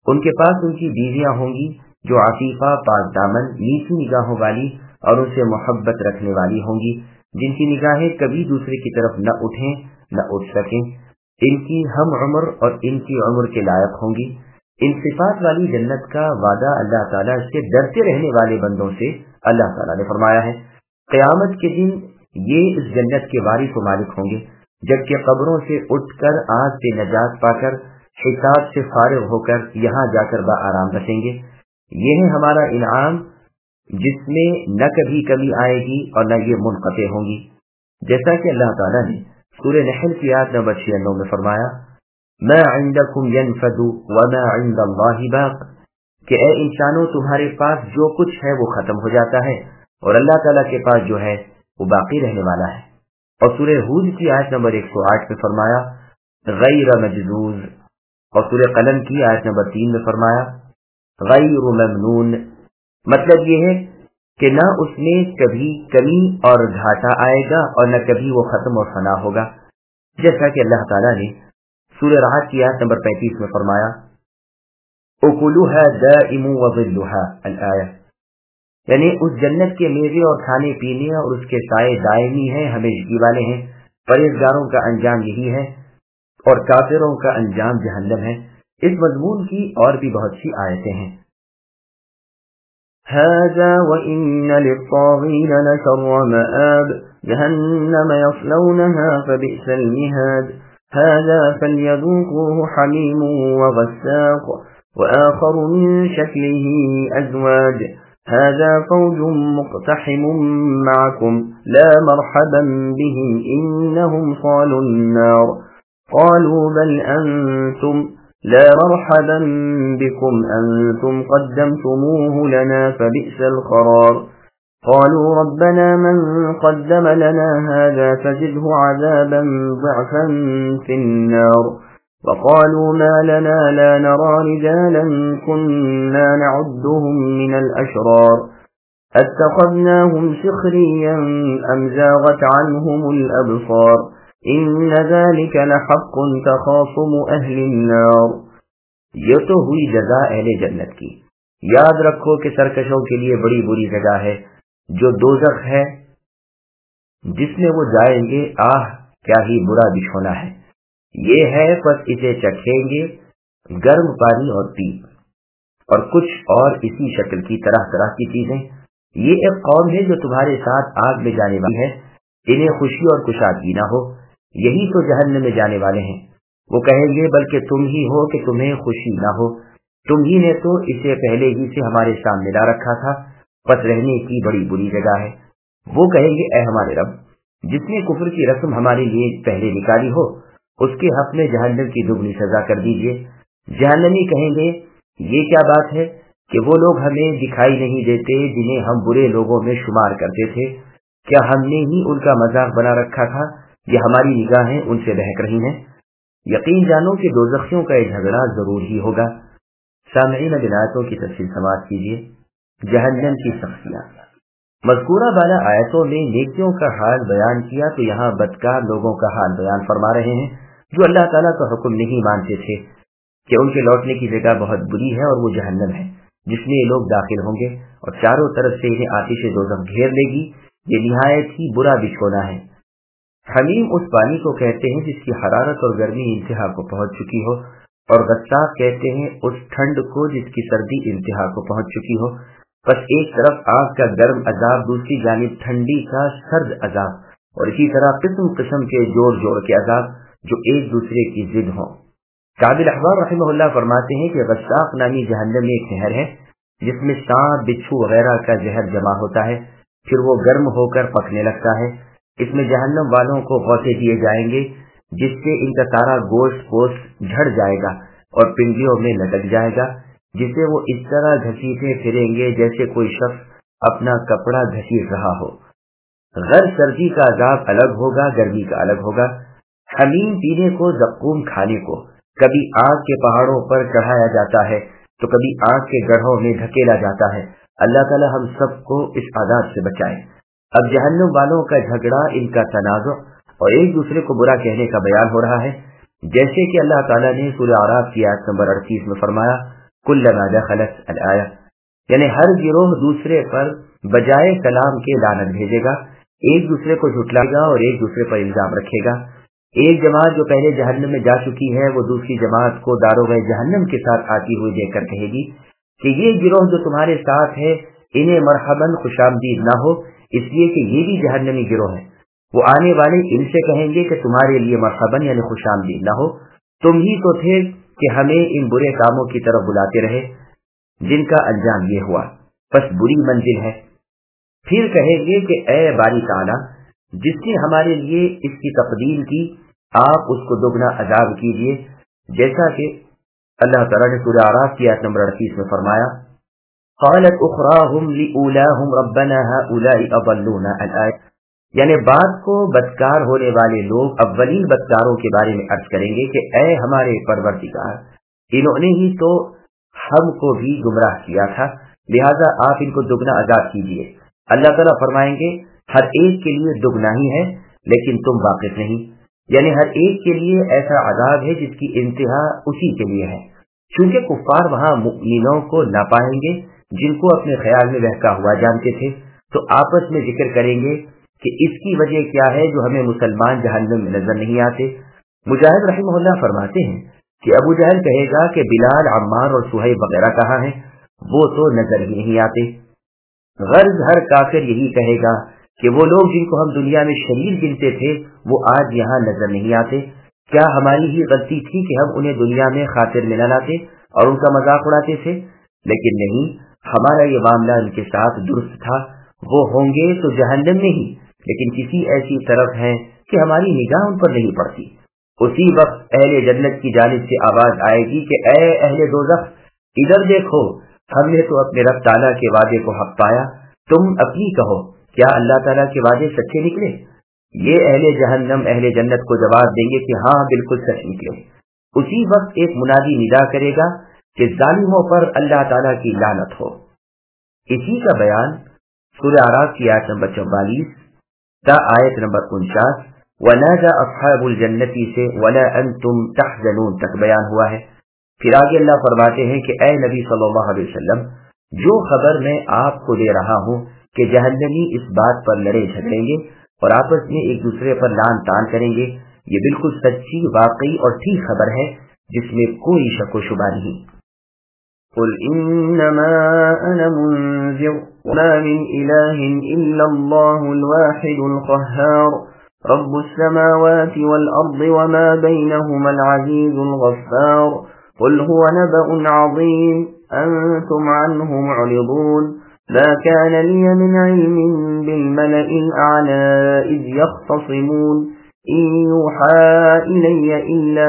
ان کے پاس ان کی بیویاں ہوں گی جو عفیفہ، پاک دامن، نیچی نگاہوں والی اور ان سے محبت رکھنے والی ہوں گی، جن کی نگاہیں کبھی دوسرے کی طرف نہ اٹھیں نہ اٹھ سکیں، ان کی ہم عمر اور ان کی عمر کے لائق ہوں گی۔ ان صفات والی جنت کا وعدہ اللہ تعالیٰ سے ڈرتے رہنے والے بندوں سے اللہ تعالیٰ نے فرمایا ہے۔ قیامت کے دن یہ اس جنت کے وارث و مالک ہوں گے، جبکہ قبروں سے اٹھ کر آگ سے نجات پا کر حساب سے فارغ ہو کر یہاں جا کر بآرام بسیں گے۔ یہ ہے ہمارا انعام جس میں نہ کبھی کمی آئے گی اور نہ یہ منقطع ہوں گی، جیسا کہ اللہ تعالیٰ نے سورہ نحل کی آیت نمبر 96 میں فرمایا، ما عندکم ینفد وما عند اللہ باق، کہ اے انسانوں تمہارے پاس جو کچھ ہے وہ ختم ہو جاتا ہے اور اللہ تعالیٰ کے پاس جو ہے وہ باقی رہنے والا ہے۔ اور سورہ ہود کی آیت نمبر 108 میں فرمایا غیر مجذوذ، اور سورہ قلم کی آیت نمبر 3 میں فرمایا غیر ممنون، مطلب یہ ہے کہ نہ اس میں کبھی کمی اور گھاٹا آئے گا اور نہ کبھی وہ ختم اور فنا ہوگا، جیسا کہ اللہ تعالیٰ نے سورہ رعد کی آیت نمبر 35 میں فرمایا اکلها دائم وظلها الآیہ، یعنی اس جنت کے میوے اور کھانے پینے اور اس کے سائے دائمی ہیں، ہمیشگی والے ہیں۔ پرہیزگاروں کا انجام یہی ہے اور کافروں کا انجام جہنم ہے۔ اس مضمون کی اور بھی بہت سی آیتیں ہیں۔ هذا وإن للطاغين لشر مآب جهنم يصلونها فبئس المهاد هذا فليذوقوه حميم وغساق وآخر من شكله أزواج هذا فوج مقتحم معكم لا مرحبا بهم إنهم صالوا النار قالوا بل أنتم لا مرحبا بكم أنتم قدمتموه لنا فبئس القرار قالوا ربنا من قدم لنا هذا فزده عذابا ضعفا في النار وقالوا ما لنا لا نرى رجالا كنا نعدهم من الأشرار اتخذناهم سخريا أم زاغت عنهم الأبصار ان ذلك لحق تخاصم اہل النار۔ یہ تو ہوئی جزا اہل جنت کی۔ یاد رکھو کہ سرکشوں کے لیے بڑی بری جگہ ہے جو دوزخ ہے، جس میں وہ جائیں گے، آہ کیا ہی برا بچھونا ہے۔ یہ ہے پس اسے چکھیں گے گرم پانی اور پیپ اور کچھ اور اسی شکل کی طرح طرح کی چیزیں۔ یہ ایک قوم ہے جو تمہارے ساتھ آگ میں جانے والی ہے، انہیں خوشی اور کشادگی نہ ہو، یہی تو جہنم میں جانے والے ہیں۔ وہ کہیں گے بلکہ تم ہی ہو کہ تمہیں خوشی نہ ہو، تم ہی نے تو اسے پہلے ہی سے ہمارے سامنے لا رکھا تھا، پس رہنے کی بڑی بری جگہ ہے۔ وہ کہیں گے اے ہمارے رب، جس نے کفر کی رسم ہمارے لیے پہلے نکالی ہو اس کے حق میں جہنم کی دگنی سزا کر دیجیے۔ جہنمی کہیں گے یہ کیا بات ہے کہ وہ لوگ ہمیں دکھائی نہیں دیتے جنہیں ہم برے لوگوں میں شمار کرتے تھے، کیا ہم نے ہی ان کا مذاق بنا رکھا تھا یا ہماری نگاہیں ان سے بہک رہی ہیں؟ یقین جانو کہ دوزخیوں کا یہ جھگڑا ضرور ہی ہوگا۔ سامعین آیتوں کی تفصیل سماعت کیجیے۔ جہنم کی شخصیات مذکورہ بالا آیتوں میں نیکیوں کا حال بیان کیا تو یہاں بدکار لوگوں کا حال بیان فرما رہے ہیں جو اللہ تعالیٰ کا حکم نہیں مانتے تھے کہ ان کے لوٹنے کی جگہ بہت بری ہے اور وہ جہنم ہے جس میں یہ لوگ داخل ہوں گے اور چاروں طرف سے انہیں آتش دوزخ گھیر لے گی۔ یہ نہایت ہی برا بچھونا ہے۔ حمیم اس پانی کو کہتے ہیں جس کی حرارت اور گرمی انتہا کو پہنچ چکی ہو، اور غساق کہتے ہیں اس ٹھنڈ کو جس کی سردی انتہا کو پہنچ چکی ہو۔ بس ایک طرف آگ کا گرم عذاب، دوسری جانب ٹھنڈی کا سرد عذاب، اور اسی طرح قسم قسم کے جوڑ جوڑ کے عذاب جو ایک دوسرے کی ضد ہوں۔ کعب الاحبار رحمہ اللہ فرماتے ہیں کہ غساق نامی جہنم میں ایک نہر ہے جس میں سانپ، بچھو وغیرہ کا زہر جمع ہوتا ہے، پھر وہ گرم ہو کر پکنے لگتا ہے۔ اس میں جہنم والوں کو غوطے دیے جائیں گے جس سے ان کا سارا گوشت پوست جھڑ جائے گا اور پنڈلیوں میں لٹک جائے گا، جسے وہ اس طرح گھسیٹے پھریں گے جیسے کوئی شخص اپنا کپڑا گھسیٹ رہا ہو۔ غیر سردی کا عذاب الگ ہوگا، گرمی کا الگ ہوگا۔ حمیم پینے کو، زقوم کھانے کو کبھی آگ کے پہاڑوں پر چڑھایا جاتا ہے تو کبھی آگ کے گڑھوں میں دھکیلا جاتا ہے۔ اللہ تعالی ہم سب کو اس عذاب سے بچائے۔ اب جہنم والوں کا جھگڑا، ان کا تنازع اور ایک دوسرے کو برا کہنے کا بیان ہو رہا ہے، جیسے کہ اللہ تعالیٰ نے سورہ اعراف کی آیت نمبر 38 میں فرمایا कुल्लमा दखलत अल-आया, यानी हर गिरोह दूसरे पर बजाय कलाम के लानत भेजेगा, एक दूसरे को झुटलाएगा और एक दूसरे पर इल्जाम रखेगा। एक जमात जो पहले जहन्नम में जा चुकी है वो दूसरी जमात को दारोगा जहन्नम के साथ आती हुई देखकर कहेगी कि ये गिरोह जो तुम्हारे साथ है इन्हें मरहबन खुशामदीद ना हो, इसलिए कि ये भी जहन्नमी गिरोह है। वो आने वाले इनसे कहेंगे कि तुम्हारे लिए मरहबन यानी खुशामदीद ना हो, तुम ही तो थे कि हमें इन बुरे कामों की तरफ बुलाते रहे जिनका अंजाम ये हुआ, बस बुरी मंजिल है। फिर कहेंगे कि ऐ बारी ताला, जिसने हमारे लिए इसकी तकदीर की, आप उसको दुगना अजाब कीजिए, जैसा कि अल्लाह ताला ने सूरह आराफ की आयत नंबर 38 में फरमाया, क़ालत उख़राहुम लिऊलाहुम रब्बना हाउलाई अज़ल्लूना अल-आया, यानी बात को बदकार होने वाले लोग अव्वलीन बदकारों के बारे में अर्ज करेंगे कि ऐ हमारे परवरदिगार, इन्होंने ही तो हमको भी गुमराह किया था, लिहाजा आप इनको दुगना अजाब कीजिए। अल्लाह ताला फरमाएंगे हर एक के लिए दुगना ही है, लेकिन तुम वाकिफ नहीं, यानी हर एक के लिए ऐसा अजाब है जिसकी इंतहा उसी के लिए है। चूंकि कुफ्फार वहां मुमिनों को ना पाएंगे जिनको अपने ख्याल में बहका हुआ जानते थे, तो आपस में जिक्र करेंगे कि इसकी वजह क्या है जो हमें मुसलमान जहन्नम में नजर नहीं आते। मुजाहिद रहमहुल्लाह फरमाते हैं कि अबू जहल कहेगा कि बिलाल, अम्मार और सुहैब वगैरह कहाँ हैं, वो तो नजर ही नहीं आते। गर्ज हर काफिर यही कहेगा कि वो लोग जिनको हम दुनिया में शरीर गिनते थे वो आज यहाँ नजर नहीं आते। क्या हमारी ही गलती थी कि हम उन्हें दुनिया में खातिर में न लाते और उनका मजाक उड़ाते थे? लेकिन नहीं, हमारा ये मामला उनके साथ दुरुस्त था। वो होंगे तो जहन्नम में ही, लेकिन किसी ऐसी तरफ है कि हमारी निगाह उन पर नहीं पड़ती। उसी वक्त अहले जन्नत की जानिब से आवाज आएगी कि ऐ अहले दोज़ख, इधर देखो, हमने तो अपने रब ताला के वादे को हक पाया, तुम अपनी कहो क्या अल्लाह ताला के वादे सच्चे निकले? ये अहले जहन्नम अहले जन्नत को जवाब देंगे कि हाँ बिल्कुल सच निकले। उसी वक्त एक मुनादी निदा करेगा कि जालिमों पर अल्लाह ताला की लानत हो। इसी का बयान सूरह आराफ की आयत नंबर 44 ता आयत नंबर 49 वनादा अस्हाबुल जन्नती से वला अंतुम तहज़नून तक बयान हुआ है। फिर आगे अल्लाह फरमाते हैं कि ऐ नबी सल्लल्लाहु अलैहि वसल्लम, जो खबर मैं आपको दे रहा हूँ कि जहन्नमी इस बात पर लड़े झगड़ेंगे और आपस में एक दूसरे पर लान तान करेंगे, ये बिल्कुल सच्ची, वाकई और ठीक खबर है जिसमें कोई शक व शुबा नहीं। कुल इन्नमा अना मुंज़िर वमा मिन इलाहिन इल्लल्लाहुल वाहिदुल क़ह्हार रब्बुस समावाति वल अर्दि वमा बैनहुमल अज़ीज़ुल गफ़्फ़ार कुल हुवा नबअुन अज़ीम अंतुम अन्हु मु'रिदून ما كان لي من علم بالملئ الأعلى إذ يختصمون إن يوحى إلي إلا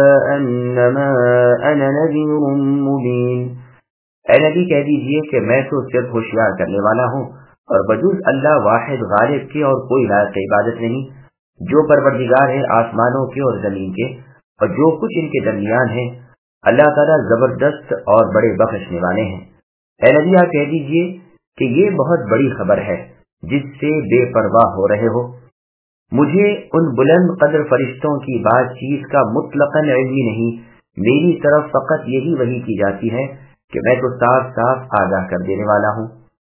أنما أنا نذير مبين۔ اے نبی کہہ دیجئے کہ میں تو صرف ہوشیار کرنے والا ہوں اور بجز اللہ واحد غالب کے اور کوئی لائق عبادت نہیں، جو پروردگار ہے آسمانوں کے اور زمین کے اور جو کچھ ان کے درمیان ہے، اللہ تعالیٰ زبردست اور بڑے بخشنے والے ہیں۔ اے نبی آپ کہہ دیجئے کہ یہ بہت بڑی خبر ہے جس سے بے پرواہ ہو رہے ہو۔ مجھے ان بلند قدر فرشتوں کی بات چیت کا مطلقاً علم ہی نہیں، میری طرف فقط یہی وحی کی جاتی ہے کہ میں تو صاف صاف آگاہ کر دینے والا ہوں۔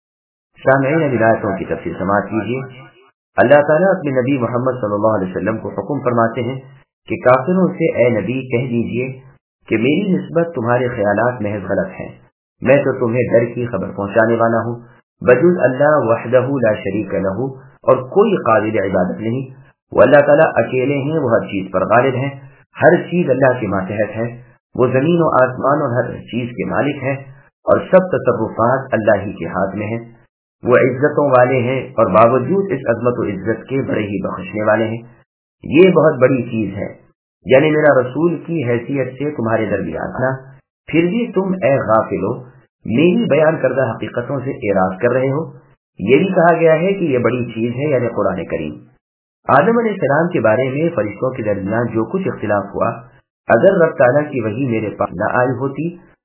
سامعین ولایتوں کی تفصیل سماعت کیجیے۔ اللہ تعالیٰ اپنے نبی محمد صلی اللہ علیہ وسلم کو حکم فرماتے ہیں کہ کافروں سے اے نبی کہہ دیجیے کہ میری نسبت تمہارے خیالات محض غلط ہیں، میں تو تمہیں ڈر کی خبر پہنچانے والا ہوں۔ بجز اللہ وحدہ لا شریک لہ اور کوئی قابل عبادت نہیں، وہ اللہ تعالیٰ اکیلے ہیں، وہ ہر چیز پر غالب ہیں، ہر چیز اللہ کے ماتحت ہے، وہ زمین و آسمان اور ہر چیز کے مالک ہے اور سب تصرفات اللہ ہی کے ہاتھ میں ہیں۔ وہ عزتوں والے ہیں اور باوجود اس عظمت و عزت کے بڑے ہی بخشنے والے ہیں۔ یہ بہت بڑی چیز ہے، یعنی میرا رسول کی حیثیت سے تمہارے درمیان آنا، پھر بھی تم اے غافلو میری بیان کردہ حقیقتوں سے اعراض کر رہے ہو۔ یہ بھی کہا گیا ہے کہ یہ بڑی چیز ہے، یعنی قرآن کریم۔ آدم علیہ السلام کے بارے میں فرشتوں کے درمیان جو کچھ اختلاف ہوا، اگر رب تعالیٰ کی وحی میرے پاس نہ آئی ہوتی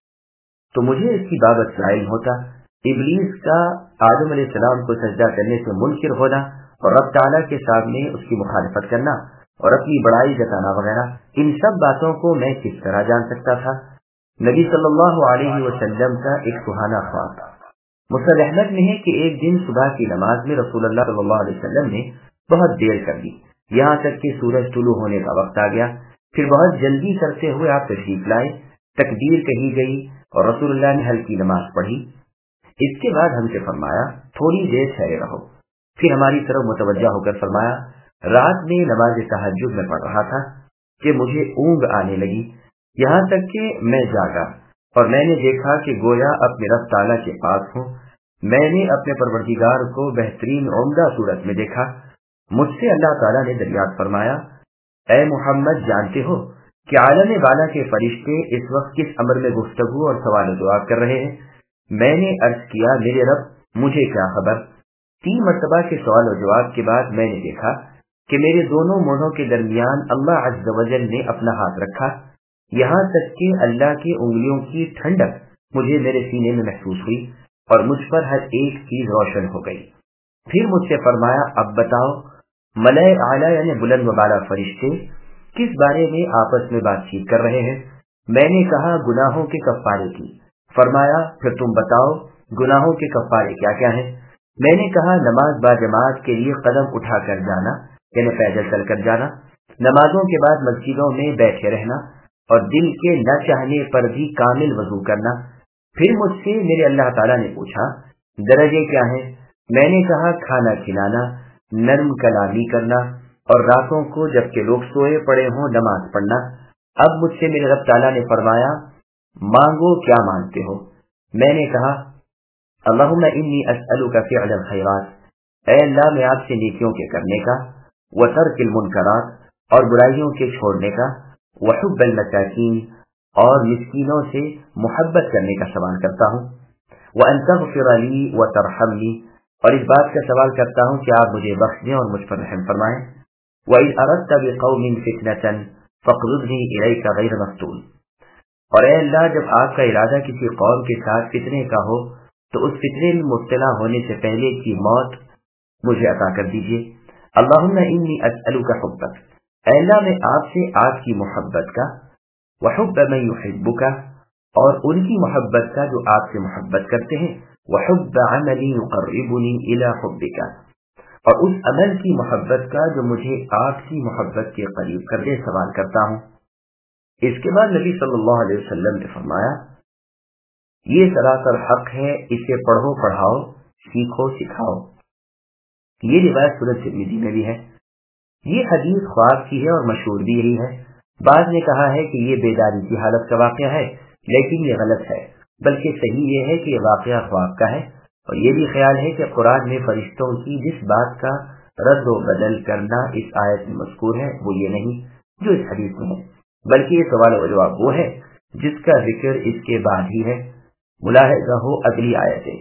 تو مجھے اس کی بابت علم ہوتا۔ ابلیس کا آدم علیہ السلام کو سجدہ کرنے سے منکر ہونا اور رب تعالیٰ کے سامنے اس کی مخالفت کرنا اور اپنی بڑائی جتانا وغیرہ، ان سب باتوں کو میں کس طرح جان سکتا تھا؟ نبی صلی اللہ علیہ وسلم کا ایک سہانا خواب. مسند احمد میں ہے کہ ایک دن صبح کی نماز میں رسول اللہ صلی اللہ علیہ وسلم نے بہت دیر کر دی، یہاں تک کہ سورج طلوع ہونے کا وقت آ گیا. پھر بہت جلدی کرتے ہوئے آپ تشریف لائے، تکبیر کہی گئی اور رسول اللہ نے ہلکی نماز پڑھی. اس کے بعد ہم سے فرمایا تھوڑی دیر ٹھہرے رہو. پھر ہماری طرف متوجہ ہو کر فرمایا رات میں نماز تہجد میں پڑھ رہا تھا کہ مجھے اونگ آنے لگی، یہاں تک کہ میں جاگا اور میں نے دیکھا کہ گویا اپنے رب تعالیٰ کے پاس ہوں. میں نے اپنے پروردگار کو بہترین عمدہ صورت میں دیکھا. مجھ سے اللہ تعالیٰ نے دریافت فرمایا اے محمد جانتے ہو کہ عالم بالا کے فرشتے اس وقت کس امر میں گفتگو اور سوال و جواب کر رہے ہیں؟ میں نے عرض کیا میرے رب مجھے کیا خبر. 3 مرتبہ کے سوال و جواب کے بعد میں نے دیکھا کہ میرے دونوں مونوں کے درمیان اللہ عز و جل نے اپنا ہاتھ رکھا، یہاں تک کہ اللہ کی انگلیوں کی ٹھنڈک مجھے میرے سینے میں محسوس ہوئی اور مجھ پر ہر ایک چیز روشن ہو گئی. پھر مجھ سے فرمایا اب بتاؤ ملائے اعلیٰ یعنی بلند و بالا فرشتے کس بارے میں آپس میں بات چیت کر رہے ہیں؟ میں نے کہا گناہوں کے کفارے کی. فرمایا پھر تم بتاؤ گناہوں کے کفارے کیا کیا ہیں؟ میں نے کہا نماز با جماعت کے لیے قدم اٹھا کر جانا یعنی پیدل چل کر جانا، نمازوں کے بعد مسجدوں میں بیٹھے رہنا اور دل کے نہ چاہنے پر بھی کامل وضو کرنا. پھر مجھ سے میرے اللہ تعالیٰ نے پوچھا درجے کیا ہیں؟ میں نے کہا کھانا کھلانا، نرم کلامی کرنا اور راتوں کو جبکہ لوگ سوئے پڑے ہوں نماز پڑھنا. اب مجھ سے میرے رب تعالیٰ نے فرمایا مانگو کیا مانگتے ہو؟ میں نے کہا اللہم انی اسألک فعل الخیرات، اے اللہ میں آپ سے نیکیوں کے کرنے کا، وترک المنکرات اور برائیوں کے چھوڑنے کا، وحب المساکین اور مسکینوں سے محبت کرنے کا سوال کرتا ہوں، وان تغفر لی وترحمنی اور اس بات کا سوال کرتا ہوں کہ آپ مجھے بخش دیں اور مجھ پر رحم فرمائیں، وَإِذْ أَرَدْتَ بِقَوْمٍ فِتْنَةً فَاقْبِضْنِي إِلَيْكَ غَيْرَ مَفْتُونٍ. اور اے اللہ جب آپ کا ارادہ کسی قوم کے ساتھ فتنے کا ہو تو اس فتنے میں مبتلا ہونے سے پہلے کی موت مجھے عطا کر دیجیے. اللہم انی اسألک حبک، اے اللہ میں آپ سے آپ کی محبت کا، وحب من یحبک اور ان کی محبت کا جو آپ سے محبت کرتے ہیں، وحب عمل یقربنی الی حبک اور اس عمل کی محبت کا جو مجھے آپ کی محبت کے قریب کر دے سوال کرتا ہوں. اس کے بعد نبی صلی اللہ علیہ وسلم نے فرمایا یہ سراسر حق ہے، اسے پڑھو پڑھاؤ سیکھو سکھاؤ. یہ روایت سنن ترمذی میں بھی ہے. یہ حدیث خواب کی ہے اور مشہور بھی یہی ہے. بعض نے کہا ہے کہ یہ بیداری کی حالت کا واقعہ ہے، لیکن یہ غلط ہے، بلکہ صحیح یہ ہے کہ یہ واقعہ خواب کا ہے. اور یہ بھی خیال ہے کہ قرآن میں فرشتوں کی جس بات کا رد و بدل کرنا اس آیت میں مذکور ہے وہ یہ نہیں جو اس حدیث میں ہے، بلکہ یہ سوال و جواب وہ ہے جس کا ذکر اس کے بعد ہی ہے. ملاحظہ ہو اگلی آیتیں.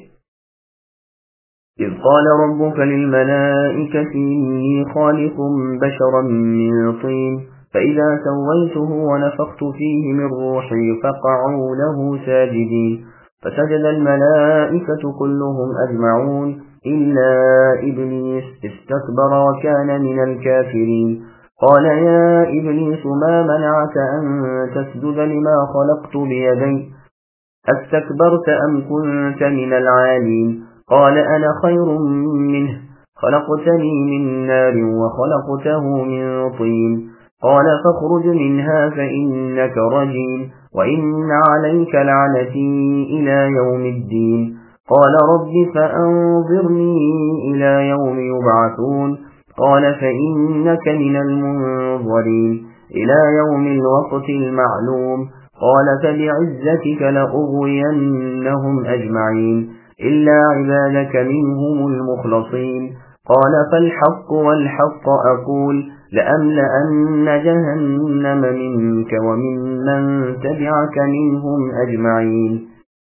إذ قال ربك للملائكة إني خالق بشرا من طين فإذا سويته ونفخت فيه من روحي فقعوا له ساجدين فسجد الملائكة كلهم أجمعون إلا إبليس استكبر وكان من الكافرين قال يا إبليس ما منعك أن تسجد لما خلقت بيدي أستكبرت أم كنت من العالين قال أنا خير منه خلقتني من نار وخلقته من طين قال فاخرج منها فإنك رجيم وإن عليك لعنتي إلى يوم الدين قال رب فأنظرني إلى يوم يبعثون قال فإنك من المنظرين إلى يوم الوقت المعلوم قال فبعزتك لأغوينهم أجمعين إلا عبادك منهم المخلصين قال فالحق والحق أقول لأملأن جهنم منك وممن تبعك منهم أجمعين.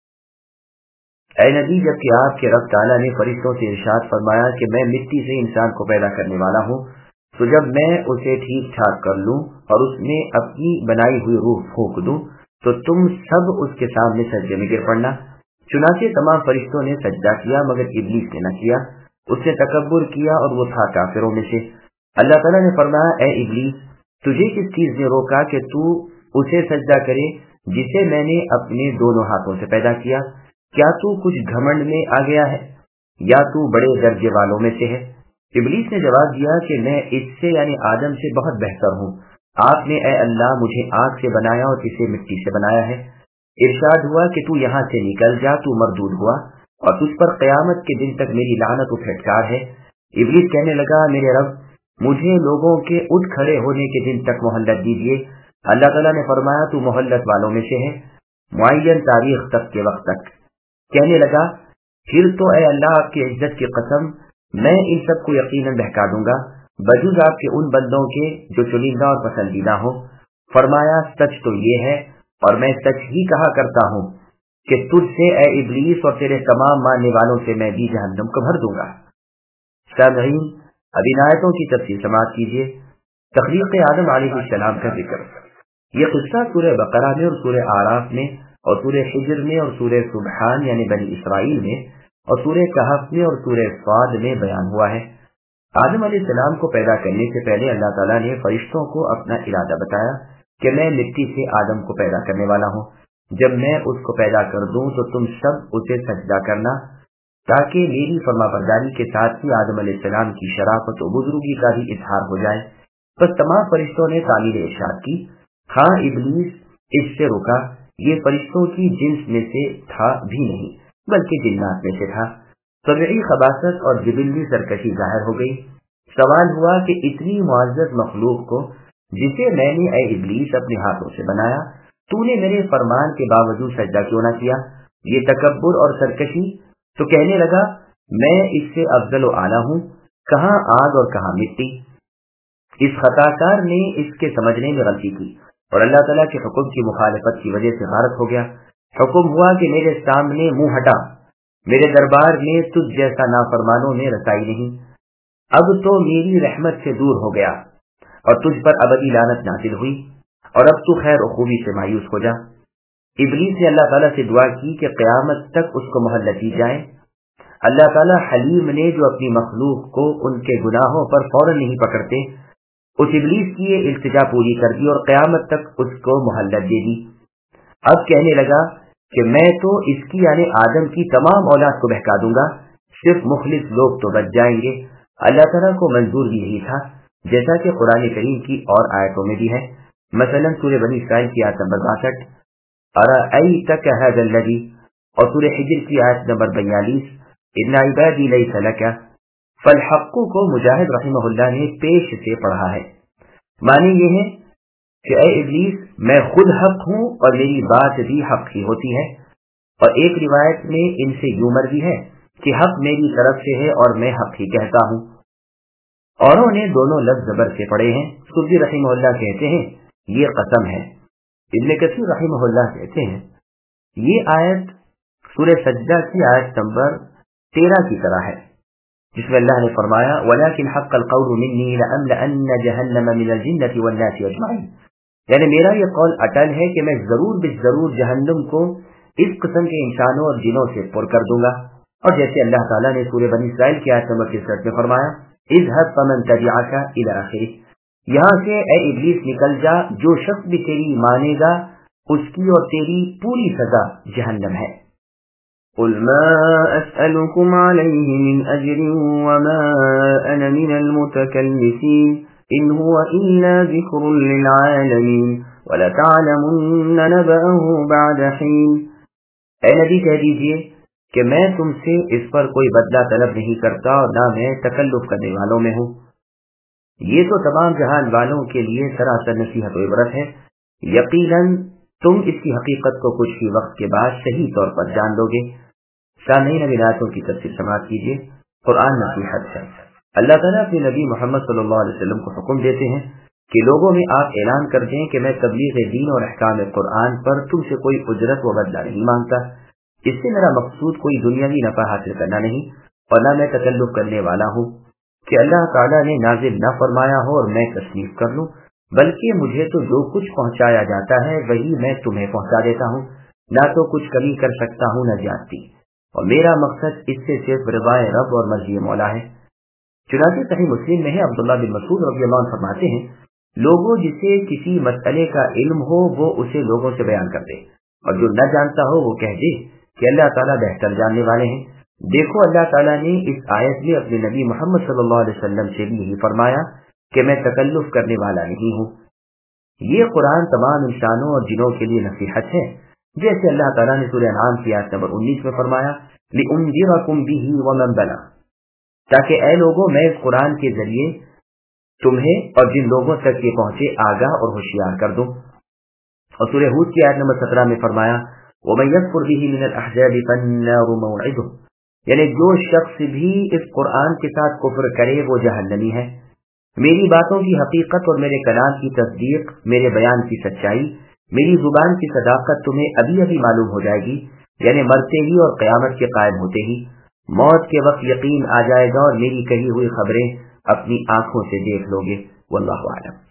اے نبی جبکہ آپ کے رب تعالیٰ نے فرشتوں سے ارشاد فرمایا کہ میں مٹی سے انسان کو پیدا کرنے والا ہوں، تو جب میں اسے ٹھیک ٹھاک کر لوں اور اس میں اپنی بنائی ہوئی روح پھونک دوں تو تم سب اس کے سامنے سجدے میں گر پڑنا. چنانچہ تمام فرشتوں نے سجدہ کیا مگر ابلیس نے نہ کیا، اس نے تکبر کیا اور وہ تھا کافروں میں سے. اللہ تعالیٰ نے فرمایا اے ابلیس تجھے کس چیز نے روکا کہ تو اسے سجدہ کرے जिसे मैंने अपने दोनों हाथों से पैदा किया, क्या तू कुछ घमंड में आ गया है या तू बड़े दर्जे वालों में से है? इब्लीस ने जवाब दिया कि मैं इससे यानी आदम से बहुत बेहतर हूँ। आपने ऐ अल्लाह मुझे आग से बनाया और इसे मिट्टी से बनाया है। इरशाद हुआ कि तू यहाँ से निकल जा, तू मरदूद हुआ और तुझ पर क़यामत के दिन तक मेरी लानत व फटकार है। इब्लीस कहने लगा, मेरे रब, मुझे लोगों के उठ खड़े होने के दिन तक मोहल्लत दीजिए। अल्लाह ताला ने फरमाया, तू मोहल्लत वालों में से है मुअय्यन तारीख तक के वक्त तक। कहने लगा, फिर तो ऐ अल्लाह आपकी इज्जत की कसम, मैं इन सबको यकीनन बहका दूंगा बजुज आपके उन बंदों के जो चुनिंदा और पसंदीदा हो। फरमाया, सच तो ये है और मैं सच ही कहा करता हूँ कि तुझसे ऐ इब्लीस और तेरे तमाम मानने वालों से मैं भी जहन्नम को भर दूंगा। सामईन, अब इन आयतों की तफसीर समाअत कीजिए। तखलीक आदम अलैहिस्सलाम का जिक्र। ये किस्सा सूरह बकरा में और सूरह आराफ में और सूरह हिज्र में और सूरह सुबहान यानी बनी इसराइल में और सूरह कहफ में और सूरह स्वाद में बयान हुआ है। आदम अलैहिस्सलाम को पैदा करने से पहले अल्लाह ताला ने फरिश्तों को अपना इरादा बताया कि मैं मिट्टी से आदम को पैदा करने वाला हूँ। जब मैं उसको पैदा कर दूं तो तुम सब उसे सजदा करना, ताकि मेरी फरमाबरदारी के साथ ही आदम अलैहिस्सलाम की शराफत और बुजुर्गी का भी इजहार हो जाए। बस तमाम फरिश्तों ने तामील इरशाद की। हाँ, इब्लीस इससे रुका। ये फरिश्तों की जिन्स में से था भी नहीं, बल्कि जिन्नात में से था। तबीई खबासत और जिबिली सरकशी जाहिर हो गई। सवाल हुआ कि इतनी मुअज़्ज़ज़ मखलूक को जिसे मैंने ऐ इब्लीस अपने हाथों से बनाया, तूने मेरे फरमान के बावजूद सजदा क्यों न किया? ये तकब्बुर और सरकशी। तो कहने लगा, मैं इससे अफजल व आला हूँ, कहाँ आग और कहाँ मिट्टी। इस खताकार ने इसके समझने में गलती की और अल्लाह ताला के हुक्म की मुखालिफत की वजह से गारत हो गया। हुक्म हुआ कि मेरे सामने मुंह हटा, मेरे दरबार में तुझ जैसा नाफरमानों में रसाई नहीं। अब तो मेरी रहमत से दूर हो गया और तुझ पर अबदी लानत नाजिल हुई और अब तू खैर और खूबी से मायूस हो जा। इब्लीस ने अल्लाह ताला से दुआ की कि क़यामत तक उसको मोहल्लत दी जाए। अल्लाह ताला हलीम ने जो अपनी मखलूक को उनके गुनाहों पर फौरन नहीं पकड़ते, उस इब्लीस की ये इल्तिजा पूरी कर दी और क़यामत तक उसको मोहल्लत दे दी। अब कहने लगा कि मैं तो इसकी यानी आदम की तमाम औलाद को बहका दूंगा, सिर्फ मुखलिस लोग तो बच जाएंगे। अल्लाह ताला को मंजूर भी यही था, जैसा कि कुरान करीम की और आयतों में भी है। मसलन सूरह बनी इसराइल की आयत नंबर 62, अरअयतक हाज़ल लज़ी, और सूरह हिज्र की आयत नंबर 42, इन्ना इबादी लैसा लका। फलहक्कु को मुजाहिद रहिमहुल्लाह ने पेश से पढ़ा है। माने ये है कि ऐ इब्लीस, मैं खुद हक हूँ और मेरी बात भी हक ही होती है। और एक रिवायत में इनसे यूं मर्जी है कि हक मेरी तरफ से है और मैं हक ही कहता हूँ। औरों ने दोनों लफ्ज़ ज़बर से पढ़े हैं। सुद्दी रहिमहुल्लाह कहते हैं ये कसम है। इब्न कसीर रहिमहुल्लाह कहते हैं ये आयत सूरह सज्दा की आयत नंबर 13 की तरह है, जिसमें अल्लाह ने फरमाया, वलाकिन हक़्क़ल क़ौलु मिन्नी लअम्लअन्न जहन्नम मिनल जिन्नति वन्नासि अजमईन। यानी मेरा ये कौल अटल है कि मैं जरूर बिजरूर जहन्नुम को इस किस्म के इंसानों और जिनों से पुर कर दूंगा। और जैसे अल्लाह ताला ने सूरह बनी इसराइल की आयत नंबर 63 में फरमाया, इज़हब फमन तबिअका इला आखिर, यहाँ से ऐ इब्लीस निकल जा, जो शख्स भी तेरी मानेगा उसकी और तेरी पूरी सजा जहन्नम है। قل ما أسألكم عليه من أجر وما أنا من المتكلفين إن هو إلا ذكر للعالمين ولتعلمن نبأه بعد حين۔ اے نبی کہہ دیجئے کہ میں تم سے اس پر کوئی بدلہ طلب نہیں کرتا اور نہ میں تکلف کرنے والوں میں ہوں۔ یہ تو تمام جہان والوں کے لیے سراسر نصیحت و عبرت ہے۔ یقیناً تم اس کی حقیقت کو کچھ ہی وقت کے بعد صحیح طور پر جان لو گے۔ سامعین، اب آیتوں کی تفسیر سماعت کیجیے۔ قرآن نصیحت ہے۔ اللہ تعالیٰ اپنے نبی محمد صلی اللہ علیہ وسلم کو حکم دیتے ہیں کہ لوگوں میں آپ اعلان کر دیں کہ میں تبلیغ دین اور احکام قرآن پر تم سے کوئی اجرت و بدلہ نہیں مانگتا۔ اس سے میرا مقصود کوئی دنیاوی نفع حاصل کرنا نہیں اور نہ میں تکلف کرنے والا ہوں کہ اللہ تعالیٰ نے نازل نہ فرمایا ہو اور میں تصنیف کر لوں، بلکہ مجھے تو جو کچھ پہنچایا جاتا ہے وہی میں تمہیں پہنچا دیتا ہوں، نہ تو کچھ کمی کر سکتا ہوں نہ زیادتی، اور میرا مقصد اس سے صرف رضائے رب اور مرضی مولا ہے۔ چنانچہ صحیح مسلم میں ہے، عبداللہ بن مسعود رضی اللہ عنہ فرماتے ہیں لوگوں جسے کسی مسئلے کا علم ہو وہ اسے لوگوں سے بیان کر دے، اور جو نہ جانتا ہو وہ کہہ دے کہ اللہ تعالیٰ بہتر جاننے والے ہیں۔ دیکھو اللہ تعالیٰ نے اس آیت میں اپنے نبی محمد صلی اللہ علیہ وسلم سے بھی یہی فرمایا کہ میں تکلف کرنے والا نہیں ہوں۔ یہ قرآن تمام انسانوں اور جنوں کے لیے نصیحت ہے، جیسے اللہ تعالیٰ نے سورہ انعام کی آیت نمبر 19 میں فرمایا لِأُنذِرَكُم بِهِ وَمَن بَلَغَ، تاکہ اے لوگوں میں اس قرآن کے ذریعے تمہیں اور جن لوگوں تک یہ پہنچے آگاہ اور ہوشیار کر دوں۔ اور سورہ ہود کی آیت نمبر 17 میں فرمایا وَمَن يَكْفُرْ بِهِ مِنَ الْأَحْزَابِ فَالنَّارُ مَوْعِدُهُ، یعنی جو شخص بھی اس قرآن کے ساتھ کفر کرے وہ جہنمی ہے۔ میری باتوں کی حقیقت اور میرے کلام کی تصدیق، میرے بیان کی سچائی، میری زبان کی صداقت تمہیں ابھی ابھی معلوم ہو جائے گی، یعنی مرتے ہی اور قیامت کے قائم ہوتے ہی۔ موت کے وقت یقین آ جائے گا اور میری کہی ہوئی خبریں اپنی آنکھوں سے دیکھ لو گے۔ واللہ اعلم۔